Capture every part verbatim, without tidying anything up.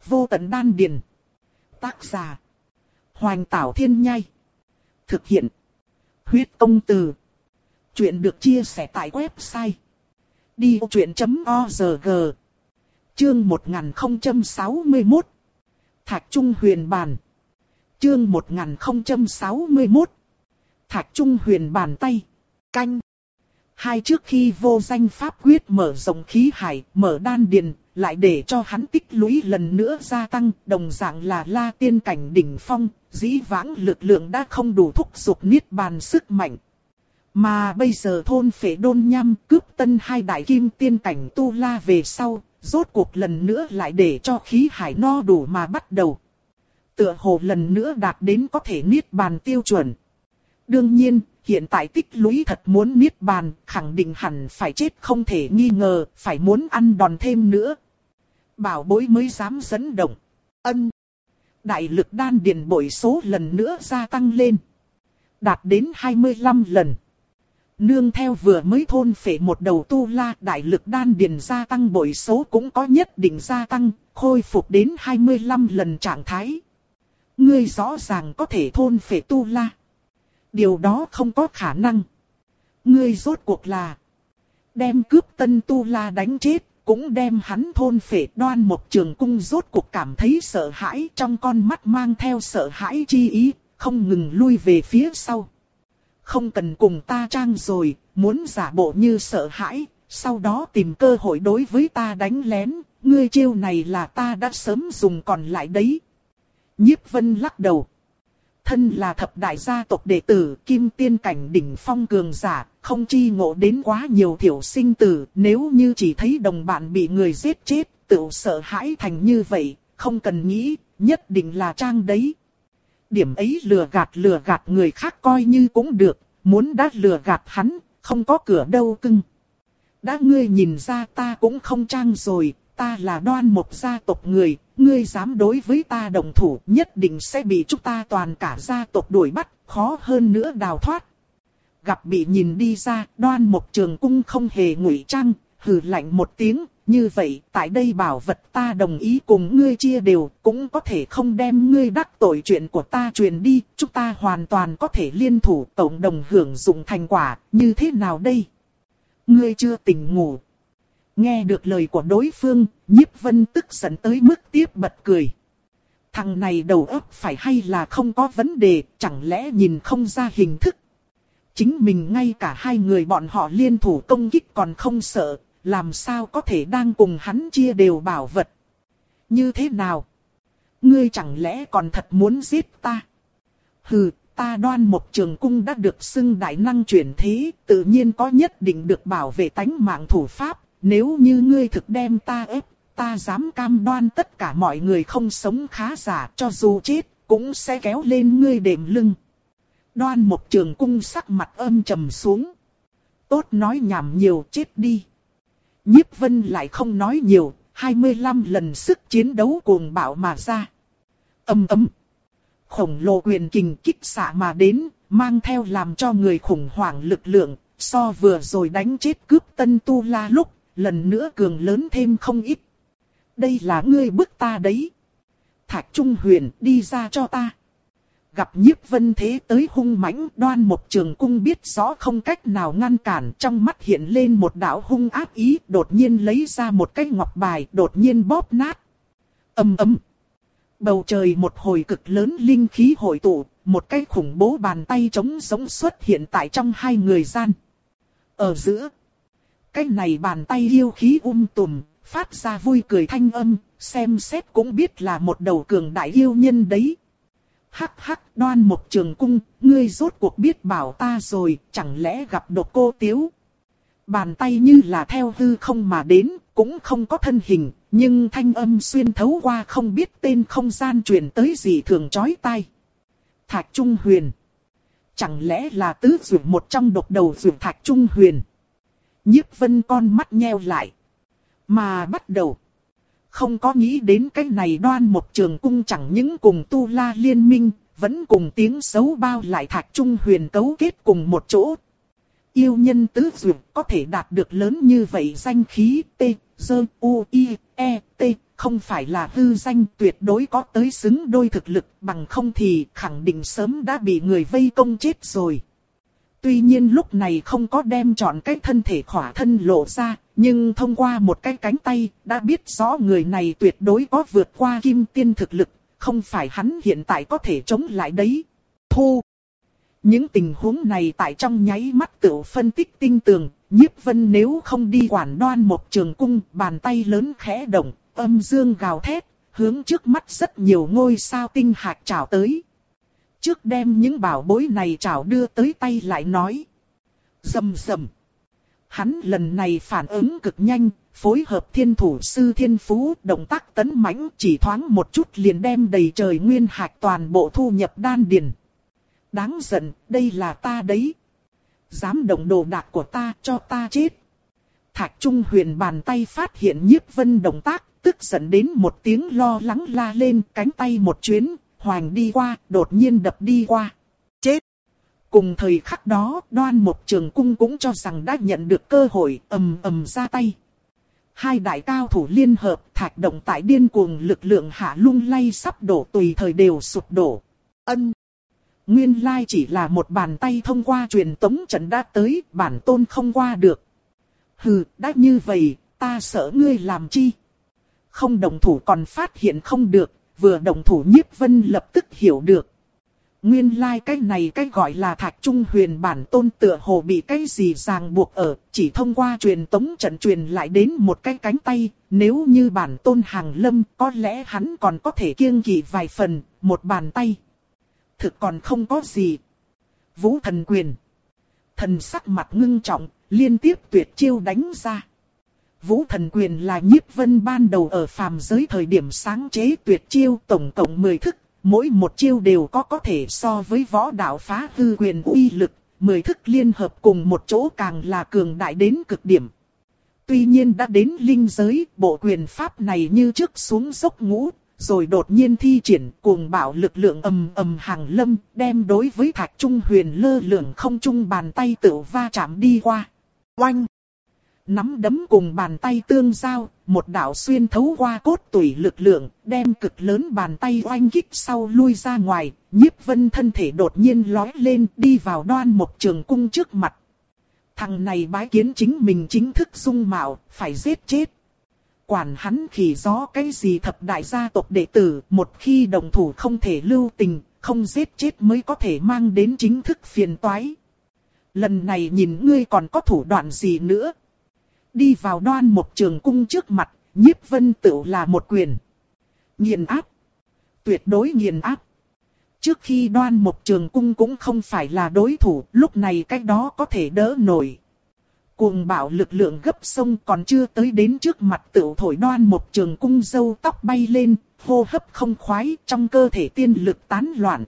Vô tận đan điền. Tác giả. Hoành Tảo Thiên Nhai. Thực hiện. Huyết Công Từ. Chuyện được chia sẻ tại website đi vô chuyện chấm org. Chương một nghìn không trăm sáu mươi mốt. Thạch Trung Huyền Bàn. Chương một nghìn không trăm sáu mươi mốt. Thạch Trung Huyền Bàn tay. Canh. Hai trước khi vô danh pháp quyết mở rộng khí hải, mở đan điền, lại để cho hắn tích lũy lần nữa gia tăng, đồng dạng là La Tiên cảnh đỉnh phong, dĩ vãng lực lượng đã không đủ thúc giục niết bàn sức mạnh. Mà bây giờ thôn Phệ Đôn Nham cướp tân hai đại kim tiên cảnh tu la về sau, rốt cuộc lần nữa lại để cho khí hải no đủ mà bắt đầu. Tựa hồ lần nữa đạt đến có thể niết bàn tiêu chuẩn. Đương nhiên, hiện tại tích lũy thật muốn niết bàn, khẳng định hẳn phải chết không thể nghi ngờ, phải muốn ăn đòn thêm nữa. Bảo bối mới dám dẫn động. Ân. Đại lực đan điền bội số lần nữa gia tăng lên. Đạt đến hai mươi lăm lần. Nương theo vừa mới thôn phệ một đầu tu la, đại lực đan điền gia tăng bội số cũng có nhất định gia tăng, khôi phục đến hai mươi lăm lần trạng thái. Ngươi rõ ràng có thể thôn phệ tu la. Điều đó không có khả năng. Ngươi rốt cuộc là đem cướp tân tu la đánh chết, cũng đem hắn thôn phệ. Đoan Mộc Trường Cung rốt cuộc cảm thấy sợ hãi, trong con mắt mang theo sợ hãi chi ý, không ngừng lui về phía sau. Không cần cùng ta trang rồi, muốn giả bộ như sợ hãi, sau đó tìm cơ hội đối với ta đánh lén, ngươi chiêu này là ta đã sớm dùng còn lại đấy. Nhiếp Vân lắc đầu. Thân là thập đại gia tộc đệ tử, kim tiên cảnh đỉnh phong cường giả, không chi ngộ đến quá nhiều thiểu sinh tử, nếu như chỉ thấy đồng bạn bị người giết chết, tự sợ hãi thành như vậy, không cần nghĩ, nhất định là trang đấy. Điểm ấy lừa gạt lừa gạt người khác coi như cũng được, muốn đã lừa gạt hắn, không có cửa đâu cưng. Đã ngươi nhìn ra ta cũng không trang rồi, ta là Đoan Mộc gia tộc người, ngươi dám đối với ta đồng thủ nhất định sẽ bị chúng ta toàn cả gia tộc đuổi bắt, khó hơn nữa đào thoát. Gặp bị nhìn đi ra, Đoan Mộc Trường Cung không hề ngụy trang, hừ lạnh một tiếng, như vậy tại đây bảo vật ta đồng ý cùng ngươi chia đều, cũng có thể không đem ngươi đắc tội chuyện của ta truyền đi, chúng ta hoàn toàn có thể liên thủ cộng đồng hưởng dụng thành quả, như thế nào đây? Ngươi chưa tỉnh ngủ. Nghe được lời của đối phương, Nhiếp Vân tức giận tới mức tiếp bật cười. Thằng này đầu óc phải hay là không có vấn đề, chẳng lẽ nhìn không ra hình thức. Chính mình ngay cả hai người bọn họ liên thủ công kích còn không sợ, làm sao có thể đang cùng hắn chia đều bảo vật. Như thế nào? Ngươi chẳng lẽ còn thật muốn giết ta? Hừ, ta Đoan Mộc Trường Cung đã được xưng đại năng chuyển thế, tự nhiên có nhất định được bảo vệ tánh mạng thủ pháp. Nếu như ngươi thực đem ta ép, ta dám cam đoan tất cả mọi người không sống khá giả, cho dù chết, cũng sẽ kéo lên ngươi đệm lưng. Đoan Mộc Trường Cung sắc mặt âm trầm xuống. Tốt nói nhảm nhiều, chết đi. Nhiếp Vân lại không nói nhiều, hai mươi lăm lần sức chiến đấu cuồng bạo mà ra. Âm ầm. Khổng lồ quyền kình kích xạ mà đến, mang theo làm cho người khủng hoảng lực lượng, so vừa rồi đánh chết cướp tân tu la lúc, lần nữa cường lớn thêm không ít. Đây là ngươi bức ta đấy. Thạch Trung Huyền, đi ra cho ta. Gặp Nhiếp Vân thế tới hung mãnh, Đoan Mộc Trường Cung biết rõ không cách nào ngăn cản, trong mắt hiện lên một đạo hung ác ý, đột nhiên lấy ra một cái ngọc bài, đột nhiên bóp nát. Ầm ầm. Bầu trời một hồi cực lớn linh khí hội tụ, một cái khủng bố bàn tay trống giống xuất hiện tại trong hai người gian. Ở giữa, cái này bàn tay yêu khí um tùm, phát ra vui cười thanh âm, xem xét cũng biết là một đầu cường đại yêu nhân đấy. Hắc hắc, Đoan Mộc Trường Cung, ngươi rốt cuộc biết bảo ta rồi, chẳng lẽ gặp độc cô Tiếu. Bàn tay như là theo hư không mà đến, cũng không có thân hình, nhưng thanh âm xuyên thấu qua không biết tên không gian truyền tới gì thường chói tai. Thạch Trung Huyền. Chẳng lẽ là tứ dược một trong độc đầu dược Thạch Trung Huyền. Nhiếp Vân con mắt nheo lại. Mà bắt đầu. Không có nghĩ đến cái này Đoan Mộc Trường Cung chẳng những cùng Tu La liên minh, vẫn cùng tiếng xấu bao lại Thạch Trung Huyền cấu kết cùng một chỗ. Yêu nhân tứ dược có thể đạt được lớn như vậy danh khí T, G, U, I, E, T, không phải là hư danh, tuyệt đối có tới xứng đôi thực lực, bằng không thì khẳng định sớm đã bị người vây công chết rồi. Tuy nhiên lúc này không có đem trọn cái thân thể khỏa thân lộ ra, nhưng thông qua một cái cánh tay, đã biết rõ người này tuyệt đối có vượt qua kim tiên thực lực, không phải hắn hiện tại có thể chống lại đấy. Thu! Những tình huống này tại trong nháy mắt tự phân tích tinh tường, Nhiếp Vân nếu không đi quản Đoan Mộc Trường Cung, bàn tay lớn khẽ động, âm dương gào thét, hướng trước mắt rất nhiều ngôi sao tinh hạt trào tới. Trước đem những bảo bối này trào đưa tới tay lại nói. Rầm rầm. Hắn lần này phản ứng cực nhanh, phối hợp thiên thủ sư thiên phú, động tác tấn mãnh, chỉ thoáng một chút liền đem đầy trời nguyên hạt toàn bộ thu nhập đan điền. Đáng giận, đây là ta đấy. Dám động đồ đạc của ta, cho ta chết. Thạch Trung Huyền bàn tay phát hiện Nhiếp Vân động tác, tức giận đến một tiếng lo lắng la lên, cánh tay một chuyến, hoành đi qua, đột nhiên đập đi qua. Chết! Cùng thời khắc đó, Đoan Mộc Trường Cung cũng cho rằng đã nhận được cơ hội, ầm ầm ra tay. Hai đại cao thủ liên hợp, thạch động tại điên cuồng lực lượng hạ lung lay sắp đổ, tùy thời đều sụp đổ. Ân! Nguyên lai chỉ là một bàn tay thông qua truyền tống trận đã tới, bản tôn không qua được. Hừ, đã như vậy, ta sợ ngươi làm chi? Không đồng thủ còn phát hiện không được, vừa đồng thủ Nhiếp Vân lập tức hiểu được. Nguyên lai cái này cái gọi là Thạch Trung Huyền bản tôn tựa hồ bị cái gì ràng buộc ở, chỉ thông qua truyền tống trận truyền lại đến một cái cánh tay, nếu như bản tôn hàng lâm, có lẽ hắn còn có thể kiêng kỵ vài phần, một bàn tay. Thực còn không có gì. Vũ Thần Quyền. Thần sắc mặt ngưng trọng, liên tiếp tuyệt chiêu đánh ra. Vũ Thần Quyền là Nhiếp Vân ban đầu ở phàm giới thời điểm sáng chế tuyệt chiêu, tổng cộng mười thức, mỗi một chiêu đều có có thể so với võ đạo phá hư quyền uy lực, mười thức liên hợp cùng một chỗ càng là cường đại đến cực điểm. Tuy nhiên đã đến linh giới, bộ quyền pháp này như trước xuống dốc ngũ, rồi đột nhiên thi triển cuồng bạo lực lượng ầm ầm hàng lâm, đem đối với Thạch Trung Huyền lơ lửng không trung bàn tay tự va chạm đi qua. Oanh! Nắm đấm cùng bàn tay tương giao, một đạo xuyên thấu qua cốt tủy lực lượng, đem cực lớn bàn tay oanh kích sau lui ra ngoài, Nhiếp Vân thân thể đột nhiên lói lên đi vào Đoan Mộc Trường Cung trước mặt. Thằng này bái kiến chính mình chính thức dung mạo, phải giết chết. Quản hắn khỉ gió cái gì thập đại gia tộc đệ tử, một khi đồng thủ không thể lưu tình, không giết chết mới có thể mang đến chính thức phiền toái. Lần này nhìn ngươi còn có thủ đoạn gì nữa. Đi vào Đoan Mộc Trường Cung trước mặt, Nhiếp Vân tự là một quyền. Nghiền áp. Tuyệt đối nghiền áp. Trước khi Đoan Mộc Trường Cung cũng không phải là đối thủ, lúc này cái đó có thể đỡ nổi. Cuồng bạo lực lượng gấp sông còn chưa tới đến trước mặt tự thổi Đoan Mộc Trường Cung râu tóc bay lên, hô hấp không khoái, trong cơ thể tiên lực tán loạn.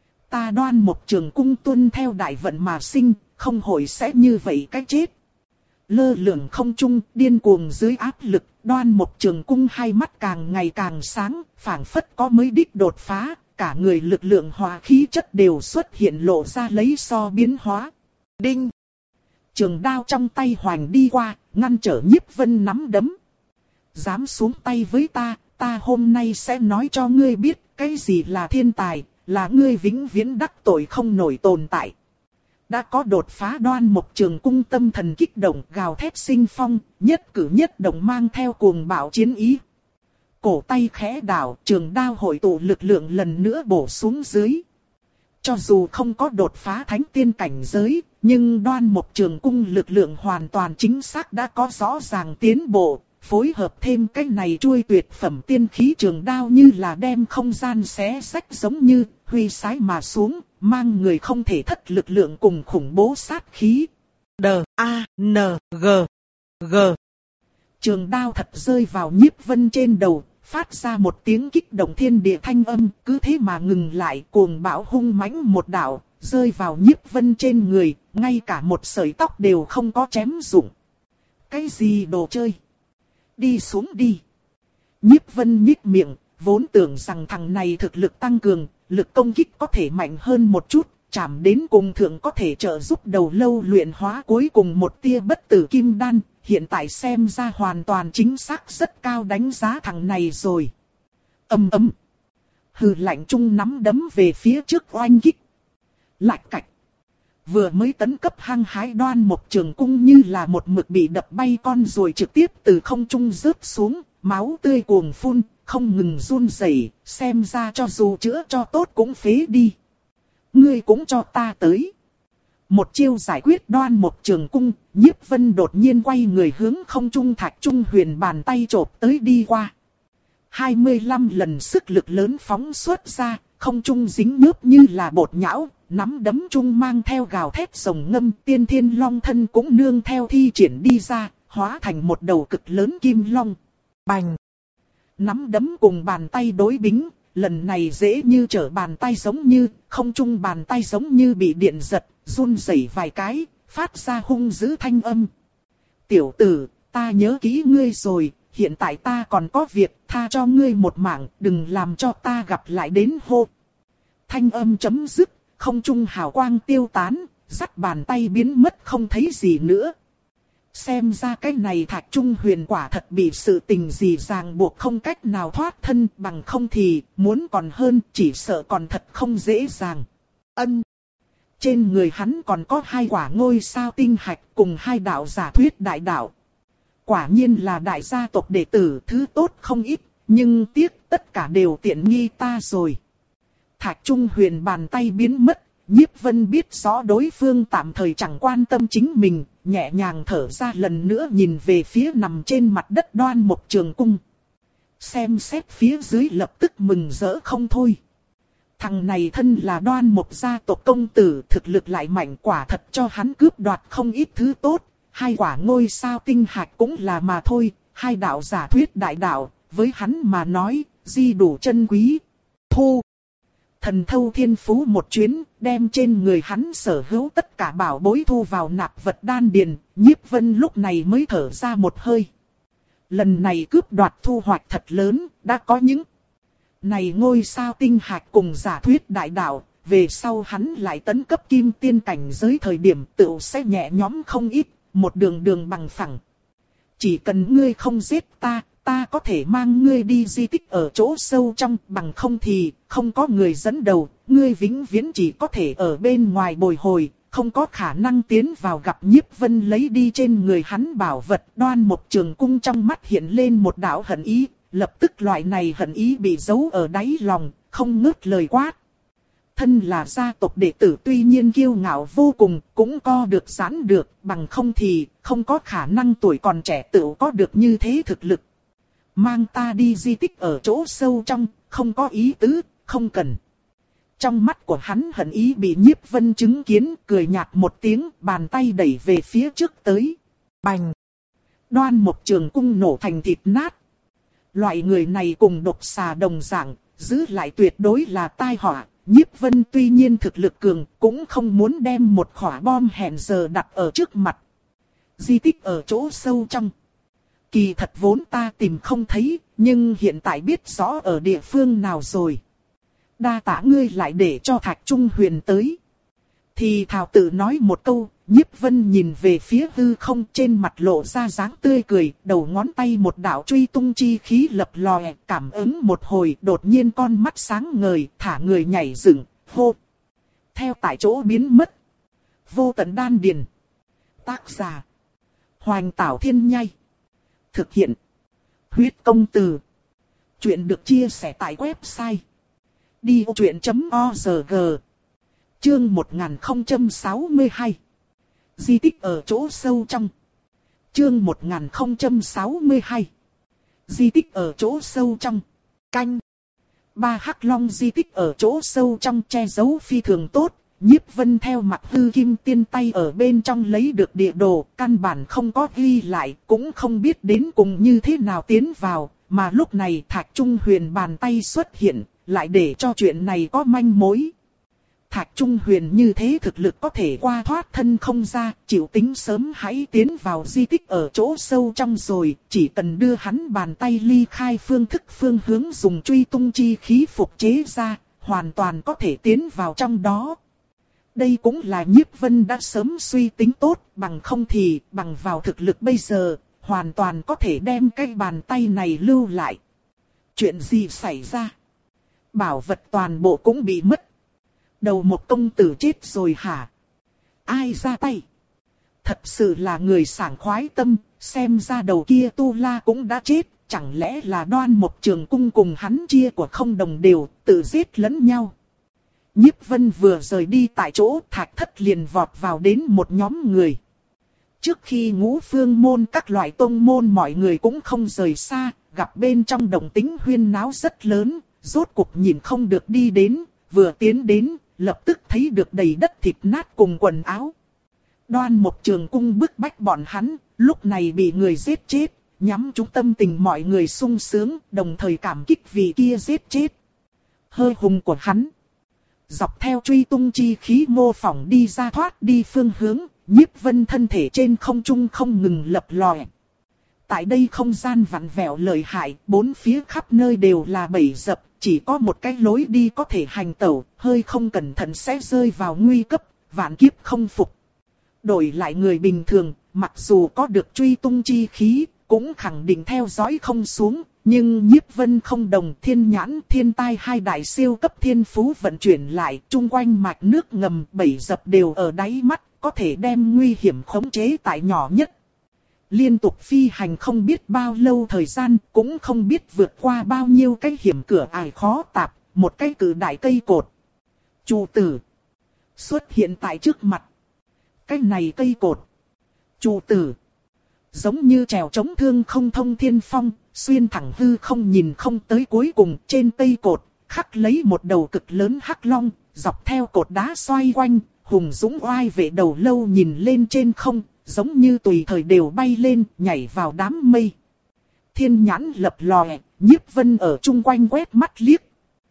Ta Đoan Mộc Trường Cung tuân theo đại vận mà sinh, không hồi sẽ như vậy cái chết. Lơ lửng không trung, điên cuồng dưới áp lực, Đoan Mộc Trường Cung hai mắt càng ngày càng sáng, phảng phất có mới đích đột phá, cả người lực lượng hòa khí chất đều xuất hiện lộ ra lấy so biến hóa. Đinh! Trường đao trong tay hoành đi qua, ngăn trở Nhiếp Vân nắm đấm. Dám xuống tay với ta, ta hôm nay sẽ nói cho ngươi biết cái gì là thiên tài, là ngươi vĩnh viễn đắc tội không nổi tồn tại. Đã có đột phá Đoan Mộc Trường Cung tâm thần kích động gào thét sinh phong, nhất cử nhất động mang theo cuồng bạo chiến ý. Cổ tay khẽ đảo, trường đao hội tụ lực lượng lần nữa bổ xuống dưới. Cho dù không có đột phá thánh tiên cảnh giới, nhưng Đoan Mộc Trường Cung lực lượng hoàn toàn chính xác đã có rõ ràng tiến bộ, phối hợp thêm cái này chuôi tuyệt phẩm tiên khí trường đao như là đem không gian xé rách giống như huy sái mà xuống, mang người không thể thất lực lượng cùng khủng bố sát khí. D A N G G Trường đao thật rơi vào Nhiếp Vân trên đầu, phát ra một tiếng kích động thiên địa thanh âm, cứ thế mà ngừng lại, cuồng bão hung mãnh một đạo, rơi vào Nhiếp Vân trên người, ngay cả một sợi tóc đều không có chém rụng. Cái gì đồ chơi? Đi xuống đi. Nhiếp Vân nhếch miệng, vốn tưởng rằng thằng này thực lực tăng cường, lực công kích có thể mạnh hơn một chút, chạm đến cùng thượng có thể trợ giúp đầu lâu luyện hóa cuối cùng một tia bất tử kim đan, hiện tại xem ra hoàn toàn chính xác rất cao đánh giá thằng này rồi. Ầm ầm. Hừ lạnh trung nắm đấm về phía trước oanh kích. Lạch cạch. Vừa mới tấn cấp hăng hái Đoan Mộc Trường Cung như là một mực bị đập bay con ruồi trực tiếp từ không trung rớt xuống, máu tươi cuồng phun, không ngừng run rẩy, xem ra cho dù chữa cho tốt cũng phế đi. Ngươi cũng cho ta tới. Một chiêu giải quyết Đoan Mộc Trường Cung, Nhiếp Vân đột nhiên quay người hướng không trung Thạch Trung Huyền bàn tay chộp tới đi qua. hai mươi lăm lần sức lực lớn phóng xuất ra, không trung dính nhớp như là bột nhão, nắm đấm trung mang theo gào thét rồng ngâm, Tiên Thiên Long thân cũng nương theo thi triển đi ra, hóa thành một đầu cực lớn kim long. Bành! Nắm đấm cùng bàn tay đối bính, lần này dễ như trở bàn tay giống như, không trung bàn tay giống như bị điện giật, run rẩy vài cái, phát ra hung dữ thanh âm. Tiểu tử, ta nhớ kỹ ngươi rồi, hiện tại ta còn có việc, tha cho ngươi một mạng, đừng làm cho ta gặp lại đến hô. Thanh âm chấm dứt, không trung hào quang tiêu tán, dắt bàn tay biến mất không thấy gì nữa. Xem ra cái này Thạch Trung Huyền quả thật bị sự tình gì ràng buộc không cách nào thoát thân, bằng không thì muốn còn hơn, chỉ sợ còn thật không dễ dàng. Ân. Trên người hắn còn có hai quả ngôi sao tinh hạch cùng hai đạo giả thuyết đại đạo. Quả nhiên là đại gia tộc đệ tử, thứ tốt không ít, nhưng tiếc tất cả đều tiện nghi ta rồi. Thạch Trung Huyền bàn tay biến mất, Nhiếp Vân biết rõ đối phương tạm thời chẳng quan tâm chính mình, nhẹ nhàng thở ra lần nữa nhìn về phía nằm trên mặt đất Đoan Mộc Trường Cung. Xem xét phía dưới lập tức mừng rỡ không thôi. Thằng này thân là Đoan Mộc gia tộc công tử, thực lực lại mạnh, quả thật cho hắn cướp đoạt không ít thứ tốt. Hai quả ngôi sao tinh hạch cũng là mà thôi, hai đạo giả thuyết đại đạo, với hắn mà nói, di đủ chân quý. Thu! Thần thâu thiên phú một chuyến, đem trên người hắn sở hữu tất cả bảo bối thu vào nạp vật đan điền, Nhiếp Vân lúc này mới thở ra một hơi. Lần này cướp đoạt thu hoạch thật lớn, đã có những này ngôi sao tinh hạch cùng giả thuyết đại đạo, về sau hắn lại tấn cấp kim tiên cảnh giới thời điểm tựu sẽ nhẹ nhõm không ít, một đường đường bằng phẳng. Chỉ cần ngươi không giết ta, ta có thể mang ngươi đi di tích ở chỗ sâu trong, bằng không thì không có người dẫn đầu, ngươi vĩnh viễn chỉ có thể ở bên ngoài bồi hồi, không có khả năng tiến vào. Gặp Nhiếp Vân lấy đi trên người hắn bảo vật, Đoan Mộc Trường Cung trong mắt hiện lên một đạo hận ý, lập tức loại này hận ý bị giấu ở đáy lòng, không ngớt lời quát. Thân là gia tộc đệ tử tuy nhiên kiêu ngạo vô cùng, cũng co được giãn được, bằng không thì không có khả năng tuổi còn trẻ tự có được như thế thực lực. Mang ta đi di tích ở chỗ sâu trong, không có ý tứ, không cần. Trong mắt của hắn hận ý bị Nhiếp Vân chứng kiến, cười nhạt một tiếng, bàn tay đẩy về phía trước tới. Bành! Đoan Mộc Trường Cung nổ thành thịt nát. Loại người này cùng độc xà đồng dạng, giữ lại tuyệt đối là tai họa. Nhiếp Vân tuy nhiên thực lực cường, cũng không muốn đem một quả bom hẹn giờ đặt ở trước mặt. Di tích ở chỗ sâu trong. Kỳ thật vốn ta tìm không thấy, nhưng hiện tại biết rõ ở địa phương nào rồi. Đa tạ ngươi lại để cho Thạch Trung Huyền tới. Thì thảo tự nói một câu, Nhiếp Vân nhìn về phía hư không, trên mặt lộ ra dáng tươi cười, đầu ngón tay một đạo truy tung chi khí lập lòe, cảm ứng một hồi, đột nhiên con mắt sáng ngời, thả người nhảy dựng, hô. Theo tại chỗ biến mất. Vô tận đan điền. Tác giả: Hoành Tảo Thiên Nhai. Thực hiện: Huyết Công Từ. Chuyện được chia sẻ tại website đi ô chuyện chấm org. Chương một nghìn không trăm sáu mươi hai. Di tích ở chỗ sâu trong. Chương một nghìn không trăm sáu mươi hai. Di tích ở chỗ sâu trong. Canh. Ba hắc long di tích ở chỗ sâu trong che giấu phi thường tốt. Nhiếp Vân theo mặt hư kim tiên tay ở bên trong lấy được địa đồ, căn bản không có ghi lại, cũng không biết đến cùng như thế nào tiến vào, mà lúc này Thạch Trung Huyền bàn tay xuất hiện, lại để cho chuyện này có manh mối. Thạch Trung Huyền như thế thực lực có thể qua thoát thân không ra, chịu tính sớm hãy tiến vào di tích ở chỗ sâu trong rồi, chỉ cần đưa hắn bàn tay ly khai phương thức phương hướng dùng truy tung chi khí phục chế ra, hoàn toàn có thể tiến vào trong đó. Đây cũng là Nhiếp Vân đã sớm suy tính tốt, bằng không thì bằng vào thực lực bây giờ, hoàn toàn có thể đem cái bàn tay này lưu lại. Chuyện gì xảy ra? Bảo vật toàn bộ cũng bị mất. Đầu một công tử chết rồi hả? Ai ra tay? Thật sự là người sảng khoái tâm, xem ra đầu kia Tu La cũng đã chết, chẳng lẽ là Đoan Mộc Trường Cung cùng hắn chia của không đồng đều, tự giết lẫn nhau. Nhiếp Vân vừa rời đi tại chỗ, Thạch Thất liền vọt vào đến một nhóm người. Trước khi Ngũ Phương môn các loại tông môn mọi người cũng không rời xa, gặp bên trong động tĩnh huyên náo rất lớn, rốt cuộc nhìn không được đi đến, vừa tiến đến, lập tức thấy được đầy đất thịt nát cùng quần áo. Đoan Mộc Trường Cung bức bách bọn hắn, lúc này bị người giết chết, nhắm chúng tâm tình mọi người sung sướng, đồng thời cảm kích vì kia giết chết. Hơi hùng của hắn. Dọc theo truy tung chi khí mô phỏng đi ra thoát đi phương hướng, Nhiếp Vân thân thể trên không trung không ngừng lập lòe. Tại đây không gian vặn vẹo lợi hại, bốn phía khắp nơi đều là bẫy dập, chỉ có một cái lối đi có thể hành tẩu, hơi không cẩn thận sẽ rơi vào nguy cấp, vạn kiếp không phục. Đổi lại người bình thường, mặc dù có được truy tung chi khí, cũng khẳng định theo dõi không xuống, nhưng Nhiếp Vân không đồng, Thiên Nhãn, Thiên Tai hai đại siêu cấp thiên phú vận chuyển lại, chung quanh mạch nước ngầm bẫy dập đều ở đáy mắt, có thể đem nguy hiểm khống chế tại nhỏ nhất. Liên tục phi hành không biết bao lâu thời gian, cũng không biết vượt qua bao nhiêu cái hiểm cửa ải khó tạp, một cái cử đại cây cột. Chủ tử xuất hiện tại trước mặt. Cái này cây cột. Chủ tử. Giống như trèo chống thương không thông thiên phong, xuyên thẳng hư không nhìn không tới cuối cùng, trên cây cột, khắc lấy một đầu cực lớn hắc long, dọc theo cột đá xoay quanh, hùng dũng oai vệ đầu lâu nhìn lên trên không, giống như tùy thời đều bay lên, nhảy vào đám mây. Thiên Nhãn lập lòe, Nhiếp Vân ở chung quanh quét mắt liếc.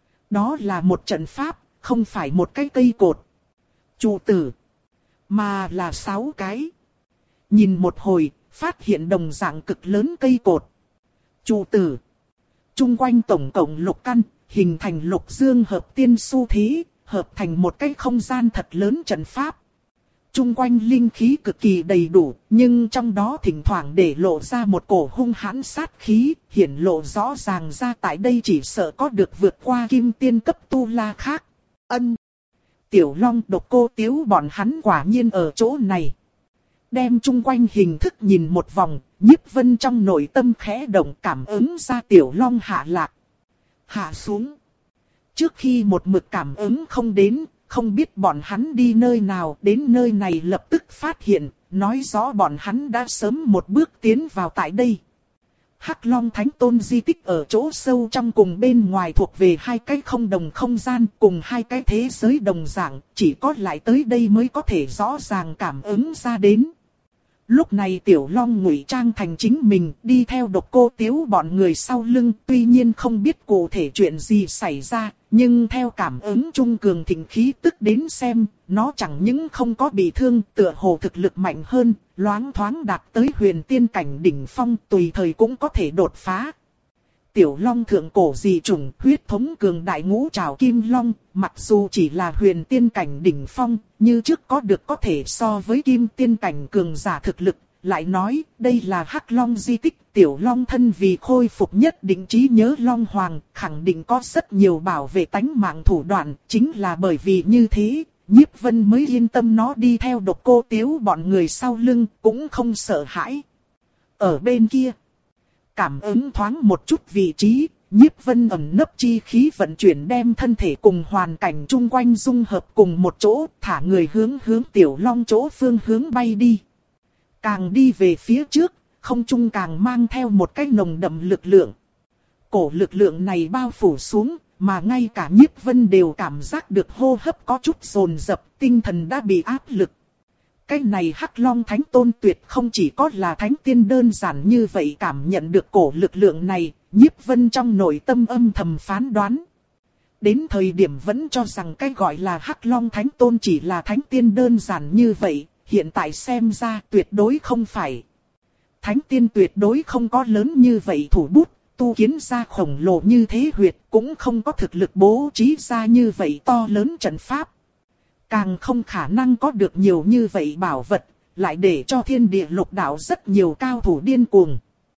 Đó là một trận pháp, không phải một cái cây cột. Chủ tử. Mà là sáu cái. Nhìn một hồi, phát hiện đồng dạng cực lớn cây cột. Chủ tử. Chung quanh tổng cộng lục căn, hình thành lục dương hợp tiên xu thế, hợp thành một cái không gian thật lớn trận pháp. Chung quanh linh khí cực kỳ đầy đủ, nhưng trong đó thỉnh thoảng để lộ ra một cổ hung hãn sát khí, hiển lộ rõ ràng ra tại đây chỉ sợ có được vượt qua kim tiên cấp tu la khác. Ân. Tiểu Long, Độc Cô Tiếu bọn hắn quả nhiên ở chỗ này. Đem chung quanh hình thức nhìn một vòng, Nhiếp Vân trong nội tâm khẽ động cảm ứng ra Tiểu Long hạ lạc. Hạ xuống. Trước khi một mực cảm ứng không đến, không biết bọn hắn đi nơi nào, đến nơi này lập tức phát hiện, nói rõ bọn hắn đã sớm một bước tiến vào tại đây. Hắc Long Thánh Tôn di tích ở chỗ sâu trong cùng bên ngoài thuộc về hai cái không đồng không gian, cùng hai cái thế giới đồng dạng, chỉ có lại tới đây mới có thể rõ ràng cảm ứng ra đến. Lúc này Tiểu Long ngụy trang thành chính mình, đi theo Độc Cô Tiếu bọn người sau lưng, tuy nhiên không biết cụ thể chuyện gì xảy ra, nhưng theo cảm ứng trung cường thịnh khí tức đến xem, nó chẳng những không có bị thương, tựa hồ thực lực mạnh hơn, loáng thoáng đạt tới huyền tiên cảnh đỉnh phong, tùy thời cũng có thể đột phá. Tiểu Long thượng cổ dị chủng, huyết thống cường đại ngũ trảo kim long, mặc dù chỉ là huyền tiên cảnh đỉnh phong, như trước có được có thể so với kim tiên cảnh cường giả thực lực. Lại nói, đây là Hắc Long di tích, Tiểu Long thân vì khôi phục nhất định trí nhớ Long Hoàng, khẳng định có rất nhiều bảo vệ tánh mạng thủ đoạn, chính là bởi vì như thế, Nhiếp Vân mới yên tâm nó đi theo Độc Cô Tiếu bọn người sau lưng, cũng không sợ hãi. Ở bên kia, cảm ứng thoáng một chút vị trí, Nhiếp Vân ẩn nấp chi khí vận chuyển đem thân thể cùng hoàn cảnh chung quanh dung hợp cùng một chỗ, thả người hướng hướng Tiểu Long chỗ phương hướng bay đi. Càng đi về phía trước, không trung càng mang theo một cái nồng đậm lực lượng. Cổ lực lượng này bao phủ xuống, mà ngay cả Nhiếp Vân đều cảm giác được hô hấp có chút dồn dập, tinh thần đã bị áp lực. Cái này Hắc Long Thánh Tôn tuyệt không chỉ có là thánh tiên đơn giản như vậy, cảm nhận được cổ lực lượng này, Nhiếp Vân trong nội tâm âm thầm phán đoán. Đến thời điểm vẫn cho rằng cái gọi là Hắc Long Thánh Tôn chỉ là thánh tiên đơn giản như vậy, hiện tại xem ra tuyệt đối không phải. Thánh tiên tuyệt đối không có lớn như vậy thủ bút, tu kiến ra khổng lồ như thế huyệt, cũng không có thực lực bố trí ra như vậy to lớn trận pháp. càng không khả năng có được nhiều như vậy bảo vật, lại để cho thiên địa lục đạo rất nhiều cao thủ điên cuồng.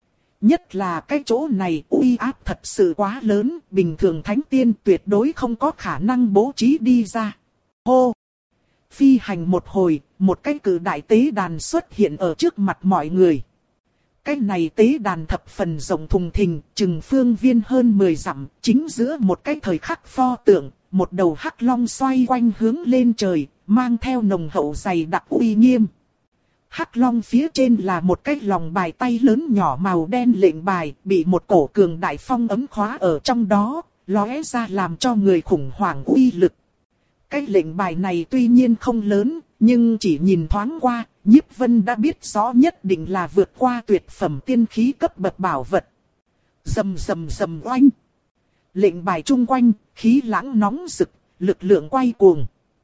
Nhất là cái chỗ này uy áp thật sự quá lớn, bình thường thánh tiên tuyệt đối không có khả năng bố trí đi ra. Hô! Phi hành một hồi, một cái cử đại tế đàn xuất hiện ở trước mặt mọi người. Cái này tế đàn thập phần rộng thùng thình, chừng phương viên hơn mười dặm, chính giữa một cái thời khắc pho tượng, một đầu hắc long xoay quanh hướng lên trời, mang theo nồng hậu dày đặc uy nghiêm. Hắc long phía trên là một cái lòng bài tay lớn nhỏ màu đen lệnh bài, bị một cổ cường đại phong ấm khóa ở trong đó, lóe ra làm cho người khủng hoảng uy lực. Cái lệnh bài này tuy nhiên không lớn, nhưng chỉ nhìn thoáng qua, Nhiếp Vân đã biết rõ nhất định là vượt qua tuyệt phẩm tiên khí cấp bậc bảo vật. Rầm rầm rầm oanh. Lệnh bài chung quanh, khí lãng nóng rực, lực lượng quay cuồng.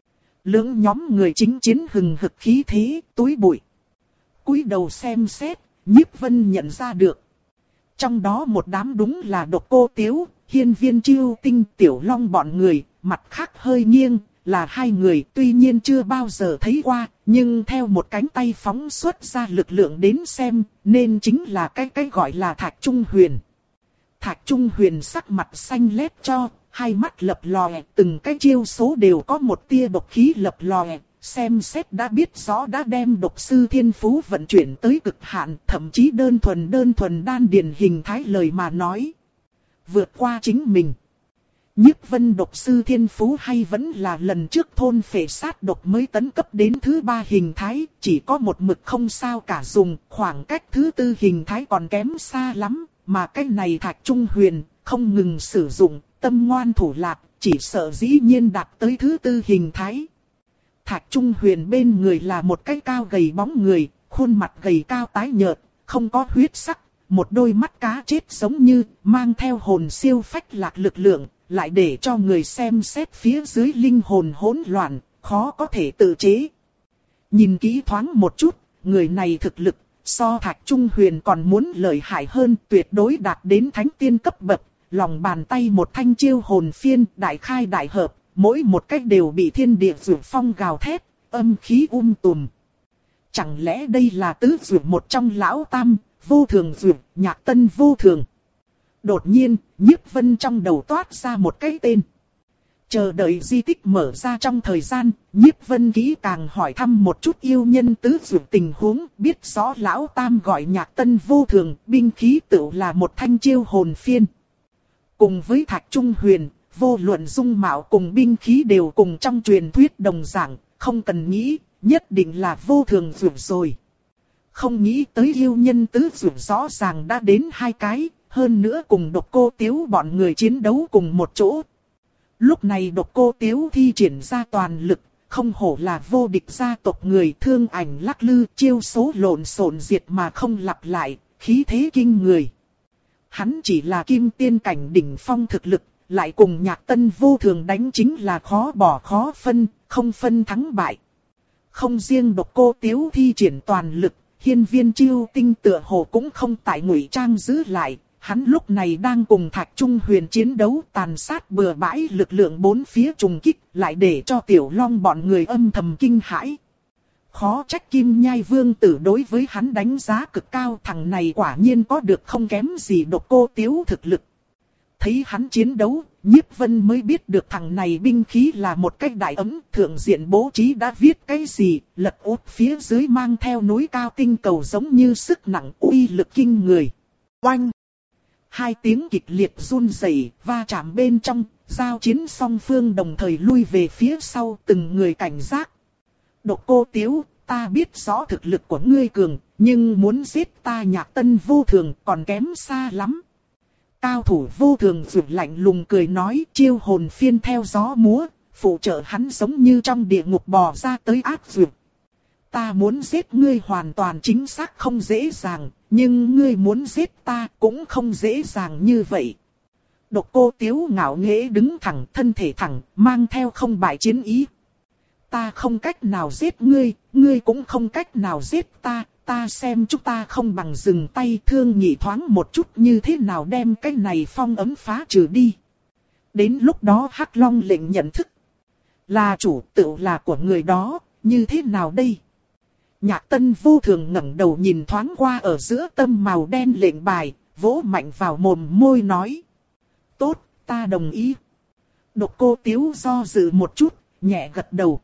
Lưỡng nhóm người chính chiến hừng hực khí thế, túi bụi. Cúi đầu xem xét, Nhiếp Vân nhận ra được. Trong đó một đám đúng là Độc Cô Tiếu, Hiên Viên Chiêu Tinh, Tiểu Long bọn người, mặt khác hơi nghiêng, là hai người tuy nhiên chưa bao giờ thấy qua, nhưng theo một cánh tay phóng xuất ra lực lượng đến xem, nên chính là cái cái gọi là Thạch Trung Huyền. Thạch Trung Huyền sắc mặt xanh lét cho, hai mắt lập lòe, từng cái chiêu số đều có một tia độc khí lập lòe, xem xét đã biết rõ đã đem độc sư thiên phú vận chuyển tới cực hạn, thậm chí đơn thuần đơn thuần đan điền hình thái lời mà nói. Vượt qua chính mình. Nhiếp Vân độc sư thiên phú hay vẫn là lần trước thôn phệ sát độc mới tấn cấp đến thứ ba hình thái, chỉ có một mực không sao cả dùng, khoảng cách thứ tư hình thái còn kém xa lắm, mà cái này Thạch Trung Huyền, không ngừng sử dụng, tâm ngoan thủ lạc, chỉ sợ dĩ nhiên đạt tới thứ tư hình thái. Thạch Trung Huyền bên người là một cái cao gầy bóng người, khuôn mặt gầy cao tái nhợt, không có huyết sắc, một đôi mắt cá chết giống như mang theo hồn siêu phách lạc lực lượng, lại để cho người xem xét phía dưới linh hồn hỗn loạn, khó có thể tự chế. Nhìn kỹ thoáng một chút, người này thực lực, so Thạch Trung Huyền còn muốn lợi hại hơn, tuyệt đối đạt đến thánh tiên cấp bậc, lòng bàn tay một thanh chiêu hồn phiên, đại khai đại hợp, mỗi một cách đều bị thiên địa dược phong gào thét, âm khí um tùm. Chẳng lẽ đây là tứ dược một trong lão tam, vô thường dược, Nhạc Tân vô thường. Đột nhiên, Nhiếp Vân trong đầu toát ra một cái tên. Chờ đợi di tích mở ra trong thời gian, Nhiếp Vân kỹ càng hỏi thăm một chút yêu nhân tứ dược tình huống, biết rõ lão tam gọi Nhạc Tân vô thường, binh khí tựu là một thanh chiêu hồn phiên. Cùng với Thạch Trung Huyền, vô luận dung mạo cùng binh khí đều cùng trong truyền thuyết đồng dạng, không cần nghĩ, nhất định là vô thường dược rồi. Không nghĩ tới yêu nhân tứ dược rõ ràng đã đến hai cái, hơn nữa cùng Độc Cô Tiếu bọn người chiến đấu cùng một chỗ. Lúc này Độc Cô Tiếu thi triển ra toàn lực, không hổ là vô địch gia tộc người, thương ảnh lắc lư, chiêu số lộn xộn diệt mà không lặp lại, khí thế kinh người. Hắn chỉ là kim tiên cảnh đỉnh phong thực lực, lại cùng Nhạc Tân vô thường đánh chính là khó bỏ khó phân, không phân thắng bại. Không riêng Độc Cô Tiếu thi triển toàn lực, Hiên Viên Chiêu Tinh tựa hồ cũng không tại ngụy trang giữ lại. Hắn lúc này đang cùng Thạch Trung Huyền chiến đấu, tàn sát bừa bãi, lực lượng bốn phía trùng kích, lại để cho Tiểu Long bọn người âm thầm kinh hãi. Khó trách Kim Nhai Vương tử đối với hắn đánh giá cực cao, thằng này quả nhiên có được không kém gì Độc Cô Tiếu thực lực. Thấy hắn chiến đấu, Nhiếp Vân mới biết được thằng này binh khí là một cái đại ấm, thượng diện bố trí đã viết cái gì, lật úp phía dưới mang theo núi cao tinh cầu giống như sức nặng uy lực kinh người. Oanh! Hai tiếng kịch liệt run rẩy, va chạm bên trong, giao chiến song phương đồng thời lui về phía sau, từng người cảnh giác. Độc Cô Tiếu, ta biết rõ thực lực của ngươi cường, nhưng muốn giết ta Nhạc Tân vô thường còn kém xa lắm. Cao thủ vô thường rụt lạnh lùng cười nói, chiêu hồn phiên theo gió múa, phụ trợ hắn giống như trong địa ngục bò ra tới ác dược. Ta muốn giết ngươi hoàn toàn chính xác không dễ dàng, nhưng ngươi muốn giết ta cũng không dễ dàng như vậy. Độc Cô Tiếu ngạo nghễ đứng thẳng, thân thể thẳng, mang theo không bại chiến ý. Ta không cách nào giết ngươi, ngươi cũng không cách nào giết ta, ta xem chúng ta không bằng dừng tay thương nghị thoáng một chút như thế nào đem cái này phong ấm phá trừ đi. Đến lúc đó Hắc Long lệnh nhận thức. Là chủ tự là của người đó, như thế nào đây? Nhạc Tân vô thường ngẩng đầu nhìn thoáng qua ở giữa tâm màu đen lệnh bài, vỗ mạnh vào mồm môi nói. Tốt, ta đồng ý. Độc Cô Tiếu do dự một chút, nhẹ gật đầu.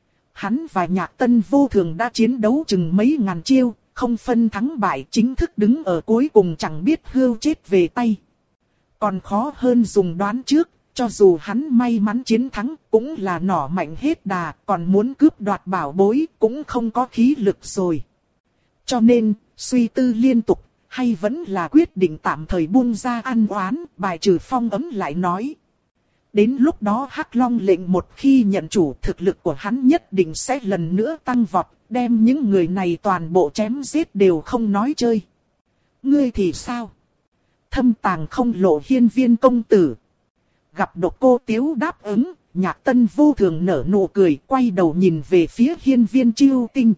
Hắn và Nhạc Tân vô thường đã chiến đấu chừng mấy ngàn chiêu, không phân thắng bại, chính thức đứng ở cuối cùng chẳng biết hưu chết về tay. Còn khó hơn dùng đoán trước, cho dù hắn may mắn chiến thắng cũng là nỏ mạnh hết đà, còn muốn cướp đoạt bảo bối cũng không có khí lực rồi. Cho nên, suy tư liên tục, hay vẫn là quyết định tạm thời buông ra ăn oán, bài trừ phong ấm lại nói. Đến lúc đó Hắc Long lệnh một khi nhận chủ, thực lực của hắn nhất định sẽ lần nữa tăng vọt, đem những người này toàn bộ chém giết đều không nói chơi. Ngươi thì sao? Thâm tàng không lộ hiên viên công tử. Gặp Độc Cô Tiếu đáp ứng, Nhạc Tân vô thường nở nụ cười, quay đầu nhìn về phía hiên viên Chiêu Tinh.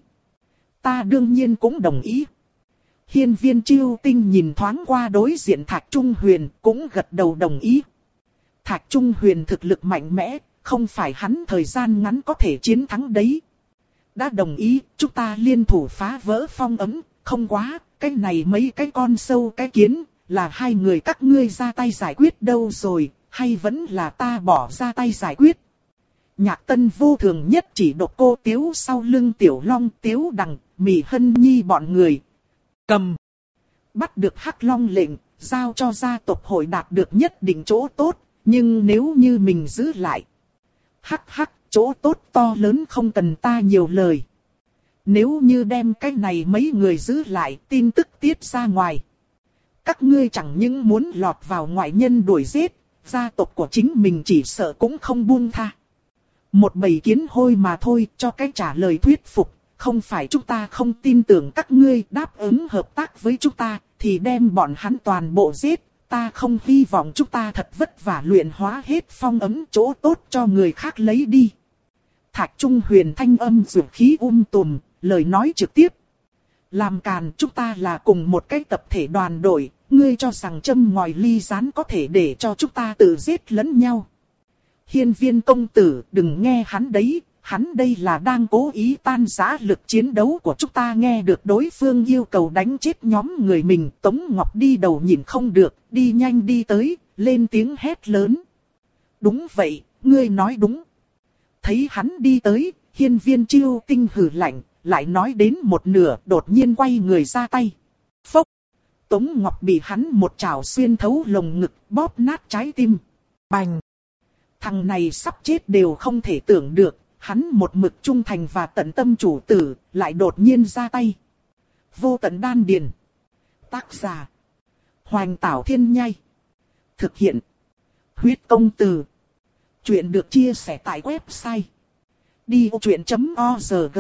Ta đương nhiên cũng đồng ý. Hiên viên Chiêu Tinh nhìn thoáng qua đối diện Thạch Trung Huyền, cũng gật đầu đồng ý. Thạch Trung Huyền thực lực mạnh mẽ, không phải hắn thời gian ngắn có thể chiến thắng đấy. Đã đồng ý, chúng ta liên thủ phá vỡ phong ấm, không quá, cái này mấy cái con sâu cái kiến, là hai người các ngươi ra tay giải quyết đâu rồi, hay vẫn là ta bỏ ra tay giải quyết. Nhạc Tân vô thường nhất chỉ Độc Cô Tiếu sau lưng Tiểu Long, Tiếu Đằng, Mị Hân Nhi bọn người. Cầm. Bắt được Hắc Long lệnh, giao cho gia tộc hội đạt được nhất định chỗ tốt, nhưng nếu như mình giữ lại. Hắc hắc, chỗ tốt to lớn không cần ta nhiều lời. Nếu như đem cái này mấy người giữ lại, tin tức tiết ra ngoài. Các ngươi chẳng những muốn lọt vào ngoại nhân đuổi giết, gia tộc của chính mình chỉ sợ cũng không buông tha. Một bầy kiến hôi mà thôi, cho cái trả lời thuyết phục, không phải chúng ta không tin tưởng các ngươi đáp ứng hợp tác với chúng ta, thì đem bọn hắn toàn bộ giết, ta không hy vọng chúng ta thật vất vả luyện hóa hết phong ấm chỗ tốt cho người khác lấy đi. Thạch Trung Huyền thanh âm dường khí um tùm, lời nói trực tiếp. Làm càn, chúng ta là cùng một cái tập thể đoàn đội, ngươi cho rằng châm ngòi ly gián có thể để cho chúng ta tự giết lẫn nhau. Hiên viên công tử, đừng nghe hắn đấy, hắn đây là đang cố ý tan rã lực chiến đấu của chúng ta. Nghe được đối phương yêu cầu đánh chết nhóm người mình, Tống Ngọc đi đầu nhìn không được, đi nhanh đi tới, lên tiếng hét lớn. Đúng vậy, ngươi nói đúng. Thấy hắn đi tới, hiên viên Chiêu Tinh hừ lạnh, lại nói đến một nửa, đột nhiên quay người ra tay. Phốc! Tống Ngọc bị hắn một chảo xuyên thấu lồng ngực, bóp nát trái tim. Bành! Thằng này sắp chết đều không thể tưởng được, hắn một mực trung thành và tận tâm chủ tử, lại đột nhiên ra tay. Vô Tận Đan Điền. Tác giả: Hoành Tảo Thiên Nhai. Thực hiện: Huyết Công Từ. Chuyện được chia sẻ tại website đi ô chuyện chấm org.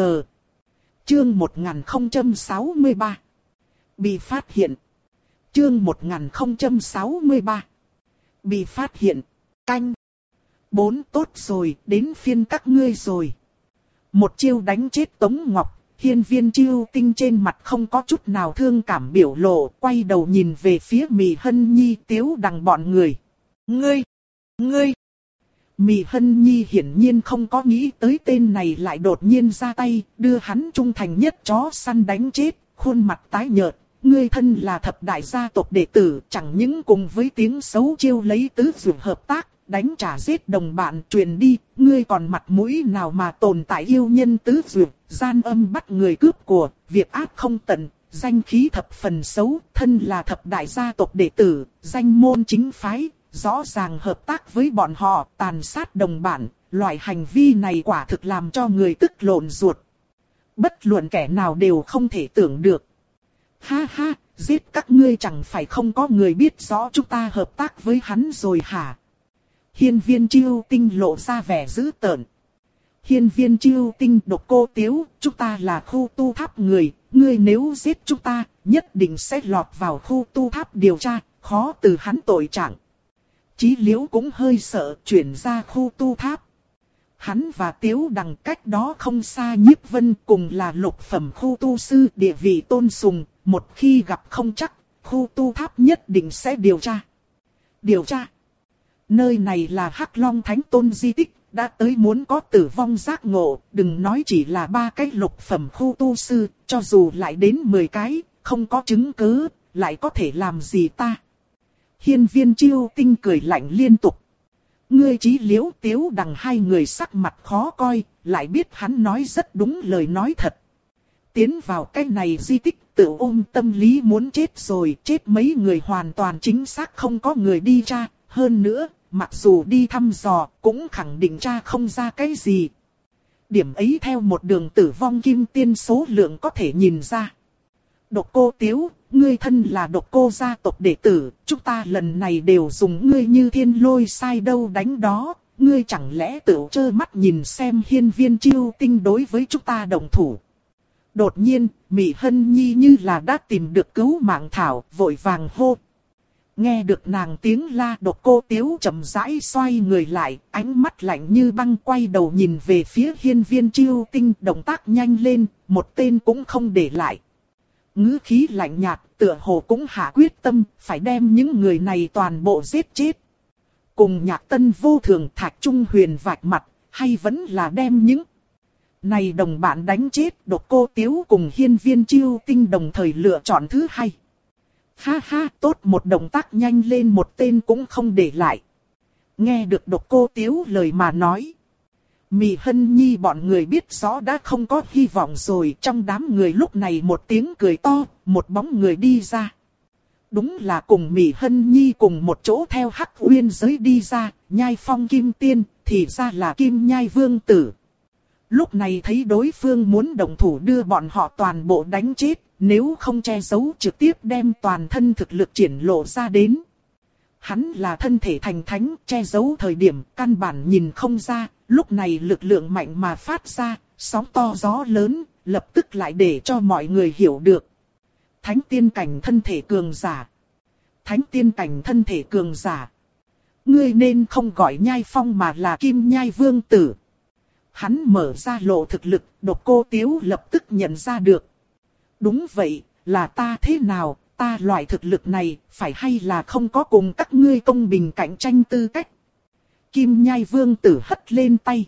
Chương một nghìn không trăm sáu mươi ba. Bị phát hiện. Chương một nghìn không trăm sáu mươi ba. Bị phát hiện. Canh. Bốn tốt rồi, đến phiên các ngươi rồi. Một chiêu đánh chết Tống Ngọc, hiên viên Chiêu Tinh trên mặt không có chút nào thương cảm biểu lộ, quay đầu nhìn về phía Mị Hân Nhi, Tiếu Đằng bọn người. Ngươi! Ngươi! Mị Hân Nhi hiển nhiên không có nghĩ tới tên này lại đột nhiên ra tay, đưa hắn trung thành nhất chó săn đánh chết, khuôn mặt tái nhợt. Ngươi thân là thập đại gia tộc đệ tử, chẳng những cùng với tiếng xấu chiêu lấy tứ dược hợp tác, đánh trả giết đồng bạn truyền đi, ngươi còn mặt mũi nào mà tồn tại yêu nhân tứ dược, gian âm bắt người cướp của, việc ác không tận, danh khí thập phần xấu, thân là thập đại gia tộc đệ tử, danh môn chính phái, rõ ràng hợp tác với bọn họ, tàn sát đồng bạn, loại hành vi này quả thực làm cho người tức lộn ruột. Bất luận kẻ nào đều không thể tưởng được. Ha ha, giết các ngươi chẳng phải không có người biết rõ chúng ta hợp tác với hắn rồi hả? Hiên viên Chiêu Tinh lộ ra vẻ dữ tợn. Hiên viên Chiêu Tinh, Độc Cô Tiếu, chúng ta là khu tu tháp người, ngươi nếu giết chúng ta, nhất định sẽ lọt vào khu tu tháp điều tra, khó từ hắn tội trạng. Chí Liễu cũng hơi sợ, chuyển ra khu tu tháp. Hắn và Tiếu Đằng cách đó không xa Nhiếp Vân, cùng là lục phẩm khu tu sư, địa vị tôn sùng, một khi gặp không chắc, khu tu tháp nhất định sẽ điều tra. Điều tra? Nơi này là Hắc Long Thánh Tôn di tích, đã tới muốn có tử vong giác ngộ, đừng nói chỉ là ba cái lục phẩm khu tu sư, cho dù lại đến mười cái, không có chứng cứ, lại có thể làm gì ta? Hiên Viên Chiêu Tinh cười lạnh liên tục. Ngươi Chí Liễu Tiếu Đằng hai người sắc mặt khó coi, lại biết hắn nói rất đúng lời nói thật. Tiến vào cái này di tích tự ôm tâm lý muốn chết rồi, chết mấy người hoàn toàn chính xác không có người đi tra, hơn nữa, mặc dù đi thăm dò, cũng khẳng định tra không ra cái gì. Điểm ấy theo một đường tử vong kim tiên số lượng có thể nhìn ra. Độc Cô Tiếu, ngươi thân là Độc Cô gia tộc đệ tử, chúng ta lần này đều dùng ngươi như thiên lôi sai đâu đánh đó, ngươi chẳng lẽ tự trơ mắt nhìn xem Hiên Viên Chiêu Tinh đối với chúng ta đồng thủ. Đột nhiên, Mị Hân Nhi như là đã tìm được cứu mạng thảo, vội vàng hô. Nghe được nàng tiếng la, Độc Cô Tiếu chậm rãi xoay người lại, ánh mắt lạnh như băng quay đầu nhìn về phía Hiên Viên Chiêu Tinh, động tác nhanh lên, một tên cũng không để lại. Ngữ khí lạnh nhạt, tựa hồ cũng hạ quyết tâm, phải đem những người này toàn bộ giết chết. Cùng Nhạc Tân vô thường Thạch Trung Huyền vạch mặt, hay vẫn là đem những này đồng bạn đánh chết. Độc Cô Tiếu cùng Hiên Viên Chiêu Tinh đồng thời lựa chọn thứ hai. Ha ha, tốt một động tác nhanh lên, một tên cũng không để lại. Nghe được Độc Cô Tiếu lời mà nói, Mị Hân Nhi bọn người biết rõ đã không có hy vọng rồi. Trong đám người lúc này một tiếng cười to, một bóng người đi ra. Đúng là cùng Mị Hân Nhi cùng một chỗ theo Hắc Uyên giới đi ra, Nhai Phong Kim Tiên, thì ra là Kim Nhai Vương Tử. Lúc này thấy đối phương muốn động thủ đưa bọn họ toàn bộ đánh chết, nếu không che giấu trực tiếp đem toàn thân thực lực triển lộ ra đến. Hắn là thân thể thành thánh, che giấu thời điểm căn bản nhìn không ra, lúc này lực lượng mạnh mà phát ra, sóng to gió lớn, lập tức lại để cho mọi người hiểu được. Thánh tiên cảnh thân thể cường giả. Thánh tiên cảnh thân thể cường giả. Ngươi nên không gọi Nhai Phong mà là Kim Nhai Vương Tử. Hắn mở ra lộ thực lực, Độc Cô Tiếu lập tức nhận ra được. Đúng vậy, là ta thế nào, ta loại thực lực này, phải hay là không có cùng các ngươi công bình cạnh tranh tư cách. Kim Nhai Vương Tử hất lên tay.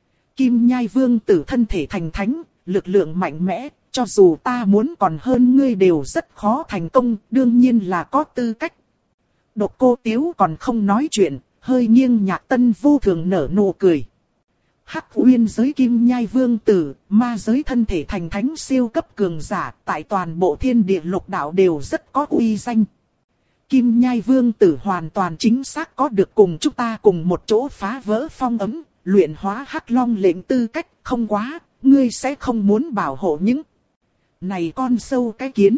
Kim Nhai Vương Tử thân thể thành thánh, lực lượng mạnh mẽ, cho dù ta muốn còn hơn ngươi đều rất khó thành công, đương nhiên là có tư cách. Độc Cô Tiếu còn không nói chuyện, hơi nghiêng Nhạc Tân vô thường nở nụ cười. Hắc Uyên giới Kim Nhai Vương Tử, ma giới thân thể thành thánh siêu cấp cường giả, tại toàn bộ thiên địa lục đạo đều rất có uy danh. Kim Nhai Vương Tử hoàn toàn chính xác có được cùng chúng ta cùng một chỗ phá vỡ phong ấm, luyện hóa Hắc Long lệnh tư cách, không quá, ngươi sẽ không muốn bảo hộ những này con sâu cái kiến.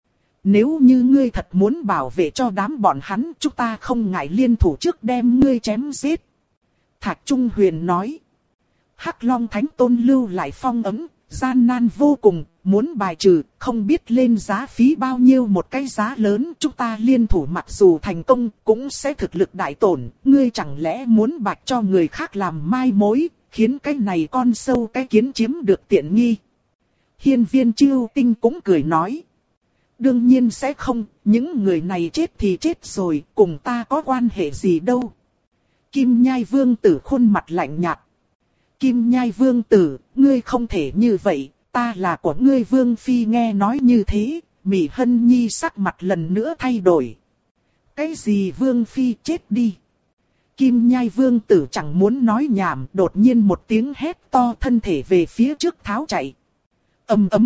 Nếu như ngươi thật muốn bảo vệ cho đám bọn hắn, chúng ta không ngại liên thủ trước đem ngươi chém giết. Thạch Trung Huyền nói. Hắc Long Thánh Tôn lưu lại phong ấm, gian nan vô cùng, muốn bài trừ, không biết lên giá phí bao nhiêu một cái giá lớn. Chúng ta liên thủ mặc dù thành công, cũng sẽ thực lực đại tổn. Ngươi chẳng lẽ muốn bạch cho người khác làm mai mối, khiến cái này con sâu cái kiến chiếm được tiện nghi. Hiên Viên Chiêu Tinh cũng cười nói. Đương nhiên sẽ không, những người này chết thì chết rồi, cùng ta có quan hệ gì đâu. Kim Nhai Vương Tử khuôn mặt lạnh nhạt. Kim Nhai Vương Tử, ngươi không thể như vậy, ta là của ngươi Vương Phi. Nghe nói như thế, Mị Hân Nhi sắc mặt lần nữa thay đổi. Cái gì Vương Phi, chết đi. Kim Nhai Vương Tử chẳng muốn nói nhảm, đột nhiên một tiếng hét to, thân thể về phía trước tháo chạy. Ầm ầm.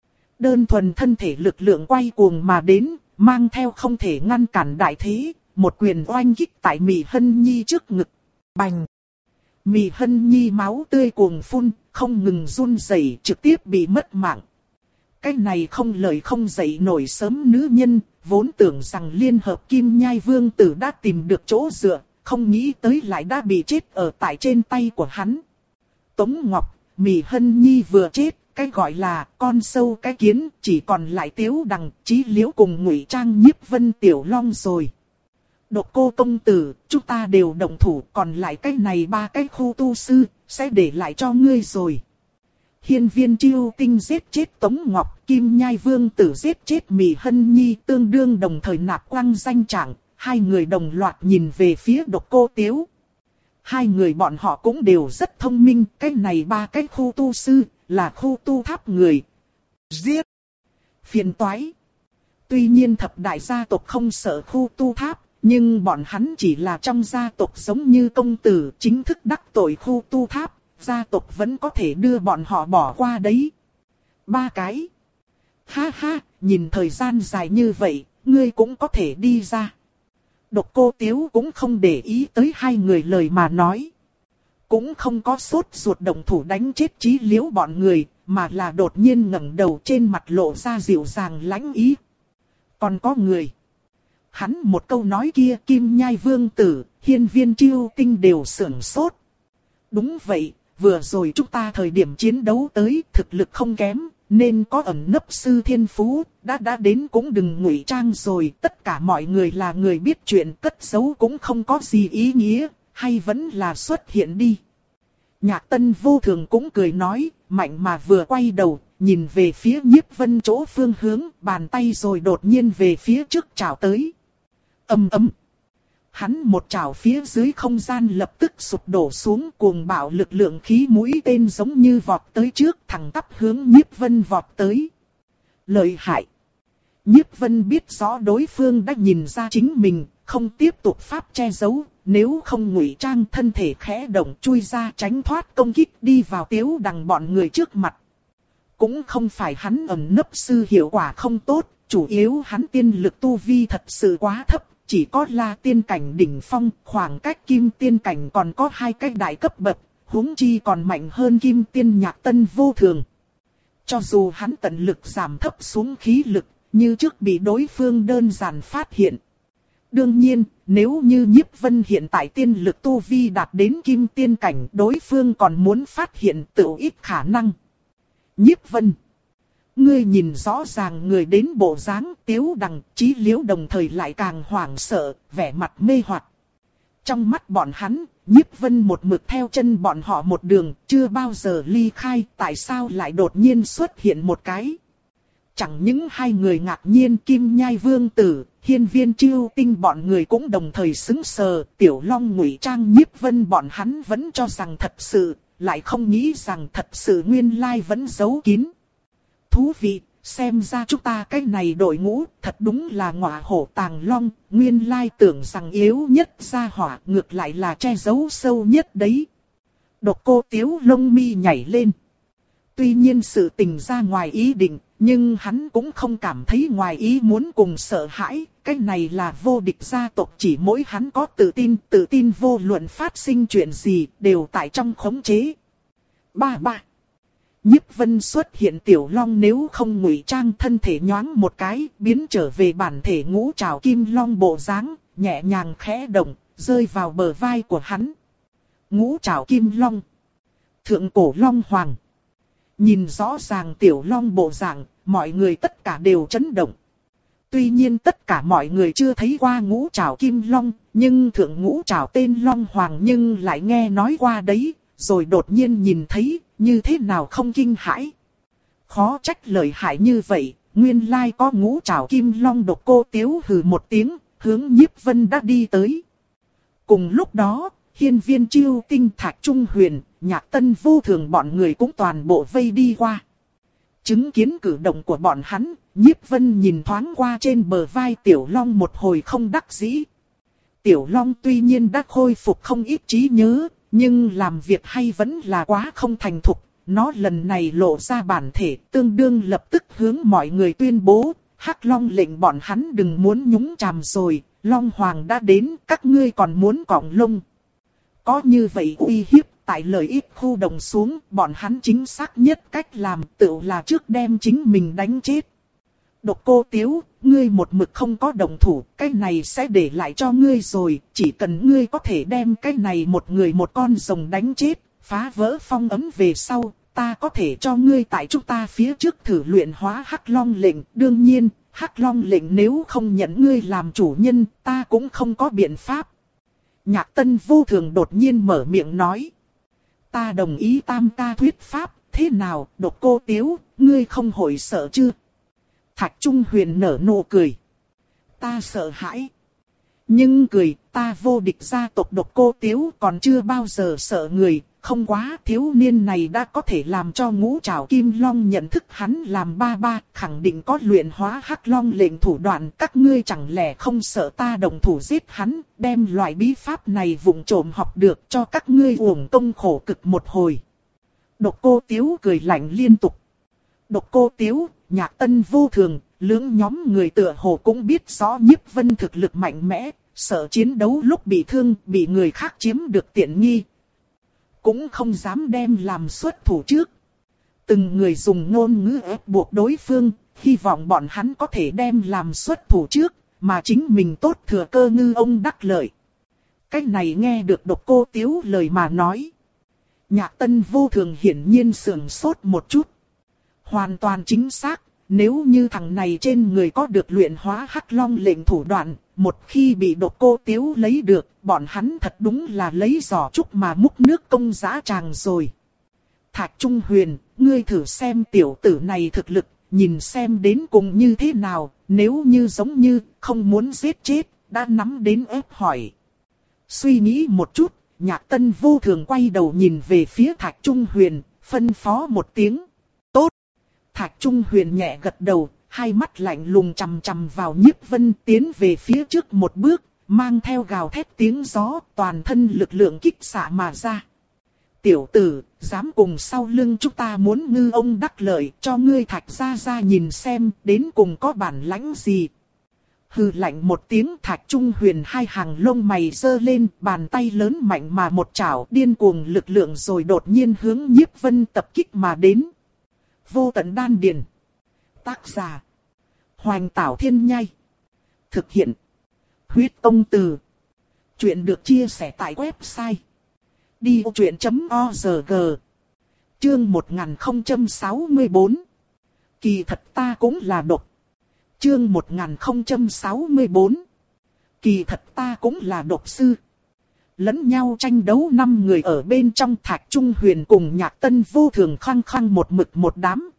Đơn thuần thân thể lực lượng quay cuồng mà đến, mang theo không thể ngăn cản đại thế, một quyền oanh kích tại Mị Hân Nhi trước ngực. Bành. Mị Hân Nhi máu tươi cuồng phun, không ngừng run rẩy, trực tiếp bị mất mạng. Cái này không lời không dậy nổi sớm nữ nhân, vốn tưởng rằng liên hợp Kim Nhai Vương Tử đã tìm được chỗ dựa, không nghĩ tới lại đã bị chết ở tại trên tay của hắn. Tống Ngọc, Mị Hân Nhi vừa chết, cái gọi là con sâu cái kiến, chỉ còn lại Tiếu Đằng, Chí Liễu cùng Ngụy Trang Nhiếp Vân Tiểu Long rồi. Độc Cô công tử, chúng ta đều đồng thủ, còn lại cái này ba cái khu tu sư, sẽ để lại cho ngươi rồi. Hiên Viên Chiêu Tinh giết chết Tống Ngọc, Kim Nhai Vương Tử giết chết Mị Hân Nhi, tương đương đồng thời nạp quăng danh trạng, hai người đồng loạt nhìn về phía Độc Cô Tiếu. Hai người bọn họ cũng đều rất thông minh, cái này ba cái khu tu sư, là khu tu tháp người. Giết! Phiền toái! Tuy nhiên thập đại gia tộc không sợ khu tu tháp, nhưng bọn hắn chỉ là trong gia tộc giống như công tử chính thức đắc tội khu tu tháp, gia tộc vẫn có thể đưa bọn họ bỏ qua đấy. Ba cái. Ha ha, nhìn thời gian dài như vậy, ngươi cũng có thể đi ra. Độc Cô Tiếu cũng không để ý tới hai người lời mà nói. Cũng không có sốt ruột động thủ đánh chết Chí Liễu bọn người, mà là đột nhiên ngẩng đầu trên mặt lộ ra dịu dàng lãnh ý. Còn có người. Hắn một câu nói kia Kim Nhai Vương Tử, Hiên Viên Chiêu Tinh đều sửng sốt. Đúng vậy, vừa rồi chúng ta thời điểm chiến đấu tới thực lực không kém, nên có ẩn nấp sư thiên phú, đã đã đến cũng đừng ngụy trang rồi, tất cả mọi người là người biết chuyện, cất giấu cũng không có gì ý nghĩa, hay vẫn là xuất hiện đi. Nhạc Tân vô thường cũng cười nói, mạnh mà vừa quay đầu, nhìn về phía Nhiếp Vân chỗ phương hướng, bàn tay rồi đột nhiên về phía trước chảo tới. Ầm ầm. Hắn một chảo phía dưới không gian lập tức sụp đổ xuống, cuồng bạo lực lượng khí mũi tên giống như vọt tới trước, thẳng tắp hướng Nhiếp Vân vọt tới. Lợi hại. Nhiếp Vân biết rõ đối phương đã nhìn ra chính mình, không tiếp tục pháp che giấu, nếu không ngụy trang thân thể khẽ động chui ra tránh thoát công kích đi vào Tiếu Đằng bọn người trước mặt. Cũng không phải hắn ẩn nấp sư hiệu quả không tốt, chủ yếu hắn tiên lực tu vi thật sự quá thấp. Chỉ có là tiên cảnh đỉnh phong, khoảng cách kim tiên cảnh còn có hai cái đại cấp bậc, huống chi còn mạnh hơn kim tiên Nhạc Tân vô thường. Cho dù hắn tận lực giảm thấp xuống khí lực, như trước bị đối phương đơn giản phát hiện. Đương nhiên, nếu như Nhiếp Vân hiện tại tiên lực tu vi đạt đến kim tiên cảnh, đối phương còn muốn phát hiện tự ít khả năng. Nhiếp Vân. Ngươi nhìn rõ ràng người đến bộ dáng, Tiếu Đằng, Chí Liễu đồng thời lại càng hoảng sợ, vẻ mặt mê hoặc. Trong mắt bọn hắn, Nhiếp Vân một mực theo chân bọn họ một đường, chưa bao giờ ly khai, tại sao lại đột nhiên xuất hiện một cái. Chẳng những hai người ngạc nhiên, Kim Nhai Vương Tử, Hiên Viên Chiêu Tinh bọn người cũng đồng thời sững sờ, Tiểu Long ngụy trang Nhiếp Vân bọn hắn vẫn cho rằng thật sự, lại không nghĩ rằng thật sự nguyên lai vẫn giấu kín. Thú vị, xem ra chúng ta cái này đội ngũ thật đúng là ngọa hổ tàng long, nguyên lai tưởng rằng yếu nhất gia hỏa ngược lại là che giấu sâu nhất đấy. Độc Cô Tiếu lông mi nhảy lên. Tuy nhiên sự tình ra ngoài ý định, nhưng hắn cũng không cảm thấy ngoài ý muốn cùng sợ hãi, cái này là vô địch gia tộc chỉ mỗi hắn có tự tin, tự tin vô luận phát sinh chuyện gì đều tại trong khống chế. Ba ba. Nhiếp Vân xuất hiện Tiểu Long nếu không ngụy trang thân thể nhoáng một cái, biến trở về bản thể ngũ trảo kim long bộ dáng, nhẹ nhàng khẽ động, rơi vào bờ vai của hắn. Ngũ trảo kim long. Thượng cổ long hoàng. Nhìn rõ ràng Tiểu Long bộ dạng, mọi người tất cả đều chấn động. Tuy nhiên tất cả mọi người chưa thấy qua ngũ trảo kim long, nhưng thượng ngũ trảo tên long hoàng nhưng lại nghe nói qua đấy, rồi đột nhiên nhìn thấy, như thế nào không kinh hãi. Khó trách lợi hại như vậy, nguyên lai có ngũ trảo kim long. Độc Cô Tiếu hừ một tiếng, hướng Nhiếp Vân đã đi tới. Cùng lúc đó, Hiên Viên Chiêu Tinh, Thạch Trung Huyền, Nhạc Tân vô thường bọn người cũng toàn bộ vây đi qua. Chứng kiến cử động của bọn hắn, Nhiếp Vân nhìn thoáng qua trên bờ vai Tiểu Long một hồi không đắc dĩ. Tiểu Long tuy nhiên đã khôi phục không ít trí nhớ, nhưng làm việc hay vẫn là quá không thành thục. Nó lần này lộ ra bản thể, tương đương lập tức hướng mọi người tuyên bố, Hắc Long lệnh bọn hắn đừng muốn nhúng chàm rồi, Long Hoàng đã đến, các ngươi còn muốn cõng lông. Có như vậy uy hiếp, tại lợi ích khu đồng xuống, bọn hắn chính xác nhất cách làm tự là trước đem chính mình đánh chết. Độc Cô Tiếu, ngươi một mực không có đồng thủ, cái này sẽ để lại cho ngươi rồi, chỉ cần ngươi có thể đem cái này một người một con rồng đánh chết, phá vỡ phong ấn về sau, ta có thể cho ngươi tại chúng ta phía trước thử luyện hóa Hắc Long lệnh. Đương nhiên, Hắc Long lệnh nếu không nhận ngươi làm chủ nhân, ta cũng không có biện pháp. Nhạc Tân vô thường đột nhiên mở miệng nói. Ta đồng ý tam ca thuyết pháp, thế nào, Độc Cô Tiếu, ngươi không hội sợ chưa? Thạch Trung Huyền nở nụ cười. Ta sợ hãi. Nhưng cười, ta vô địch gia tộc Độc Cô Tiếu còn chưa bao giờ sợ người, không quá thiếu niên này đã có thể làm cho Ngũ Trảo Kim Long nhận thức hắn làm ba ba, khẳng định có luyện hóa Hắc Long lệnh thủ đoạn, các ngươi chẳng lẽ không sợ ta đồng thủ giết hắn, đem loại bí pháp này vụng trộm học được cho các ngươi uổng công khổ cực một hồi. Độc Cô Tiếu cười lạnh liên tục. Độc Cô Tiếu, Nhạc Tân vô thường, lưỡng nhóm người tựa hồ cũng biết rõ Nhiếp Vân thực lực mạnh mẽ, sợ chiến đấu lúc bị thương, bị người khác chiếm được tiện nghi. Cũng không dám đem làm xuất thủ trước. Từng người dùng ngôn ngữ ép buộc đối phương, hy vọng bọn hắn có thể đem làm xuất thủ trước, mà chính mình tốt thừa cơ ngư ông đắc lợi. Cách này nghe được Độc Cô Tiếu lời mà nói. Nhạc Tân vô thường hiển nhiên sườn sốt một chút. Hoàn toàn chính xác, nếu như thằng này trên người có được luyện hóa Hắc Long lệnh thủ đoạn, một khi bị Độc Cô Tiếu lấy được, bọn hắn thật đúng là lấy giỏ trúc mà múc nước công dã tràng rồi. Thạch Trung Huyền, ngươi thử xem tiểu tử này thực lực, nhìn xem đến cùng như thế nào, nếu như giống như không muốn giết chết, đã nắm đến ép hỏi. Suy nghĩ một chút, Nhạc Tân vô thường quay đầu nhìn về phía Thạch Trung Huyền, phân phó một tiếng. Tốt! Thạch Trung Huyền nhẹ gật đầu, hai mắt lạnh lùng chằm chằm vào Nhiếp Vân, tiến về phía trước một bước, mang theo gào thét tiếng gió, toàn thân lực lượng kích xạ mà ra. Tiểu tử, dám cùng sau lưng chúng ta muốn ngư ông đắc lợi, cho ngươi Thạch gia gia nhìn xem, đến cùng có bản lãnh gì. Hừ lạnh một tiếng, Thạch Trung Huyền hai hàng lông mày giơ lên, bàn tay lớn mạnh mà một chảo điên cuồng lực lượng rồi đột nhiên hướng Nhiếp Vân tập kích mà đến. Vô tận đan điền. Tác giả: Hoành Tảo Thiên Nhai. Thực hiện: Huyết Tông Từ. Chuyện được chia sẻ tại website đi ô chuyện chấm org. Chương một nghìn không trăm sáu mươi tư. Kỳ thật ta cũng là độc. Chương một nghìn không trăm sáu mươi tư. Kỳ thật ta cũng là độc sư. Lẫn nhau tranh đấu năm người ở bên trong, Thạch Trung Huyền cùng Nhạc Tân vô thường khăng khăng một mực một đám.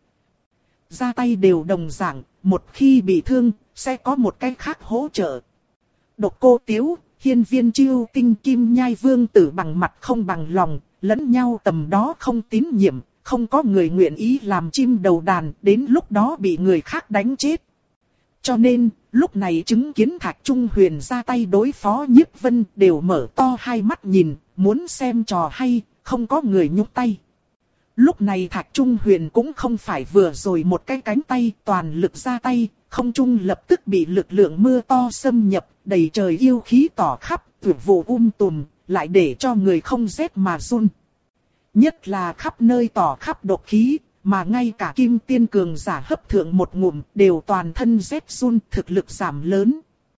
Ra tay đều đồng dạng, một khi bị thương, sẽ có một cái khác hỗ trợ. Độc Cô Tiếu, Hiên Viên Chiêu Tinh, Kim Nhai Vương Tử bằng mặt không bằng lòng, lẫn nhau tầm đó không tín nhiệm, không có người nguyện ý làm chim đầu đàn, đến lúc đó bị người khác đánh chết. Cho nên, lúc này chứng kiến Thạch Trung Huyền ra tay đối phó Nhiếp Vân đều mở to hai mắt nhìn, muốn xem trò hay, không có người nhúc tay. Lúc này Thạch Trung Huyền cũng không phải vừa rồi một cái cánh tay toàn lực ra tay, không trung lập tức bị lực lượng mưa to xâm nhập, đầy trời yêu khí tỏ khắp, tuyệt vụ um tùm, lại để cho người không rét mà run. Nhất là khắp nơi tỏ khắp độc khí, mà ngay cả kim tiên cường giả hấp thượng một ngụm đều toàn thân rét run, thực lực giảm lớn.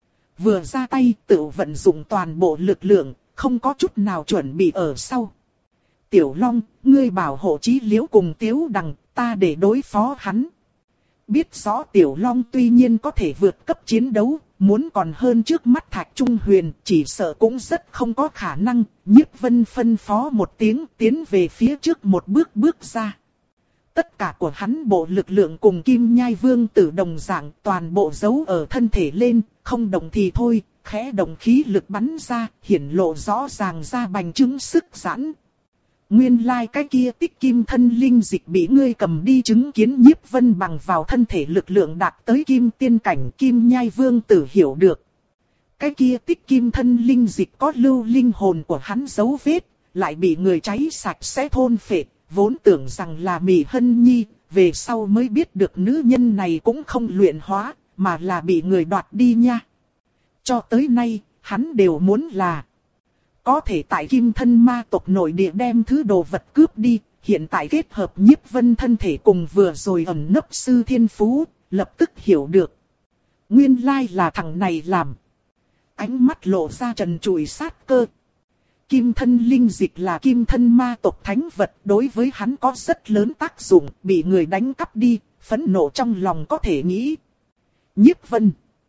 Vừa ra tay tự vận dụng toàn bộ lực lượng, không có chút nào chuẩn bị ở sau. Tiểu Long, ngươi bảo hộ Chí Liễu cùng Tiếu Đằng, ta để đối phó hắn. Biết rõ Tiểu Long tuy nhiên có thể vượt cấp chiến đấu, muốn còn hơn trước mắt Thạch Trung Huyền, chỉ sợ cũng rất không có khả năng. Nhiếp Vân phân phó một tiếng, tiến về phía trước một bước bước ra. Tất cả của hắn bộ lực lượng cùng Kim Nhai Vương Tử đồng dạng, toàn bộ giấu ở thân thể lên, không động thì thôi, khẽ động khí lực bắn ra, hiển lộ rõ ràng ra bành trướng sức giãn. Nguyên lai like cái kia tích kim thân linh dịch bị ngươi cầm đi, chứng kiến Nhiếp Vân bằng vào thân thể lực lượng đạt tới kim tiên cảnh, Kim Nhai Vương Tử hiểu được. Cái kia tích kim thân linh dịch có lưu linh hồn của hắn dấu vết, lại bị người cháy sạch sẽ thôn phệ, vốn tưởng rằng là Mị Hân Nhi, về sau mới biết được nữ nhân này cũng không luyện hóa, mà là bị người đoạt đi nha. Cho tới nay, hắn đều muốn là có thể tại Kim Thân Ma tộc nội địa đem thứ đồ vật cướp đi, hiện tại kết hợp Nhiếp Vân thân thể cùng vừa rồi ẩn nấp sư thiên phú, lập tức hiểu được. Nguyên lai là thằng này làm. Ánh mắt lộ ra trần trụi sát cơ. Kim thân linh dịch là Kim Thân Ma tộc thánh vật, đối với hắn có rất lớn tác dụng, bị người đánh cắp đi, phẫn nộ trong lòng có thể nghĩ. Nhiếp Vân,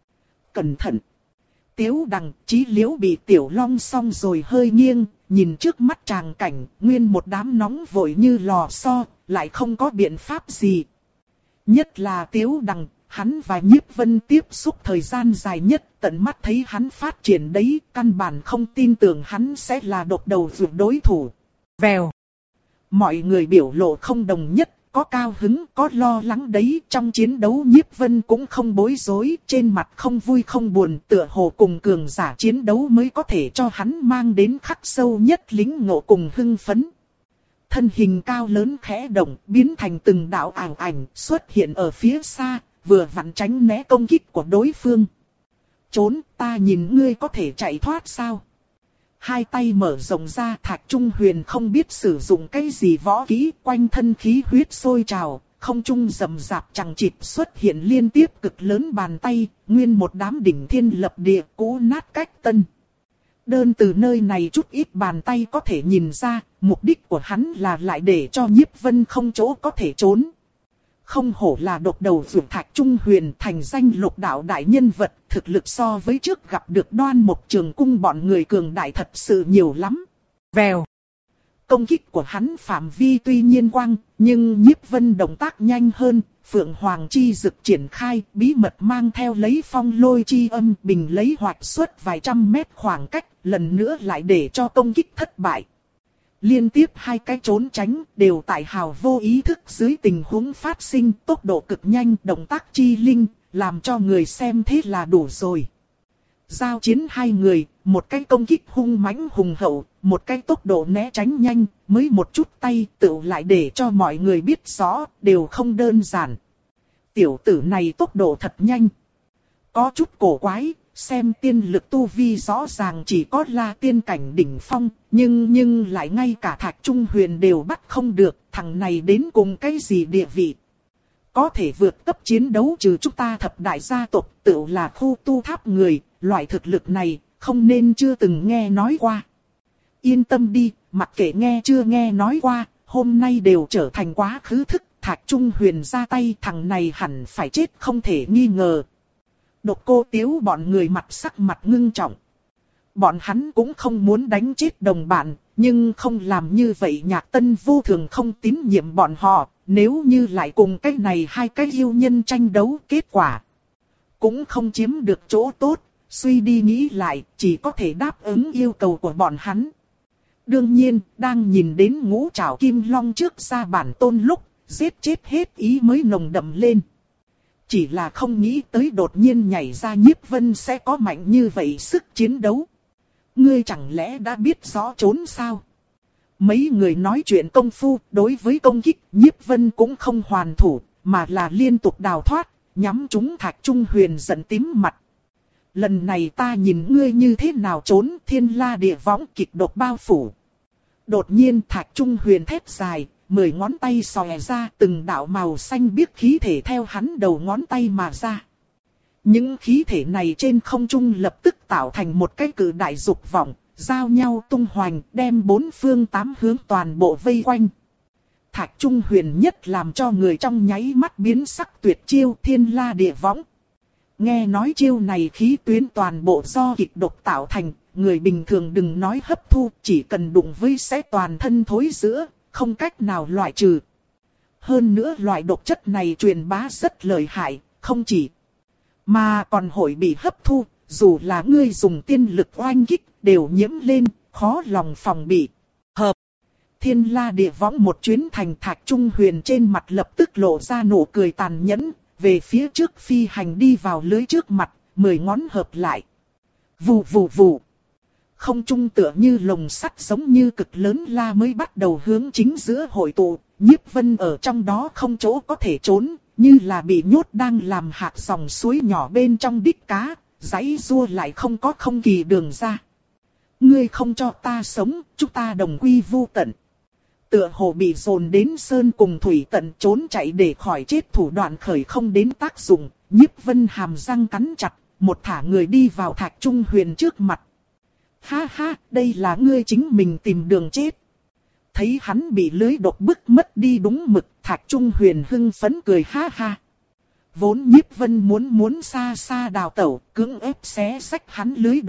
cẩn thận. Tiếu Đằng, Chí Liễu bị Tiểu Long xong rồi hơi nghiêng, nhìn trước mắt tràng cảnh, nguyên một đám nóng vội như lò xo, lại không có biện pháp gì. Nhất là Tiếu Đằng, hắn và Nhiếp Vân tiếp xúc thời gian dài nhất, tận mắt thấy hắn phát triển đấy, căn bản không tin tưởng hắn sẽ là độc đầu vượt đối thủ. Vèo. Mọi người biểu lộ không đồng nhất, có cao hứng, có lo lắng đấy. Trong chiến đấu Nhiếp Vân cũng không bối rối, trên mặt không vui không buồn, tựa hồ cùng cường giả chiến đấu mới có thể cho hắn mang đến khắc sâu nhất lĩnh ngộ cùng hưng phấn. Thân hình cao lớn khẽ động, biến thành từng đạo ảo ảnh xuất hiện ở phía xa, vừa vặn tránh né công kích của đối phương. Trốn, ta nhìn ngươi có thể chạy thoát sao? Hai tay mở rộng ra, Thạch Trung Huyền không biết sử dụng cái gì võ kỹ, quanh thân khí huyết sôi trào, không trung rầm rạp chằng chịt xuất hiện liên tiếp cực lớn bàn tay, nguyên một đám đỉnh thiên lập địa, cũ nát cách tân. Đơn từ nơi này chút ít bàn tay có thể nhìn ra, mục đích của hắn là lại để cho Nhiếp Vân không chỗ có thể trốn. Không hổ là độc đầu vượt Thạch Trung Huyền, thành danh lục đạo đại nhân vật, thực lực so với trước gặp được Đoan Mộc Trường Cung bọn người cường đại thật sự nhiều lắm. Vèo. Công kích của hắn phạm vi tuy nhiên quang, nhưng Nhiếp Vân động tác nhanh hơn, Phượng Hoàng chi dực triển khai, bí mật mang theo lấy phong lôi chi âm, bình lấy hoạch xuất vài trăm mét khoảng cách, lần nữa lại để cho công kích thất bại. Liên tiếp hai cái trốn tránh đều tại hào vô ý thức dưới tình huống phát sinh, tốc độ cực nhanh, động tác chi linh, làm cho người xem thế là đủ rồi. Giao chiến hai người, một cái công kích hung mãnh hùng hậu, một cái tốc độ né tránh nhanh, mới một chút tay tự lại để cho mọi người biết rõ, đều không đơn giản. Tiểu tử này tốc độ thật nhanh. Có chút cổ quái, xem tiên lực tu vi rõ ràng chỉ có La tiên cảnh đỉnh phong, nhưng nhưng lại ngay cả Thạch Trung Huyền đều bắt không được, thằng này đến cùng cái gì địa vị. Có thể vượt cấp chiến đấu trừ chúng ta thập đại gia tộc, tự là khu tu tháp người, loại thực lực này, không nên chưa từng nghe nói qua. Yên tâm đi, mặc kệ nghe chưa nghe nói qua, hôm nay đều trở thành quá khứ thức, Thạch Trung Huyền ra tay thằng này hẳn phải chết không thể nghi ngờ. Độc Cô Tiếu bọn người mặt sắc mặt ngưng trọng. Bọn hắn cũng không muốn đánh chết đồng bạn, nhưng không làm như vậy Nhạc Tân vô thường không tín nhiệm bọn họ, nếu như lại cùng cái này hai cái yêu nhân tranh đấu, kết quả cũng không chiếm được chỗ tốt, suy đi nghĩ lại, chỉ có thể đáp ứng yêu cầu của bọn hắn. Đương nhiên, đang nhìn đến Ngũ Trảo Kim Long trước ra bản tôn lúc, giết chết hết ý mới nồng đậm lên. Chỉ là không nghĩ tới đột nhiên nhảy ra Nhiếp Vân sẽ có mạnh như vậy sức chiến đấu. Ngươi chẳng lẽ đã biết rõ trốn sao? Mấy người nói chuyện công phu, đối với công kích, Nhiếp Vân cũng không hoàn thủ, mà là liên tục đào thoát, nhắm trúng Thạch Trung Huyền giận tím mặt. Lần này ta nhìn ngươi như thế nào trốn, thiên la địa võng kịch độc bao phủ. Đột nhiên Thạch Trung Huyền thét dài, mười ngón tay xòe ra, từng đạo màu xanh biếc khí thể theo hắn đầu ngón tay mà ra. Những khí thể này trên không trung lập tức tạo thành một cái cự đại dục vọng, giao nhau tung hoành, đem bốn phương tám hướng toàn bộ vây quanh. Thạch Trung Huyền nhất làm cho người trong nháy mắt biến sắc tuyệt chiêu thiên la địa võng. Nghe nói chiêu này khí tuyến toàn bộ do kịch độc tạo thành, người bình thường đừng nói hấp thu, chỉ cần đụng với sẽ toàn thân thối rữa, không cách nào loại trừ. Hơn nữa loại độc chất này truyền bá rất lợi hại, không chỉ mà còn hội bị hấp thu, dù là ngươi dùng tiên lực oanh kích, đều nhiễm lên, khó lòng phòng bị. Hợp. Thiên la địa võng một chuyến thành Thạch Trung Huyền trên mặt lập tức lộ ra nụ cười tàn nhẫn, về phía trước phi hành đi vào lưới trước mặt, mười ngón hợp lại. Vù vù vù. Không trung tựa như lồng sắt giống như cực lớn la mới bắt đầu hướng chính giữa hội tụ, Nhiếp Vân ở trong đó không chỗ có thể trốn, như là bị nhốt đang làm hạt dòng suối nhỏ bên trong đít cá, giãy giụa lại không có không kỳ đường ra. Ngươi không cho ta sống, chúng ta đồng quy vu tận. Tựa hồ bị dồn đến sơn cùng thủy tận trốn chạy để khỏi chết thủ đoạn khởi không đến tác dụng, Nhiếp Vân hàm răng cắn chặt, một thả người đi vào Thạch Trung Huyền trước mặt. Ha ha, đây là ngươi chính mình tìm đường chết. Thấy hắn bị lưới độc bức mất đi đúng mực, Thạch Trung Huyền hưng phấn cười ha ha. Vốn Nhiếp Vân muốn muốn xa xa đào tẩu, cưỡng ép xé xách hắn lưới độc,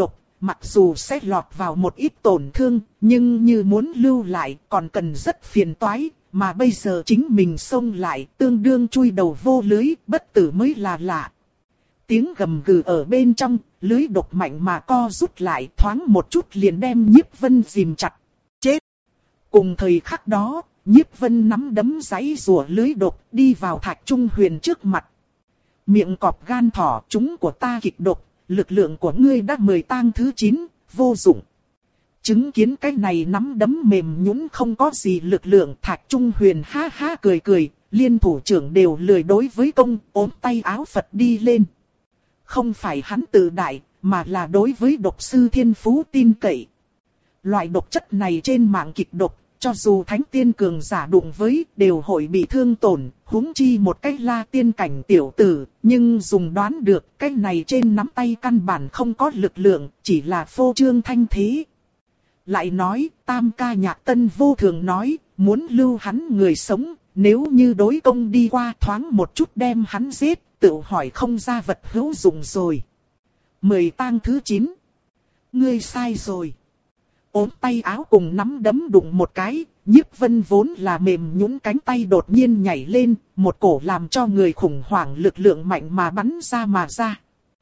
mặc dù sẽ lọt vào một ít tổn thương, nhưng như muốn lưu lại còn cần rất phiền toái, mà bây giờ chính mình xông lại tương đương chui đầu vô lưới, bất tử mới là lạ. Tiếng gầm gừ ở bên trong, lưới độc mạnh mà co rút lại, thoáng một chút liền đem Nhiếp Vân dìm chặt. Chết! Cùng thời khắc đó, Nhiếp Vân nắm đấm giãy giụa lưới độc đi vào Thạch Trung Huyền trước mặt. Miệng cọp gan thỏ, chúng của ta kịch độc, lực lượng của ngươi đã mười tang thứ chín, vô dụng. Chứng kiến cái này nắm đấm mềm nhũn không có gì lực lượng, Thạch Trung Huyền ha ha cười cười, liên thủ trưởng đều lười đối với công, ốm tay áo Phật đi lên. Không phải hắn tự đại, mà là đối với độc sư thiên phú tin cậy. Loại độc chất này trên mạng kịch độc, cho dù thánh tiên cường giả đụng với, đều hội bị thương tổn, huống chi một cái la tiên cảnh tiểu tử, nhưng dùng đoán được, cái này trên nắm tay căn bản không có lực lượng, chỉ là phô trương thanh thế. Lại nói, Tam ca Nhạc Tân vô thường nói, muốn lưu hắn người sống, nếu như đối công đi qua thoáng một chút đem hắn giết, tự hỏi không ra vật hữu dụng rồi. Mười tang thứ chín. Ngươi sai rồi. Ốm tay áo cùng nắm đấm đụng một cái, Nhiếp Vân vốn là mềm nhũn cánh tay đột nhiên nhảy lên, một cổ làm cho người khủng hoảng lực lượng mạnh mà bắn ra mà ra.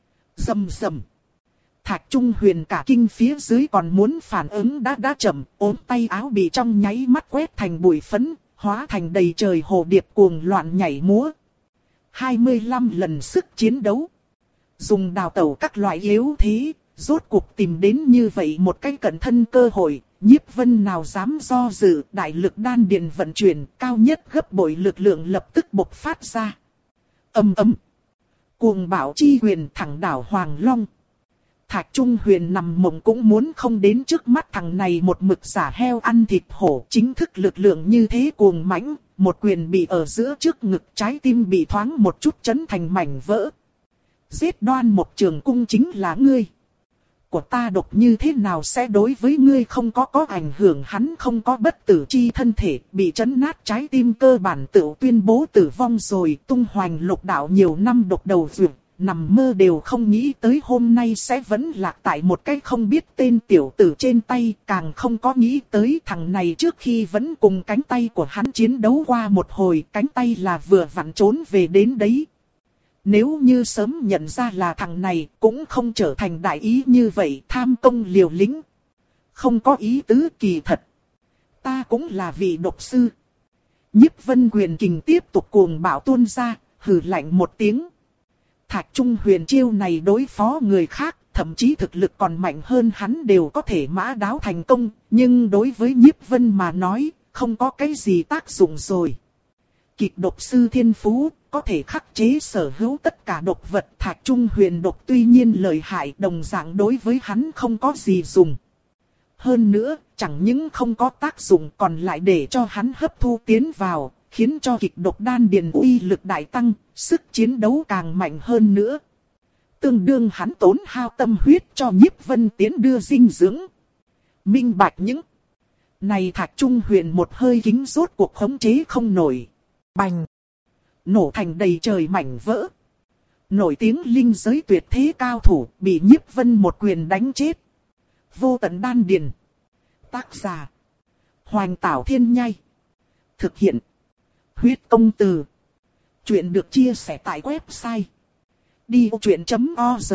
Rầm rầm. Thạch Trung Huyền cả kinh phía dưới còn muốn phản ứng đã đã chậm, ốm tay áo bị trong nháy mắt quét thành bụi phấn, hóa thành đầy trời hồ điệp cuồng loạn nhảy múa. hai mươi lăm lần sức chiến đấu. Dùng đào tẩu các loại yếu thế, rốt cuộc tìm đến như vậy một cái cận thân cơ hội, Nhiếp Vân nào dám do dự, đại lực đan điền vận chuyển, cao nhất gấp bội lực lượng lập tức bộc phát ra. Ầm ầm. Cuồng bạo chi huyền thẳng đảo Hoàng Long. Thạch Trung Huyền nằm mộng cũng muốn không đến trước mắt thằng này một mực giả heo ăn thịt hổ, chính thức lực lượng như thế cuồng mãnh, một quyền bị ở giữa trước ngực, trái tim bị thoáng một chút chấn thành mảnh vỡ. Giết Đoan Mộc Trường Cung chính là ngươi. Của ta độc như thế nào sẽ đối với ngươi không có có ảnh hưởng, hắn không có bất tử chi thân thể, bị chấn nát trái tim cơ bản tự tuyên bố tử vong rồi, tung hoành lục đạo nhiều năm độc đầu vượt, nằm mơ đều không nghĩ tới hôm nay sẽ vẫn lạc tại một cái không biết tên tiểu tử trên tay, càng không có nghĩ tới thằng này trước khi vẫn cùng cánh tay của hắn chiến đấu qua một hồi, cánh tay là vừa vặn trốn về đến đấy. Nếu như sớm nhận ra là thằng này, cũng không trở thành đại ý như vậy, tham công liều lĩnh. Không có ý tứ kỳ thật. Ta cũng là vị độc sư. Nhiếp Vân quyền kình tiếp tục cuồng bạo tuôn ra, hừ lạnh một tiếng. Thạch Trung Huyền chiêu này đối phó người khác, thậm chí thực lực còn mạnh hơn hắn đều có thể mã đáo thành công, nhưng đối với Nhiếp Vân mà nói, không có cái gì tác dụng rồi. Kịch độc sư thiên phú, có thể khắc chế sở hữu tất cả độc vật. Thạch Trung Huyền độc tuy nhiên lợi hại, đồng dạng đối với hắn không có gì dùng. Hơn nữa, chẳng những không có tác dụng còn lại để cho hắn hấp thu tiến vào, khiến cho kịch độc đan điền uy lực đại tăng, sức chiến đấu càng mạnh hơn nữa. Tương đương hắn tốn hao tâm huyết cho Nhiếp Vân tiến đưa dinh dưỡng. Minh bạch những này Thạch Trung Huyền một hơi kính rốt cuộc khống chế không nổi. Bành! Nổ thành đầy trời mảnh vỡ. Nổi tiếng linh giới tuyệt thế cao thủ, bị Nhiếp Vân một quyền đánh chết. Vô tận đan điền. Tác giả: Hoành Tảo Thiên Nhai. Thực hiện: Huyết Công Từ. Chuyện được chia sẻ tại website đi vô chuyện chấm org.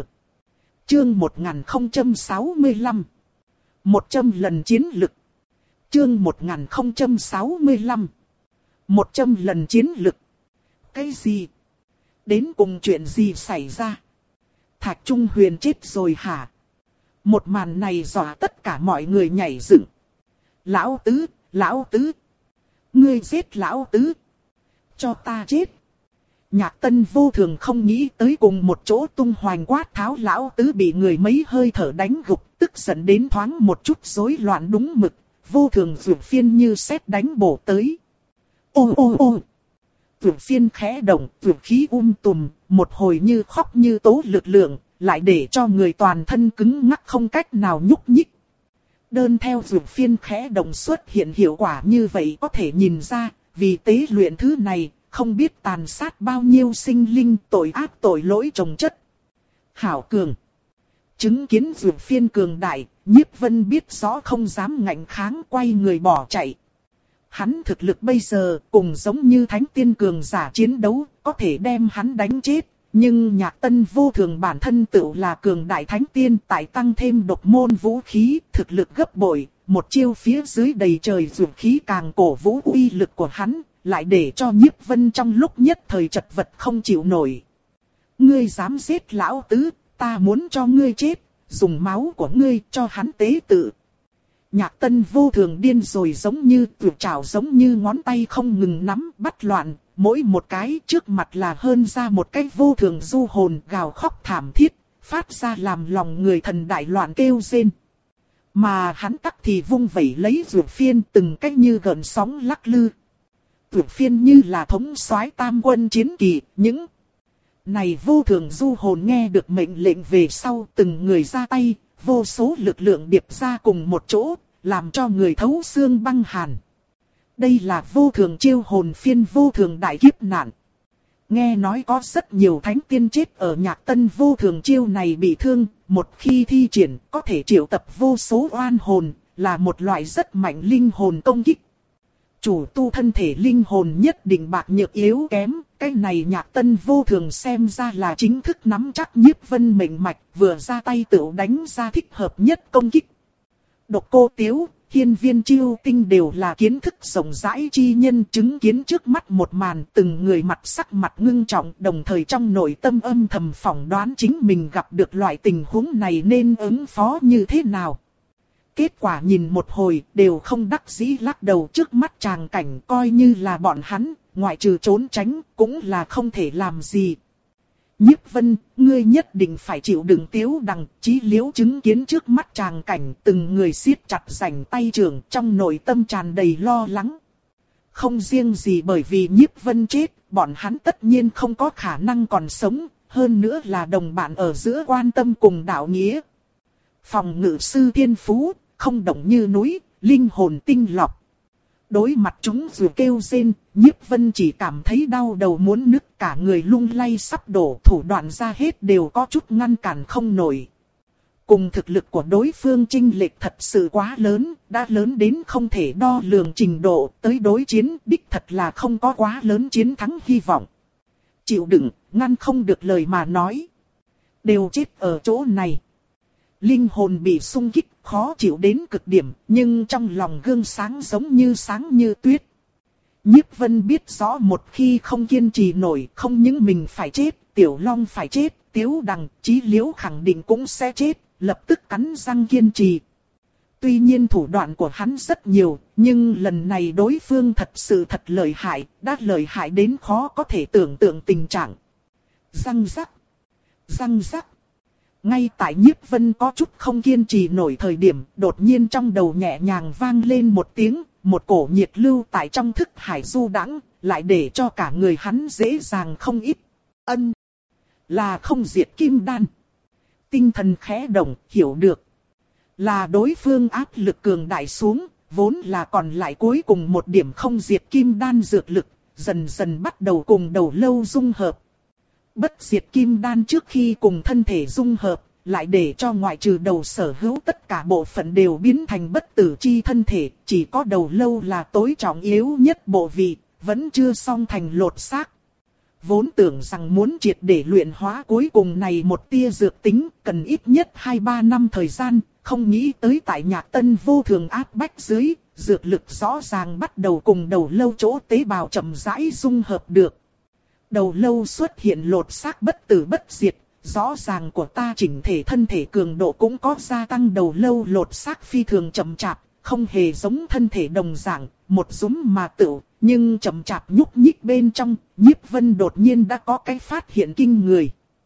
Chương một nghìn không trăm sáu mươi lăm. một trăm lần chiến lực. Chương một nghìn không trăm sáu mươi lăm. một trăm lần chiến lực. Cái gì? Đến cùng chuyện gì xảy ra? Thạch Trung Huyền chết rồi hả? Một màn này dọa tất cả mọi người nhảy dựng. Lão tứ, lão tứ. Ngươi giết lão tứ. Cho ta chết. Nhạc Tân vô thường không nghĩ tới cùng một chỗ tung hoành quát tháo lão tứ bị người mấy hơi thở đánh gục, tức giận đến thoáng một chút rối loạn đúng mực, vô thường vượt phiên như sét đánh bổ tới. Ô ô ô! Vượt phiên khẽ động, vượt khí um tùm, một hồi như khóc như tố lực lượng, lại để cho người toàn thân cứng ngắc không cách nào nhúc nhích. Đơn theo vượt phiên khẽ động xuất hiện hiệu quả như vậy có thể nhìn ra, vì tế luyện thứ này, không biết tàn sát bao nhiêu sinh linh, tội ác tội lỗi chồng chất. Hảo cường! Chứng kiến Dược Phiên cường đại, Nhiếp Vân biết rõ không dám ngạnh kháng, quay người bỏ chạy. Hắn thực lực bây giờ cùng giống như thánh tiên cường giả chiến đấu, có thể đem hắn đánh chết. Nhưng Nhạc Tân vô thường bản thân tự là cường đại thánh tiên, tại tăng thêm độc môn vũ khí, thực lực gấp bội, một chiêu phía dưới đầy trời dược khí càng cổ vũ uy lực của hắn, lại để cho Nhiếp Vân trong lúc nhất thời chật vật không chịu nổi. Ngươi dám giết lão tứ, ta muốn cho ngươi chết, dùng máu của ngươi cho hắn tế tự. Nhạc Tân vô thường điên rồi, giống như tuyệt trảo, giống như ngón tay không ngừng nắm bắt loạn, mỗi một cái trước mặt là hơn ra một cái vô thường du hồn, gào khóc thảm thiết, phát ra làm lòng người thần đại loạn kêu rên. Mà hắn tắc thì vung vẩy lấy Dược Phiên, từng cách như gợn sóng lắc lư. Dược Phiên như là thống soái tam quân chiến kỳ, những này vô thường du hồn nghe được mệnh lệnh về sau, từng người ra tay, vô số lực lượng điệp ra cùng một chỗ, làm cho người thấu xương băng hàn. Đây là vô thường chiêu hồn phiên vô thường đại kiếp nạn. Nghe nói có rất nhiều thánh tiên chết ở Nhạc Tân vô thường chiêu này bị thương, một khi thi triển có thể triệu tập vô số oan hồn, là một loại rất mạnh linh hồn công kích. Chủ tu thân thể linh hồn nhất định bạc nhược yếu kém, cái này Nhạc Tân vô thường xem ra là chính thức nắm chắc Nhiếp Vân mệnh mạch, vừa ra tay tự đánh ra thích hợp nhất công kích. Độc Cô Tiếu, Hiên Viên Chiêu Tinh đều là kiến thức rộng rãi chi nhân, chứng kiến trước mắt một màn, từng người mặt sắc mặt ngưng trọng, đồng thời trong nội tâm âm thầm phỏng đoán chính mình gặp được loại tình huống này nên ứng phó như thế nào. Kết quả nhìn một hồi, đều không đắc dĩ lắc đầu, trước mắt tràng cảnh coi như là bọn hắn, ngoại trừ trốn tránh, cũng là không thể làm gì. Nhiếp Vân, ngươi nhất định phải chịu đựng Tiếu Đằng, Chí Liễu chứng kiến trước mắt tràng cảnh, từng người siết chặt rảnh tay trưởng, trong nội tâm tràn đầy lo lắng. Không riêng gì bởi vì Nhiếp Vân chết, bọn hắn tất nhiên không có khả năng còn sống, hơn nữa là đồng bạn ở giữa quan tâm cùng đạo nghĩa. Phòng ngự sư thiên phú, không động như núi, linh hồn tinh lọc. Đối mặt chúng vừa kêu rên, Nhiếp Vân chỉ cảm thấy đau đầu muốn nứt, cả người lung lay sắp đổ, thủ đoạn ra hết đều có chút ngăn cản không nổi. Cùng thực lực của đối phương chênh lệch thật sự quá lớn, đã lớn đến không thể đo lường trình độ, tới đối chiến đích thật là không có quá lớn chiến thắng hy vọng. Chịu đựng, ngăn không được lời mà nói. Đều chết ở chỗ này. Linh hồn bị xung kích, khó chịu đến cực điểm, nhưng trong lòng gương sáng giống như sáng như tuyết. Nhiếp Vân biết rõ một khi không kiên trì nổi, không những mình phải chết, Tiểu Long phải chết, Tiếu Đằng, Chí Liễu khẳng định cũng sẽ chết, lập tức cắn răng kiên trì. Tuy nhiên thủ đoạn của hắn rất nhiều, nhưng lần này đối phương thật sự thật lợi hại, đã lợi hại đến khó có thể tưởng tượng tình trạng. Răng rắc, răng rắc. Ngay tại Nhiếp Vân có chút không kiên trì nổi thời điểm, đột nhiên trong đầu nhẹ nhàng vang lên một tiếng, một cổ nhiệt lưu tại trong thức hải du đãng, lại để cho cả người hắn dễ dàng không ít. Ân, là không diệt kim đan. Tinh thần khẽ động, hiểu được. Là đối phương áp lực cường đại xuống, vốn là còn lại cuối cùng một điểm không diệt kim đan dược lực, dần dần bắt đầu cùng đầu lâu dung hợp. Bất diệt kim đan trước khi cùng thân thể dung hợp, lại để cho ngoại trừ đầu sở hữu tất cả bộ phận đều biến thành bất tử chi thân thể, chỉ có đầu lâu là tối trọng yếu nhất bộ vị, vẫn chưa xong thành lột xác. Vốn tưởng rằng muốn triệt để luyện hóa cuối cùng này một tia dược tính, cần ít nhất hai ba năm thời gian, không nghĩ tới tại Nhạc Tân vô thường áp bách dưới, dược lực rõ ràng bắt đầu cùng đầu lâu chỗ tế bào chậm rãi dung hợp được. Đầu lâu xuất hiện lột xác bất tử bất diệt, rõ ràng của ta chỉnh thể thân thể cường độ cũng có gia tăng, đầu lâu lột xác phi thường chậm chạp, không hề giống thân thể đồng dạng, một rúm mà tự, nhưng chậm chạp nhúc nhích bên trong, Nhiếp Vân đột nhiên đã có cái phát hiện kinh người.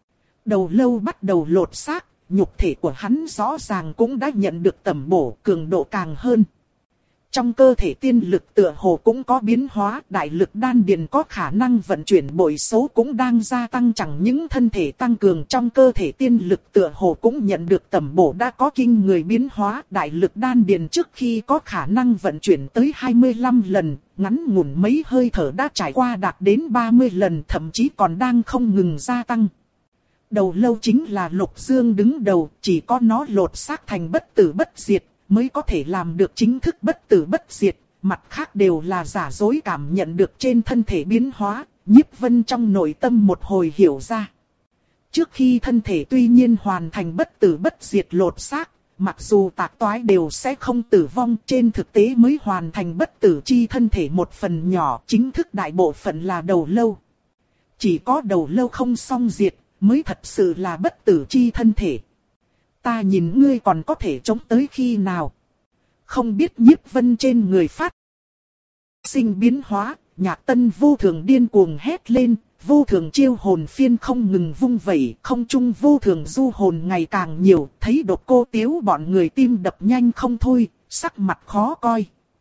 Đầu lâu bắt đầu lột xác, nhục thể của hắn rõ ràng cũng đã nhận được tẩm bổ, cường độ càng hơn. Trong cơ thể tiên lực tựa hồ cũng có biến hóa, đại lực đan điền có khả năng vận chuyển bội số cũng đang gia tăng, chẳng những thân thể tăng cường, trong cơ thể tiên lực tựa hồ cũng nhận được tẩm bổ đã có kinh người biến hóa, đại lực đan điền trước khi có khả năng vận chuyển tới hai mươi lăm lần, ngắn ngủn mấy hơi thở đã trải qua đạt đến ba mươi lần, thậm chí còn đang không ngừng gia tăng. Đầu lâu chính là Lục Dương đứng đầu, chỉ có nó lột xác thành bất tử bất diệt, mới có thể làm được chính thức bất tử bất diệt, mặt khác đều là giả dối cảm nhận được trên thân thể biến hóa, Nhiếp Vân trong nội tâm một hồi hiểu ra. Trước khi thân thể tuy nhiên hoàn thành bất tử bất diệt lột xác, mặc dù tạc toái đều sẽ không tử vong, trên thực tế mới hoàn thành bất tử chi thân thể một phần nhỏ, chính thức đại bộ phận là đầu lâu. Chỉ có đầu lâu không xong diệt, mới thật sự là bất tử chi thân thể. Ta nhìn ngươi còn có thể chống tới khi nào? Không biết Nhiếp Vân trên người phát sinh biến hóa, Nhạc Tân vô thường điên cuồng hét lên, vô thường chiêu hồn phiên không ngừng vung vẩy, không trung vô thường du hồn ngày càng nhiều, thấy Độc Cô Tiếu bọn người tim đập nhanh không thôi, sắc mặt khó coi.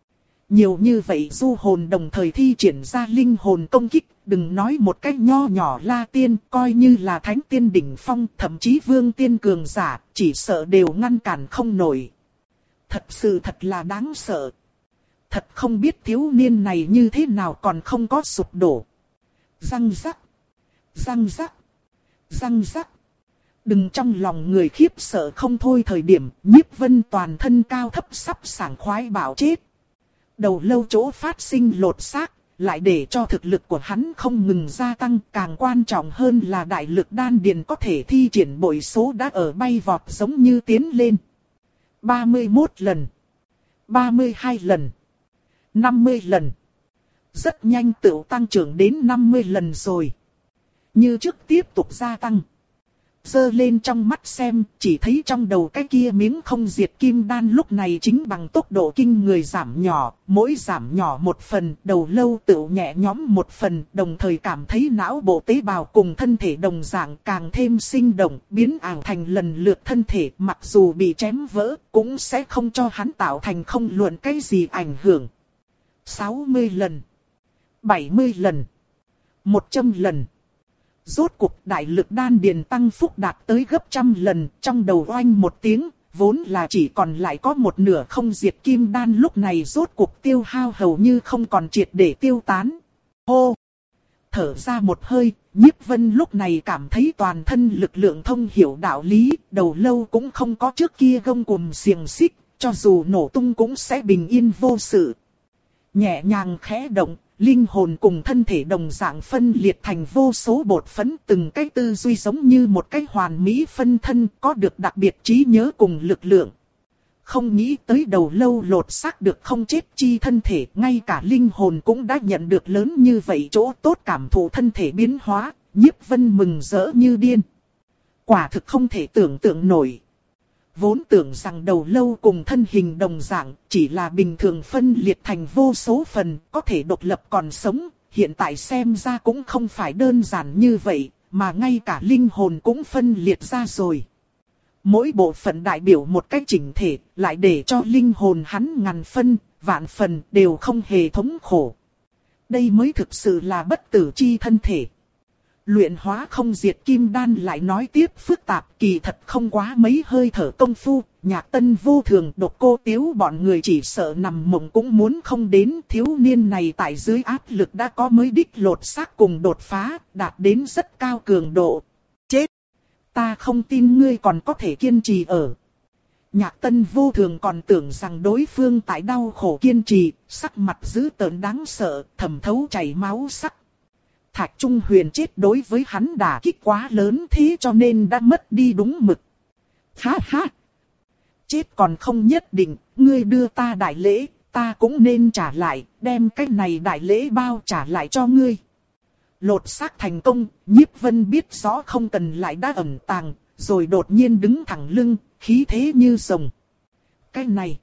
Nhiều như vậy du hồn đồng thời thi triển ra linh hồn công kích, đừng nói một cách nho nhỏ La Tiên, coi như là Thánh Tiên đỉnh phong, thậm chí Vương Tiên cường giả, chỉ sợ đều ngăn cản không nổi. Thật sự thật là đáng sợ. Thật không biết thiếu niên này như thế nào còn không có sụp đổ. Răng rắc, răng rắc, răng rắc. Đừng trong lòng người khiếp sợ không thôi thời điểm, Nhiếp Vân toàn thân cao thấp sắp sảng khoái bảo chết. Đầu lâu chỗ phát sinh lột xác, lại để cho thực lực của hắn không ngừng gia tăng, càng quan trọng hơn là đại lực đan điền có thể thi triển bội số đã ở bay vọt giống như tiến lên. ba mươi mốt lần, ba mươi hai lần, năm mươi lần. Rất nhanh tự tăng trưởng đến năm mươi lần rồi. Như trước tiếp tục gia tăng. Giơ lên trong mắt xem, chỉ thấy trong đầu cái kia miếng không diệt kim đan lúc này chính bằng tốc độ kinh người giảm nhỏ, mỗi giảm nhỏ một phần, đầu lâu tự nhẹ nhõm một phần, đồng thời cảm thấy não bộ tế bào cùng thân thể đồng dạng càng thêm sinh động, biến ảo thành lần lượt thân thể, mặc dù bị chém vỡ, cũng sẽ không cho hắn tạo thành không luận cái gì ảnh hưởng. sáu mươi lần, bảy mươi lần, một trăm lần. Rốt cuộc đại lực đan điền tăng phúc đạt tới gấp trăm lần, trong đầu oanh một tiếng, vốn là chỉ còn lại có một nửa không diệt kim đan lúc này rốt cuộc tiêu hao hầu như không còn triệt để tiêu tán. Hô! Thở ra một hơi, Nhiếp Vân lúc này cảm thấy toàn thân lực lượng thông hiểu đạo lý, đầu lâu cũng không có trước kia gông cùm xiềng xích, cho dù nổ tung cũng sẽ bình yên vô sự. Nhẹ nhàng khẽ động. Linh hồn cùng thân thể đồng dạng phân liệt thành vô số bột phấn, từng cái tư duy giống như một cái hoàn mỹ phân thân, có được đặc biệt trí nhớ cùng lực lượng. Không nghĩ tới đầu lâu lột xác được không chết chi thân thể, ngay cả linh hồn cũng đã nhận được lớn như vậy chỗ tốt, cảm thụ thân thể biến hóa, Nhiếp Vân mừng rỡ như điên. Quả thực không thể tưởng tượng nổi. Vốn tưởng rằng đầu lâu cùng thân hình đồng dạng, chỉ là bình thường phân liệt thành vô số phần, có thể độc lập còn sống, hiện tại xem ra cũng không phải đơn giản như vậy, mà ngay cả linh hồn cũng phân liệt ra rồi. Mỗi bộ phận đại biểu một cách chỉnh thể, lại để cho linh hồn hắn ngàn phân, vạn phần đều không hề thống khổ. Đây mới thực sự là bất tử chi thân thể. Luyện hóa không diệt kim đan lại nói tiếp phức tạp, kỳ thật không quá mấy hơi thở công phu, Nhạc Tân vô thường, Độc Cô Tiếu bọn người chỉ sợ nằm mộng cũng muốn không đến. Thiếu niên này tại dưới áp lực đã có mới đích lột xác cùng đột phá, đạt đến rất cao cường độ. Chết! Ta không tin ngươi còn có thể kiên trì ở. Nhạc Tân vô thường còn tưởng rằng đối phương tại đau khổ kiên trì, sắc mặt dữ tợn đáng sợ, thẩm thấu chảy máu sắc. Thạch Trung Huyền chết đối với hắn đả kích quá lớn thế cho nên đã mất đi đúng mực. Ha ha! Chết còn không nhất định, ngươi đưa ta đại lễ, ta cũng nên trả lại, đem cái này đại lễ bao trả lại cho ngươi. Lột xác thành công, Nhiếp Vân biết rõ không cần lại đã ẩn tàng, rồi đột nhiên đứng thẳng lưng, khí thế như rồng. Cái này,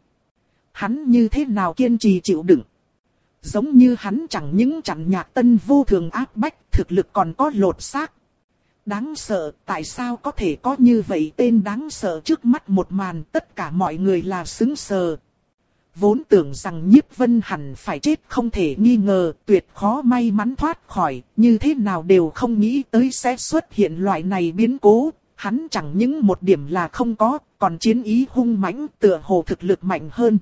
hắn như thế nào kiên trì chịu đựng? Giống như hắn chẳng những chặn Nhạc Tân vô thường áp bách, thực lực còn có lột xác. Đáng sợ, tại sao có thể có như vậy tên đáng sợ trước mắt một màn, tất cả mọi người là sững sờ. Vốn tưởng rằng Nhiếp Vân hẳn phải chết không thể nghi ngờ, tuyệt khó may mắn thoát khỏi, như thế nào đều không nghĩ tới sẽ xuất hiện loại này biến cố. Hắn chẳng những một điểm là không có, còn chiến ý hung mãnh, tựa hồ thực lực mạnh hơn.